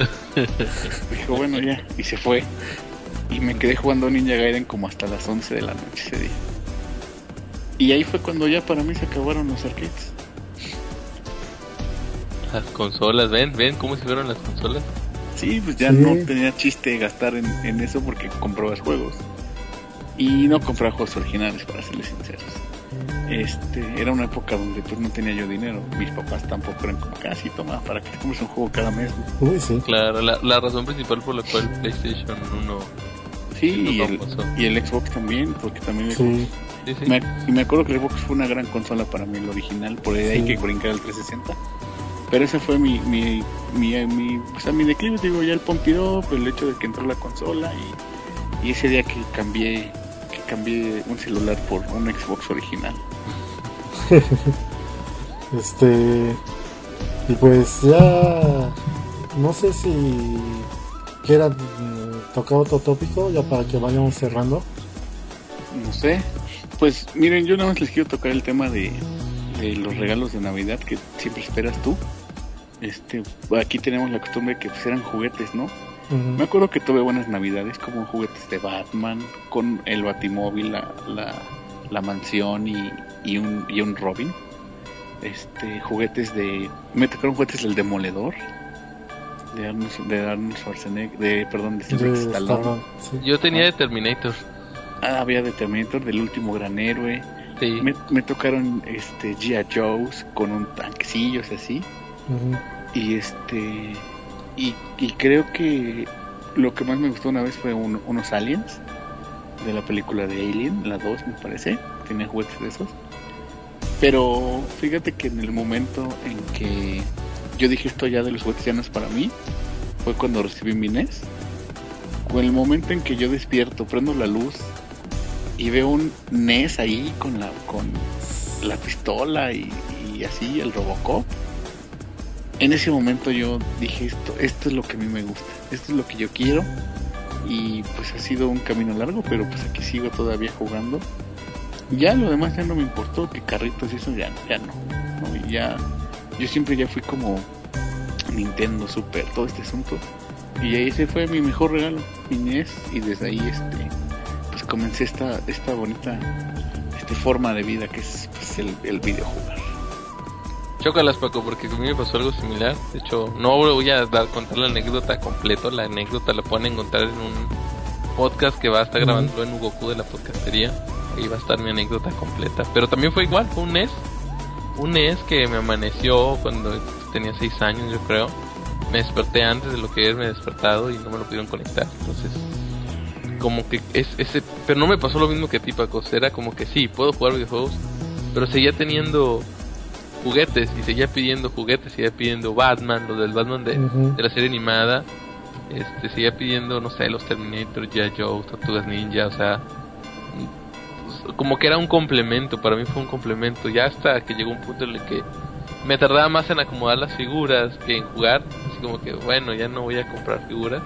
Dijo, bueno, ya, y se fue. Y me quedé jugando Ninja Gaiden como hasta las once de la noche ese día. Y ahí fue cuando ya para mí se acabaron los arcades. Las consolas, ven, ven cómo se fueron las consolas. Sí, pues ya Sí. no tenía chiste gastar en, en eso porque comprabas juegos. Y no compraba juegos originales, para serles sinceros. Este, era una época donde pues no tenía yo dinero. Mis papás tampoco eran como casi, toma, para que te compres un juego cada mes. Uy, sí. Claro, la, la razón principal por la cual PlayStation uno... Sí, Sí, y no el, pasó. y el Xbox también, porque también el Sí. Sí, sí. Me, y me acuerdo que el Xbox fue una gran consola para mí, el original, por ahí hay Sí. que brincar al trescientos sesenta. Pero ese fue mi, mi, mi, mi, o sea, mi declive, digo, ya el Pump It Up, el hecho de que entró la consola y, y ese día que cambié, que cambié un celular por un Xbox original. Este. Y pues ya no sé si quieran mm, tocar otro tópico ya para que vayamos cerrando. No sé. Pues miren, yo nada más les quiero tocar el tema de, de los regalos de Navidad que siempre esperas tú. Este, aquí tenemos la costumbre que pues eran juguetes, ¿no? Uh-huh. Me acuerdo que tuve buenas Navidades como juguetes de Batman, con el Batimóvil, la, la, la mansión y, y un y un Robin. Este, juguetes de, me tocaron juguetes del Demoledor, de Arnold, de Arnold Schwarzenegger, de perdón, de Sylvester De Stallone. Stallone, sí. Yo tenía de Terminator. Ah, había de Terminator, del último gran héroe. Sí. Me, me tocaron este G I. Joe's con un tanquecillos así. Uh-huh. Y este y, y creo que lo que más me gustó una vez fue un, unos aliens de la película de Alien, la dos me parece. Tenía juguetes de esos. Pero fíjate que en el momento en que yo dije esto ya de los juguetes ya no es para mí, fue cuando recibí mi N E S. O el momento en que yo despierto, prendo la luz y veo un N E S ahí con la con la pistola y, y así el Robocop. En ese momento yo dije esto, esto es lo que a mí me gusta, esto es lo que yo quiero. Y pues ha sido un camino largo, pero pues aquí sigo todavía jugando. Ya lo demás ya no me importó, que carritos y eso ya, ya no, no, y ya, yo siempre ya fui como Nintendo, Super, todo este asunto. Y ese fue mi mejor regalo, mi N E S, y desde ahí este pues comencé esta esta bonita este forma de vida que es pues, el, el videojugar. Chócalas, Paco, porque a mí me pasó algo similar. De hecho, no voy a dar contar la anécdota completa. La anécdota la pueden encontrar en un podcast que va a estar grabando uh-huh. en Goku de la podcastería. Ahí va a estar mi anécdota completa. Pero también fue igual, fue un N E S. Un N E S que me amaneció cuando tenía seis años, yo creo. Me desperté antes de lo que haberme despertado y no me lo pudieron conectar. Entonces, como que es ese. Pero no me pasó lo mismo que a ti, Paco. Era como que sí, puedo jugar videojuegos, pero seguía teniendo juguetes y seguía pidiendo juguetes, seguía pidiendo Batman, los del Batman de, uh-huh. de la serie animada. Este, seguía pidiendo, no sé, los Terminator, G I. Joe, Tortugas Ninja, o sea, como que era un complemento, para mí fue un complemento, ya hasta que llegó un punto en el que me tardaba más en acomodar las figuras que en jugar, así como que bueno, ya no voy a comprar figuras.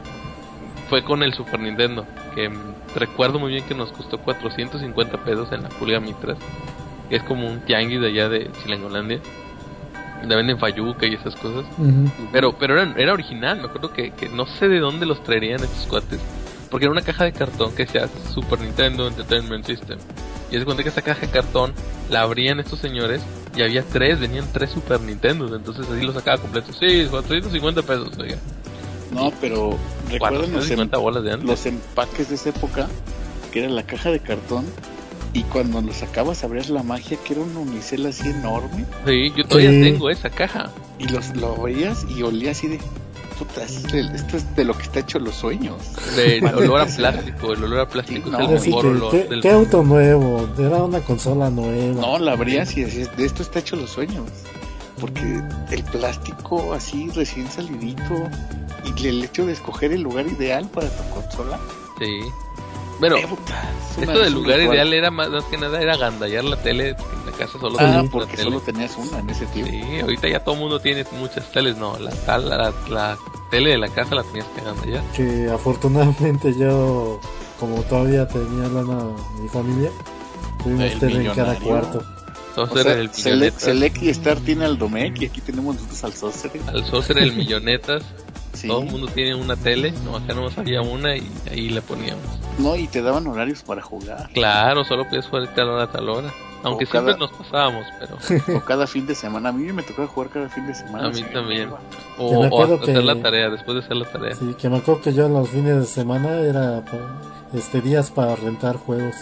Fue con el Super Nintendo, que recuerdo muy bien que nos costó cuatrocientos cincuenta pesos en la Pulga Mitras, que es como un tianguis de allá de Chilangolandia, donde venden fayuca y esas cosas. Uh-huh. Pero pero era, era original, me acuerdo que, que no sé de dónde los traerían estos cuates, porque era una caja de cartón que decía Super Nintendo Entertainment System. Y se cuenta que esa caja de cartón la abrían estos señores y había tres, venían tres Super Nintendo, entonces así lo sacaba completo. Sí, cuatrocientos cincuenta pesos, oiga. No, pero recuerden los, em- bolas de antes. los empaques de esa época, que era la caja de cartón, y cuando lo sacabas abrías la magia, que era un unicel así enorme. Sí, yo todavía sí. tengo esa caja. Y los, lo abrías y olía así de... Puta, esto es de lo que está hecho los sueños. El olor a plástico, el olor a plástico sí, no, es el mejor que, olor. ¿qué, del... ¿Qué auto nuevo? Era una consola nueva. No, la abrías y decías, de esto está hecho los sueños. Porque el plástico así recién salidito y el hecho de escoger el lugar ideal para tu consola. Sí. Bueno, eh, puta, esto del lugar igual. Ideal era más, más que nada era agandallar la tele. En la casa solo ah, tenías porque tele. Solo tenías una en ese tiempo. Sí, ahorita ya todo el mundo tiene muchas teles, no, la, la, la, la tele de la casa la tenías que agandallar. Que afortunadamente yo, como todavía tenía lana mi familia, tuvimos tele en cada cuarto. O sea, el Select, Select y Star tiene al Domec y aquí tenemos nosotros al Saucer. Al Saucer, el Millonetas. Sí. Todo el mundo tiene una tele, no, acá nomás había una y ahí la poníamos. No, y te daban horarios para jugar. Claro, solo podías jugar tal hora a tal hora. Aunque o siempre cada... nos pasábamos, pero... O cada fin de semana. A mí me tocaba jugar cada fin de semana. A mí también. O, o hacer que... la tarea, después de hacer la tarea. Sí, que me acuerdo que yo en los fines de semana era este días para rentar juegos.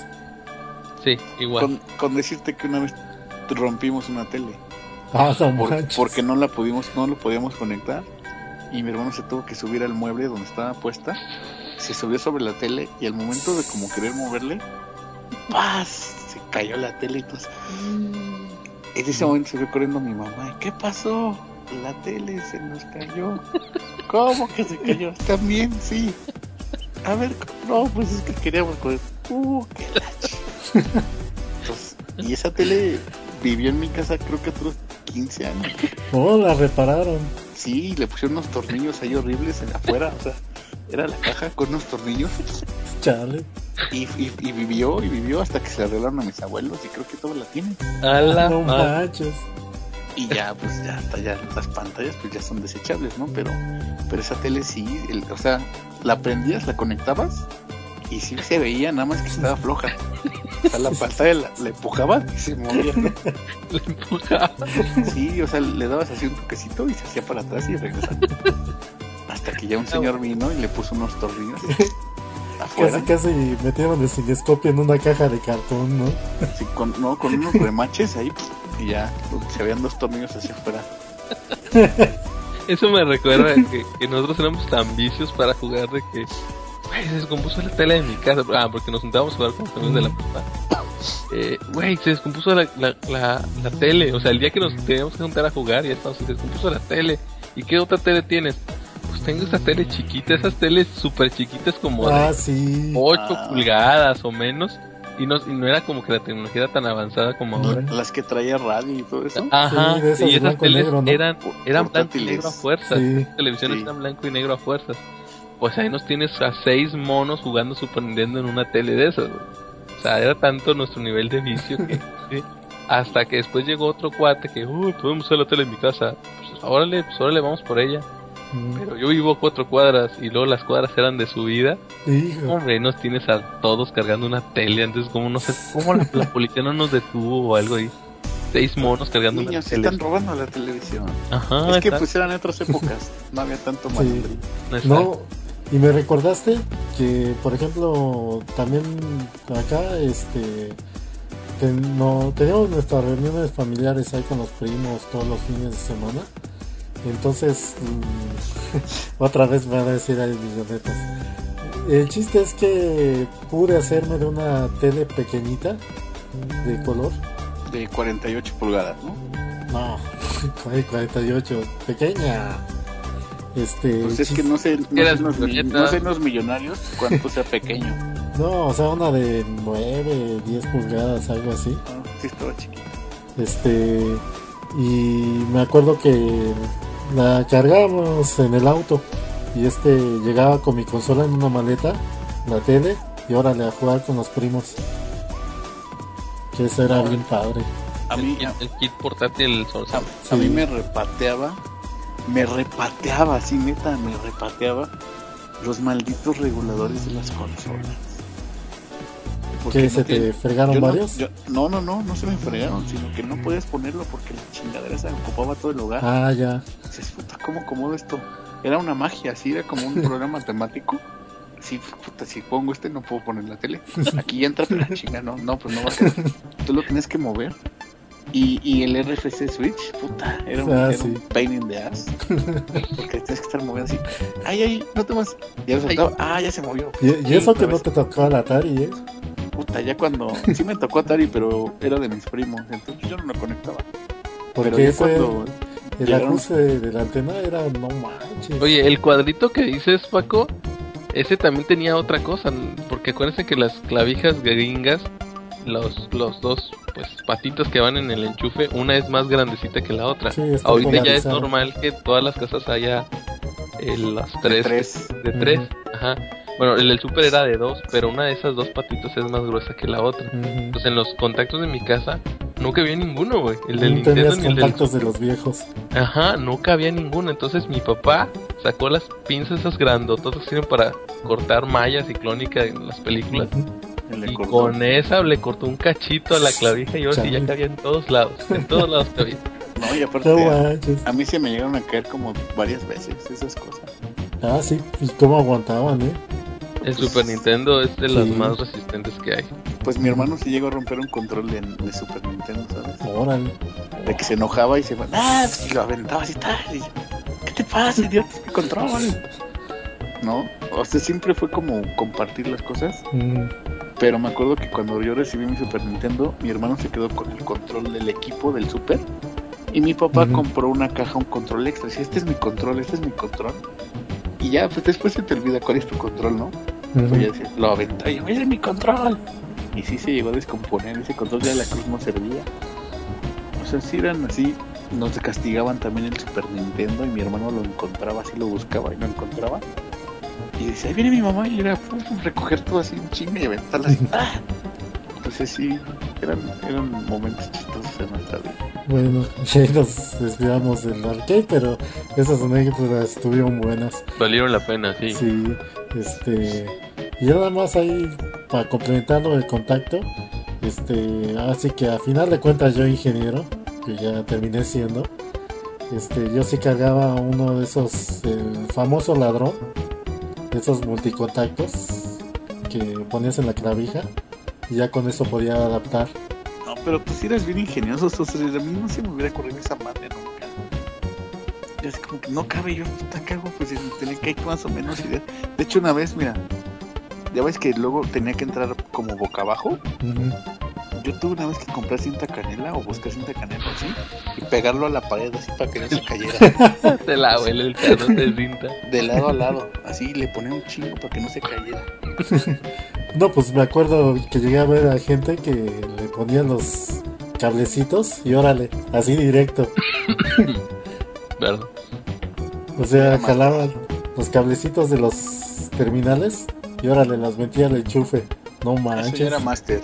Sí, igual. Con, con decirte que una vez rompimos una tele. Ah, no por, manches. Porque no la pudimos, no lo podíamos conectar. Y mi hermano se tuvo que subir al mueble donde estaba puesta. Se subió sobre la tele y al momento de como querer moverle, ¡paz! Se cayó la tele y todo. En ese momento se fue corriendo mi mamá. ¿Qué pasó? La tele se nos cayó. ¿Cómo que se cayó? También, sí. A ver, no, pues es que queríamos correr. Uh, qué lache. Entonces, y esa tele vivió en mi casa creo que otros quince años. Oh, la repararon. Sí, le pusieron unos tornillos ahí horribles en afuera, o sea, era la caja con unos tornillos. Chale. Y, y, y vivió, y vivió hasta que se la arreglaron a mis abuelos, y creo que todos la tienen. A la No madre. manches. Y ya, pues ya, hasta ya las pantallas pues ya son desechables, ¿no? Pero, pero esa tele sí, el- o sea, la prendías, la conectabas y sí se veía, nada más que estaba floja. O sea, la pantalla la, la empujabas y se movía, ¿no? Le empujaba. Sí, o sea, le dabas así un toquecito y se hacía para atrás y regresaba. Hasta que ya un señor vino y le puso unos tornillos afuera. Casi, casi metieron el cinescopio en una caja de cartón, ¿no? Sí, con, no, con unos remaches ahí y ya se veían dos tornillos hacia afuera. Eso me recuerda que, que nosotros éramos tan vicios para jugar de que, güey, se descompuso la tele de mi casa. Ah, porque nos juntábamos a jugar con los amigos de la prepa. Eh, güey, se descompuso la, la, la, la tele. O sea, el día que nos teníamos que juntar a jugar, ya estamos, se descompuso la tele. ¿Y qué otra tele tienes? Pues tengo esta tele chiquita, esas teles súper chiquitas como Ah, de sí. ocho Ah. pulgadas o menos. Y no, y no era como que la tecnología era tan avanzada como ahora. Las que traía radio y todo eso. Ajá, Sí, de esas y de esas blanco y teles negro, ¿no? eran, eran blanco y Portátiles. negro a fuerzas. Sí. Las televisiones Sí. eran blanco y negro a fuerzas. Pues ahí nos tienes a seis monos jugando Super Nintendo en una tele de esas, güey. O sea, era tanto nuestro nivel de vicio que... sí. Hasta que después llegó otro cuate que, uy, podemos usar la tele en mi casa. Pues órale, pues órale, vamos por ella. Mm. Pero yo vivo cuatro cuadras y luego las cuadras eran de subida. Hijo. Hombre, nos tienes a todos cargando una tele. Entonces, ¿cómo no sé, cómo la, la policía no nos detuvo o algo ahí? Seis monos cargando Niños, una se tele. están robando la televisión. Ajá, Es que está- pues eran otras épocas, no había tanto Sí. malandrín. está- No, y me recordaste que, por ejemplo, también acá, este, que no, teníamos nuestras reuniones familiares ahí con los primos todos los fines de semana. Entonces, mm, otra vez me van a decir ahí millonetas. El chiste es que pude hacerme de una tele pequeñita de color. De cuarenta y ocho pulgadas, ¿no? No, cuarenta y ocho, pequeña. Este, Pues es chis- que no sé, no Eras sé, los, milloneta. no sé los millonarios cuánto sea pequeño. no, o sea, una de nueve, diez pulgadas, algo así. No, sí estaba chiquito. Este, y me acuerdo que la cargábamos en el auto y este llegaba con mi consola en una maleta, la tele, y órale a jugar con los primos. Que eso era bien padre. A el, mí, kit, a, el kit portátil, el sol. a- a mí me repateaba, me repateaba, así neta, me repateaba los malditos reguladores de las consolas. Porque ¿Qué, no se tiene- te fregaron yo no- varios? yo- No, no, no, no se me fregaron, sino que no podías ponerlo porque la chingadera se ocupaba todo el hogar. Ah, ya. Dices, puta, ¿cómo acomodo esto? Era una magia, así era como un programa matemático. Sí, puta, si pongo este no puedo poner la tele. Aquí ya entra, pero la chinga, no, no, pues no va a quedar. Tú lo tienes que mover. Y, y el R F C Switch, puta, era un, Ah, era un sí. pain in the ass. Porque tienes que estar moviendo así. Ay, ay, no te más. Ya lo soltaba. Ah, ya se movió. Y, y Sí, eso otra que no vez. te tocó la Atari, ¿eh? Puta, ya cuando. Sí me tocó Atari, pero era de mis primos. Entonces yo no lo conectaba. Porque Pero ya ese, cuando. el llegaron- ajuste de, de la antena era, no manches. Oye, el cuadrito que dices, Paco, ese también tenía otra cosa, porque acuérdense que las clavijas gringas, los, los dos pues patitos que van en el enchufe, una es más grandecita que la otra. Sí, está Ahorita ya es polarizado. normal que todas las casas haya eh, las tres, tres. de tres, Ujú. ajá. Bueno, el del super era de dos, pero una de esas dos patitos es más gruesa que la otra. Ujú. Pues en los contactos de mi casa no cabía ninguno, güey. El del No Nintendo tenías ni el del contactos de los viejos. Ajá, no cabía ninguno. Entonces mi papá sacó las pinzas esas grandototas que sirven para cortar malla ciclónica en las películas. Le Y cortó. con esa le cortó un cachito a la clavija y ahora sí ya Chale. cabía en todos lados. En todos lados cabía. No, y aparte. No manches. A mí se me llegaron a caer como varias veces esas cosas. Ah, sí, pues cómo aguantaban, ¿eh? El Super Nintendo es de las Sí. más resistentes que hay. Pues mi hermano sí llegó a romper un control de, de Super Nintendo, ¿sabes? Órale. De que se enojaba y se va, ah, pues, y lo aventaba así, tal. Y yo, ¿qué te pasa, idiota? Es mi control. ¿No? O sea, siempre fue como compartir las cosas. Mm, Pero me acuerdo que cuando yo recibí mi Super Nintendo, mi hermano se quedó con el control del equipo del Super. Y mi papá Ujú. compró una caja, un control extra. Dice, este es mi control, este es mi control. Y ya, pues después se te olvida cuál es tu control, ¿no? ujú. Pues ya decía, lo aventó y yo, ¡ese es mi control! Y sí se llegó a descomponer, ese control ya de la cruz no servía. O sea, sí eran así nos castigaban también el Super Nintendo y mi hermano lo encontraba, así lo buscaba y lo encontraba. Y decía, ahí viene mi mamá y era pum, pum, recoger todo así un chingo y aventarla así. ¡Ah! Entonces sí, eran, eran momentos chistosos en nuestra vida. Bueno, ya nos desviamos del arcade, pero esas anécdotas estuvieron buenas. Valieron la pena, sí. Sí, este... Y nada más ahí, para complementarlo el contacto, este... Así que a final de cuentas yo ingeniero, que ya terminé siendo, este, yo sí cargaba uno de esos, el famoso ladrón, de esos multicontactos que ponías en la clavija, y ya con eso podía adaptar. No, pero tú sí eres bien ingenioso, o sea, a mí no se me hubiera ocurrido esa madre nunca. Yo así como que no cabe, yo puta cago, pues tenía que ir más o menos idea. De hecho una vez, mira, ya ves que luego tenía que entrar como boca abajo. Uh-huh. Yo tuve una vez que comprar cinta canela o buscar cinta canela así y pegarlo a la pared así para que no se cayera. Se la huele el pedazo de cinta. De lado a lado, así le ponía un chingo para que no se cayera. No, pues me acuerdo que llegué a ver a gente que le ponía los cablecitos y órale, así directo. ¿Verdad? O sea, jalaban los cablecitos de los terminales y órale, las metía al enchufe. No Eso manches. ya era máster.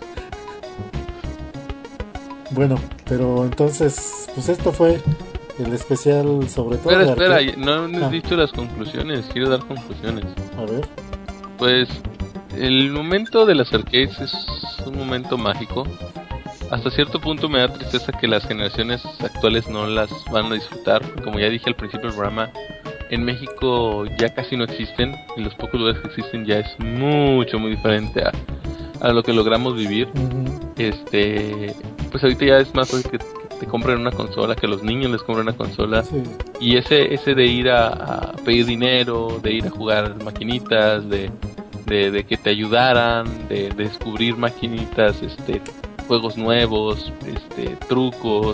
Bueno, pero entonces, pues esto fue el especial sobre todo. Espera, de espera, arcade. no hemos Ah. dicho las conclusiones. Quiero dar conclusiones. A ver. Pues el momento de las arcades es un momento mágico. Hasta cierto punto me da tristeza que las generaciones actuales no las van a disfrutar. Como ya dije al principio del programa, en México ya casi no existen. Y los pocos lugares que existen ya es mucho, muy diferente a, a lo que logramos vivir. Uh-huh. Este, pues ahorita ya es más fácil que te compren una consola, que los niños les compren una consola. Sí. Y ese ese de ir a, a pedir dinero, de ir a jugar maquinitas, de, de, de que te ayudaran, de, de descubrir maquinitas, este, juegos nuevos, este, trucos,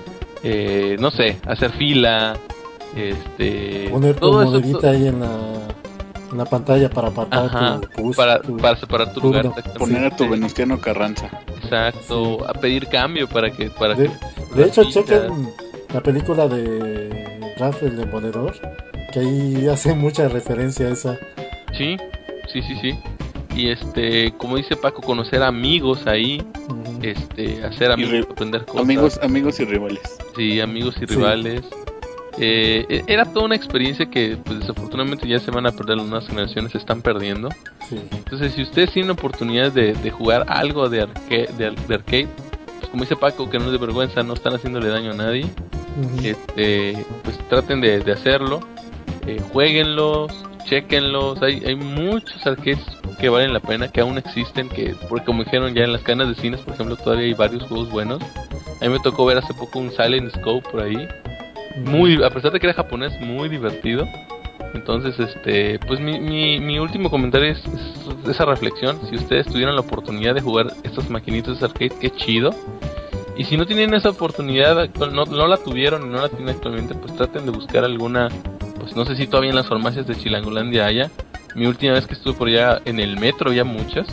eh, no sé, hacer fila, este, Poner tu todo eso, monedita to- ahí en la, en la pantalla para apartar Ajá, tu, bus, para, tu- para separar tu turno. lugar, exactamente. Poner a tu Venustiano Carranza. Exacto, a pedir cambio para que para De, que de hecho, las fichas- chequen la película de Ralph el Demoledor, que ahí hace mucha referencia a esa. Sí, sí, sí, sí. Y este, como dice Paco, conocer amigos ahí, Ujú. este, hacer amigos, ri- aprender cosas. Amigos, amigos y rivales. Sí, amigos y Sí. rivales. Eh, e- era toda una experiencia que pues, desafortunadamente ya se van a perder, las nuevas generaciones se están perdiendo. Sí. Entonces, si ustedes tienen oportunidad de, de jugar algo de, arca- de, ar- de arcade, pues como dice Paco, que no es de vergüenza, no están haciéndole daño a nadie. Ujú. Este, pues traten de, de hacerlo, eh, jueguenlos, chequenlos. Hay, hay muchos arcades que valen la pena, que aún existen, que porque como dijeron ya en las cadenas de cines, por ejemplo, todavía hay varios juegos buenos. A mí me tocó ver hace poco un Silent Scope por ahí, muy, a pesar de que era japonés, muy divertido. Entonces, este, pues mi, mi, mi último comentario es, es esa reflexión. Si ustedes tuvieran la oportunidad de jugar estas maquinitas de arcade, qué chido. Y si no tienen esa oportunidad, actual, no, no la tuvieron y no la tienen actualmente, pues traten de buscar alguna, pues no sé si todavía en las farmacias de Chilangolandia haya. Mi última vez que estuve por allá en el metro había muchas.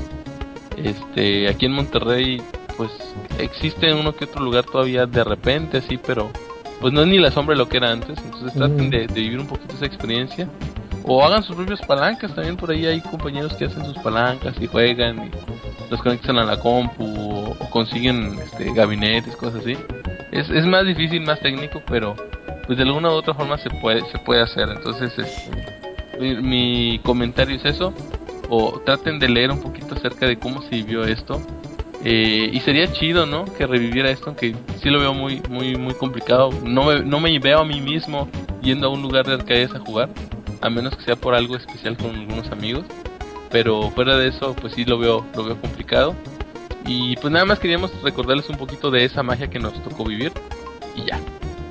Este, aquí en Monterrey, pues existe uno que otro lugar todavía de repente así, pero pues no es ni la sombra de lo que era antes. Entonces traten de, de vivir un poquito esa experiencia. O hagan sus propias palancas, también por ahí hay compañeros que hacen sus palancas y juegan y los conectan a la compu o, o consiguen este, gabinetes, cosas así. Es, es más difícil, más técnico, pero pues de alguna u otra forma se puede se puede hacer. Entonces este, mi, mi comentario es eso. O traten de leer un poquito acerca de cómo se vivió esto. Eh, y sería chido, ¿no? Que reviviera esto, aunque sí lo veo muy muy muy complicado. No me, no me veo a mí mismo yendo a un lugar de arcades a jugar, a menos que sea por algo especial con algunos amigos. Pero fuera de eso, pues sí lo veo lo veo complicado. Y pues nada más queríamos recordarles un poquito de esa magia que nos tocó vivir. Y ya.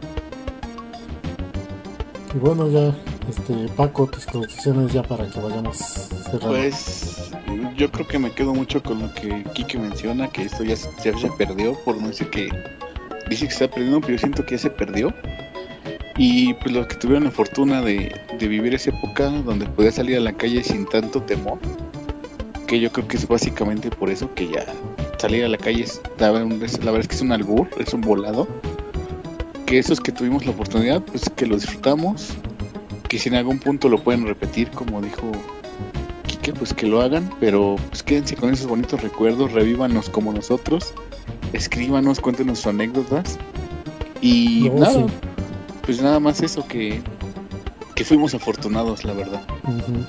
Y bueno, ya, este, Paco, tus conclusiones ya para que vayamos cerrando. Pues yo creo que me quedo mucho con lo que Kike menciona, que esto ya, se- ya se perdió, por no decir que dice que se está perdiendo, pero yo siento que ya se perdió. Y pues los que tuvieron la fortuna de, de vivir esa época donde podía salir a la calle sin tanto temor, que yo creo que es básicamente por eso que ya salir a la calle es, la, la verdad es que es un albur, es un volado, que esos que tuvimos la oportunidad, pues que lo disfrutamos, que si en algún punto lo pueden repetir, como dijo Quique, pues que lo hagan, pero pues quédense con esos bonitos recuerdos, revívanos como nosotros, escríbanos, cuéntenos sus anécdotas y No, nada, sí. pues nada más eso, que, que fuimos afortunados, la verdad. Ujú.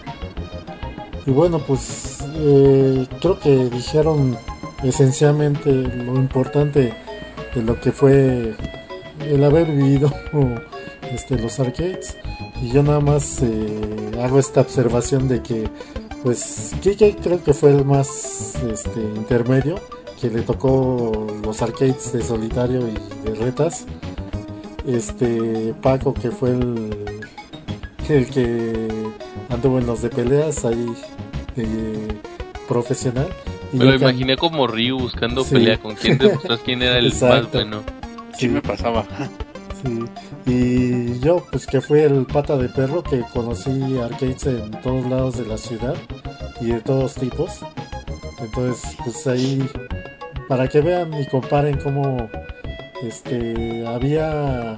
Y bueno, pues eh, creo que dijeron esencialmente lo importante de lo que fue el haber vivido este, los arcades. Y yo nada más eh, hago esta observación de que, pues, Kike creo que fue el más este, intermedio, que le tocó los arcades de solitario y de retas. Este Paco, que fue el, el que anduvo en los de peleas ahí eh, profesional. Y Me lo yo que- imaginé como Ryu buscando Sí. pelea con quién demostrar quién era el más Exacto. bueno. Sí me pasaba. Sí, y yo pues que fui el pata de perro que conocí arcades en todos lados de la ciudad y de todos tipos. Entonces pues ahí para que vean y comparen cómo este había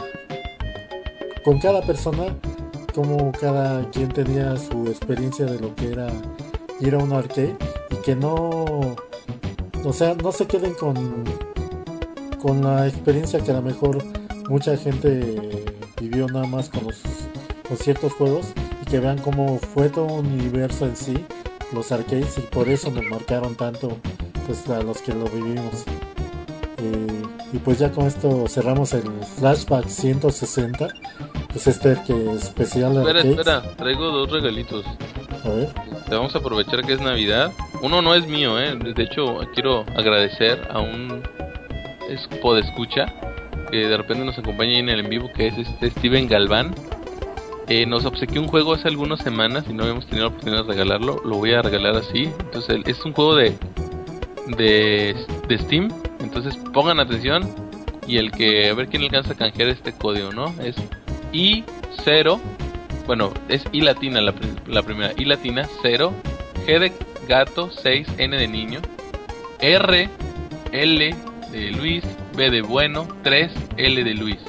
con cada persona, cómo cada quien tenía su experiencia de lo que era ir a un arcade y que no, o sea, no se queden con con la experiencia que a lo mejor mucha gente vivió nada más con los con ciertos juegos y que vean cómo fue todo un universo en sí los arcades y por eso nos marcaron tanto pues a los que lo vivimos. Eh, y pues ya con esto cerramos el flashback ciento sesenta, pues este que es especial Espera, arcades. espera, traigo dos regalitos. A ver, Te vamos a aprovechar que es Navidad. Uno no es mío, eh. De hecho, quiero agradecer a un podescucha que de repente nos acompaña ahí en el en vivo, que es este Steven Galván. Eh, nos obsequió un juego hace algunas semanas y no habíamos tenido la oportunidad de regalarlo. Lo voy a regalar así. Entonces, es un juego de de, de Steam. Entonces, pongan atención y el que a ver quién alcanza a canjear este código, ¿no? Es I cero. Bueno, es I latina la, pri- la primera. I latina cero. G de gato seis. N de niño. R. L de Luis. B de bueno. tres. L de Luis.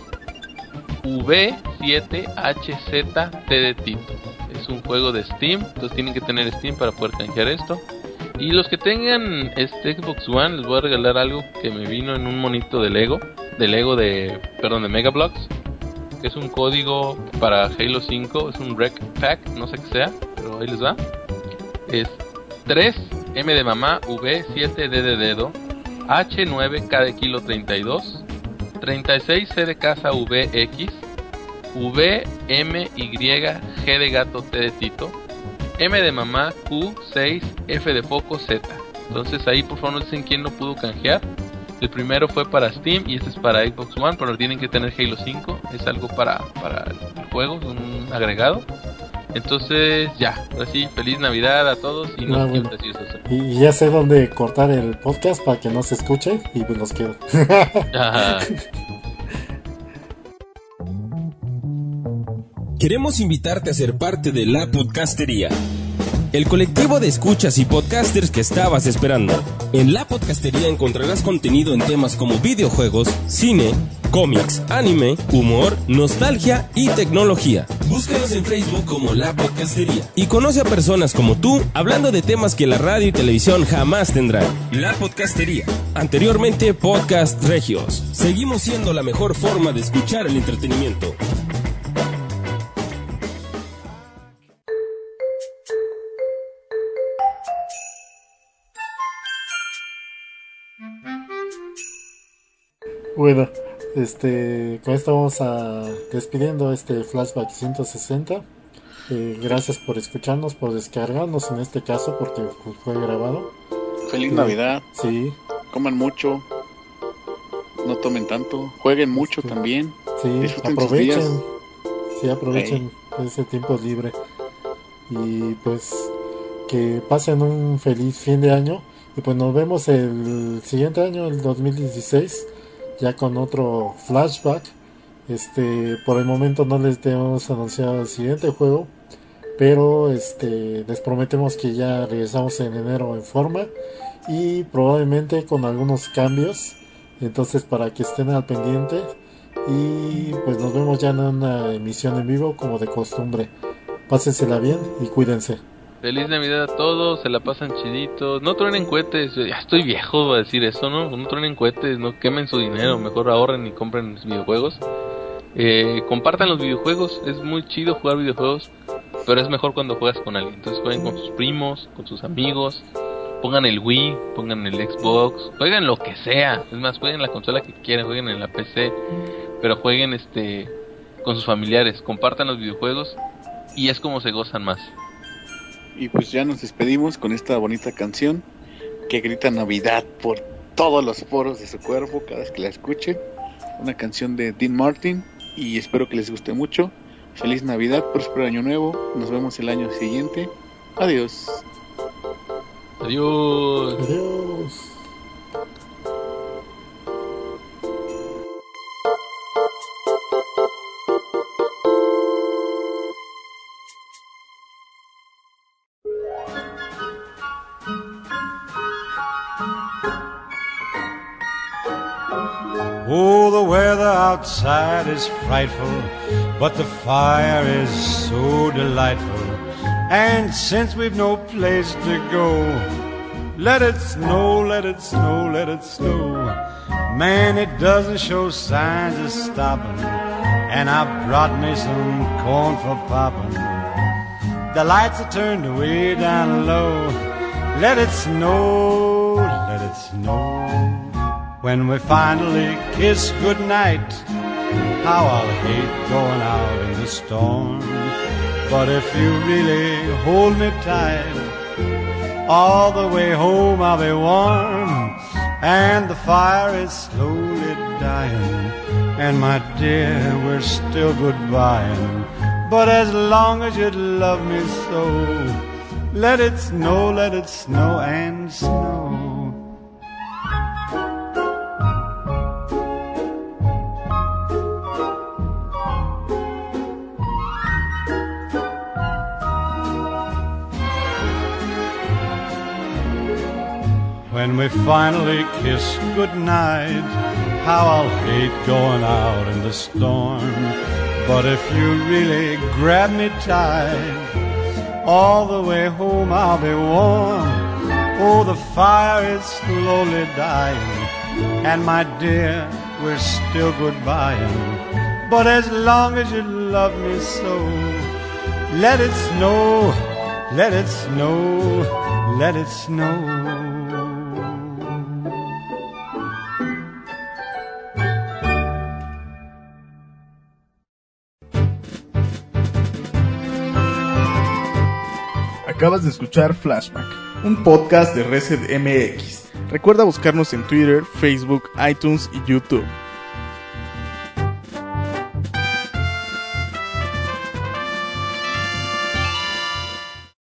V siete. H Z. T de Tito. Es un juego de Steam. Entonces tienen que tener Steam para poder canjear esto. Y los que tengan este Xbox One, les voy a regalar algo que me vino en un monito de Lego. De Lego de... Perdón, de Megablocks. Que es un código para Halo cinco. Es un Rec Pack. No sé qué sea, pero ahí les va. Es tres. M de mamá. V siete. D de dedo. H nueve. K de kilo treinta y dos. treinta y seis. C de casa. V X. V M Y. G de gato. T de Tito. M de mamá. Q seis. F de foco. Z. Entonces ahí por favor no dicen quién no pudo canjear. El primero fue para Steam y este es para Xbox One, pero tienen que tener Halo cinco. Es algo para, para el juego, un agregado. Entonces ya, ahora sí, feliz Navidad a todos y no Ah, quiero bueno. decir eso. y, y ya sé dónde cortar el podcast para que no se escuche y me los quedo. Ajá. Queremos invitarte a ser parte de La Podcastería, el colectivo de escuchas y podcasters que estabas esperando. En La Podcastería encontrarás contenido en temas como videojuegos, cine, cómics, anime, humor, nostalgia y tecnología. Búscanos en Facebook como La Podcastería y conoce a personas como tú hablando de temas que la radio y televisión jamás tendrán. La Podcastería, anteriormente Podcast Regios. Seguimos siendo la mejor forma de escuchar el entretenimiento. Bueno, este, con esto vamos a despidiendo este flashback ciento sesenta. Eh, gracias por escucharnos, por descargarnos en este caso, porque pues, fue grabado. Feliz Sí. Navidad, Sí, coman mucho, no tomen tanto, jueguen mucho Sí. también. sí, Disfruten sus aprovechen. días. Sí, aprovechen ese tiempo libre. Y pues que pasen un feliz fin de año. Y pues nos vemos el siguiente año, el dos mil dieciséis, ya con otro flashback. Este, por el momento no les hemos anunciado el siguiente juego, pero este, les prometemos que ya regresamos en enero en forma y probablemente con algunos cambios. Entonces, para que estén al pendiente, Y pues nos vemos ya en una emisión en vivo como de costumbre. Pásensela bien y cuídense. Feliz Navidad a todos, se la pasan chiditos. No truenen cohetes, ya estoy viejo a decir eso, ¿no? No truenen cohetes, no quemen su dinero, mejor ahorren y compren videojuegos. Eh, compartan los videojuegos, es muy chido jugar videojuegos, pero es mejor cuando juegas con alguien. Entonces jueguen con sus primos, con sus amigos, pongan el Wii, pongan el Xbox, jueguen lo que sea. Es más, jueguen la consola que quieran, jueguen en la P C, pero jueguen este con sus familiares, compartan los videojuegos y es como se gozan más. Y pues ya nos despedimos con esta bonita canción que grita Navidad por todos los poros de su cuerpo cada vez que la escuchen. Una canción de Dean Martin y espero que les guste mucho. Feliz Navidad, próspero año nuevo. Nos vemos el año siguiente. Adiós. Adiós. Adiós. Oh, the weather outside is frightful, but the fire is so delightful. And since we've no place to go, let it snow, let it snow, let it snow. Man, it doesn't show signs of stopping, and I brought me some corn for popping. The lights are turned way down low. Let it snow, let it snow. When we finally kiss goodnight, how I'll hate going out in the storm. But if you really hold me tight, all the way home I'll be warm. And the fire is slowly dying, and my dear, we're still goodbying. But as long as you love me so, let it snow, let it snow and snow. When we finally kiss goodnight, how I'll hate going out in the storm. But if you really grab me tight, all the way home I'll be warm. Oh, the fire is slowly dying, and my dear, we're still goodbying. But as long as you love me so, let it snow, let it snow, let it snow. Acabas de escuchar Flashback, un podcast de Reset M X. Recuerda buscarnos en Twitter, Facebook, iTunes y YouTube.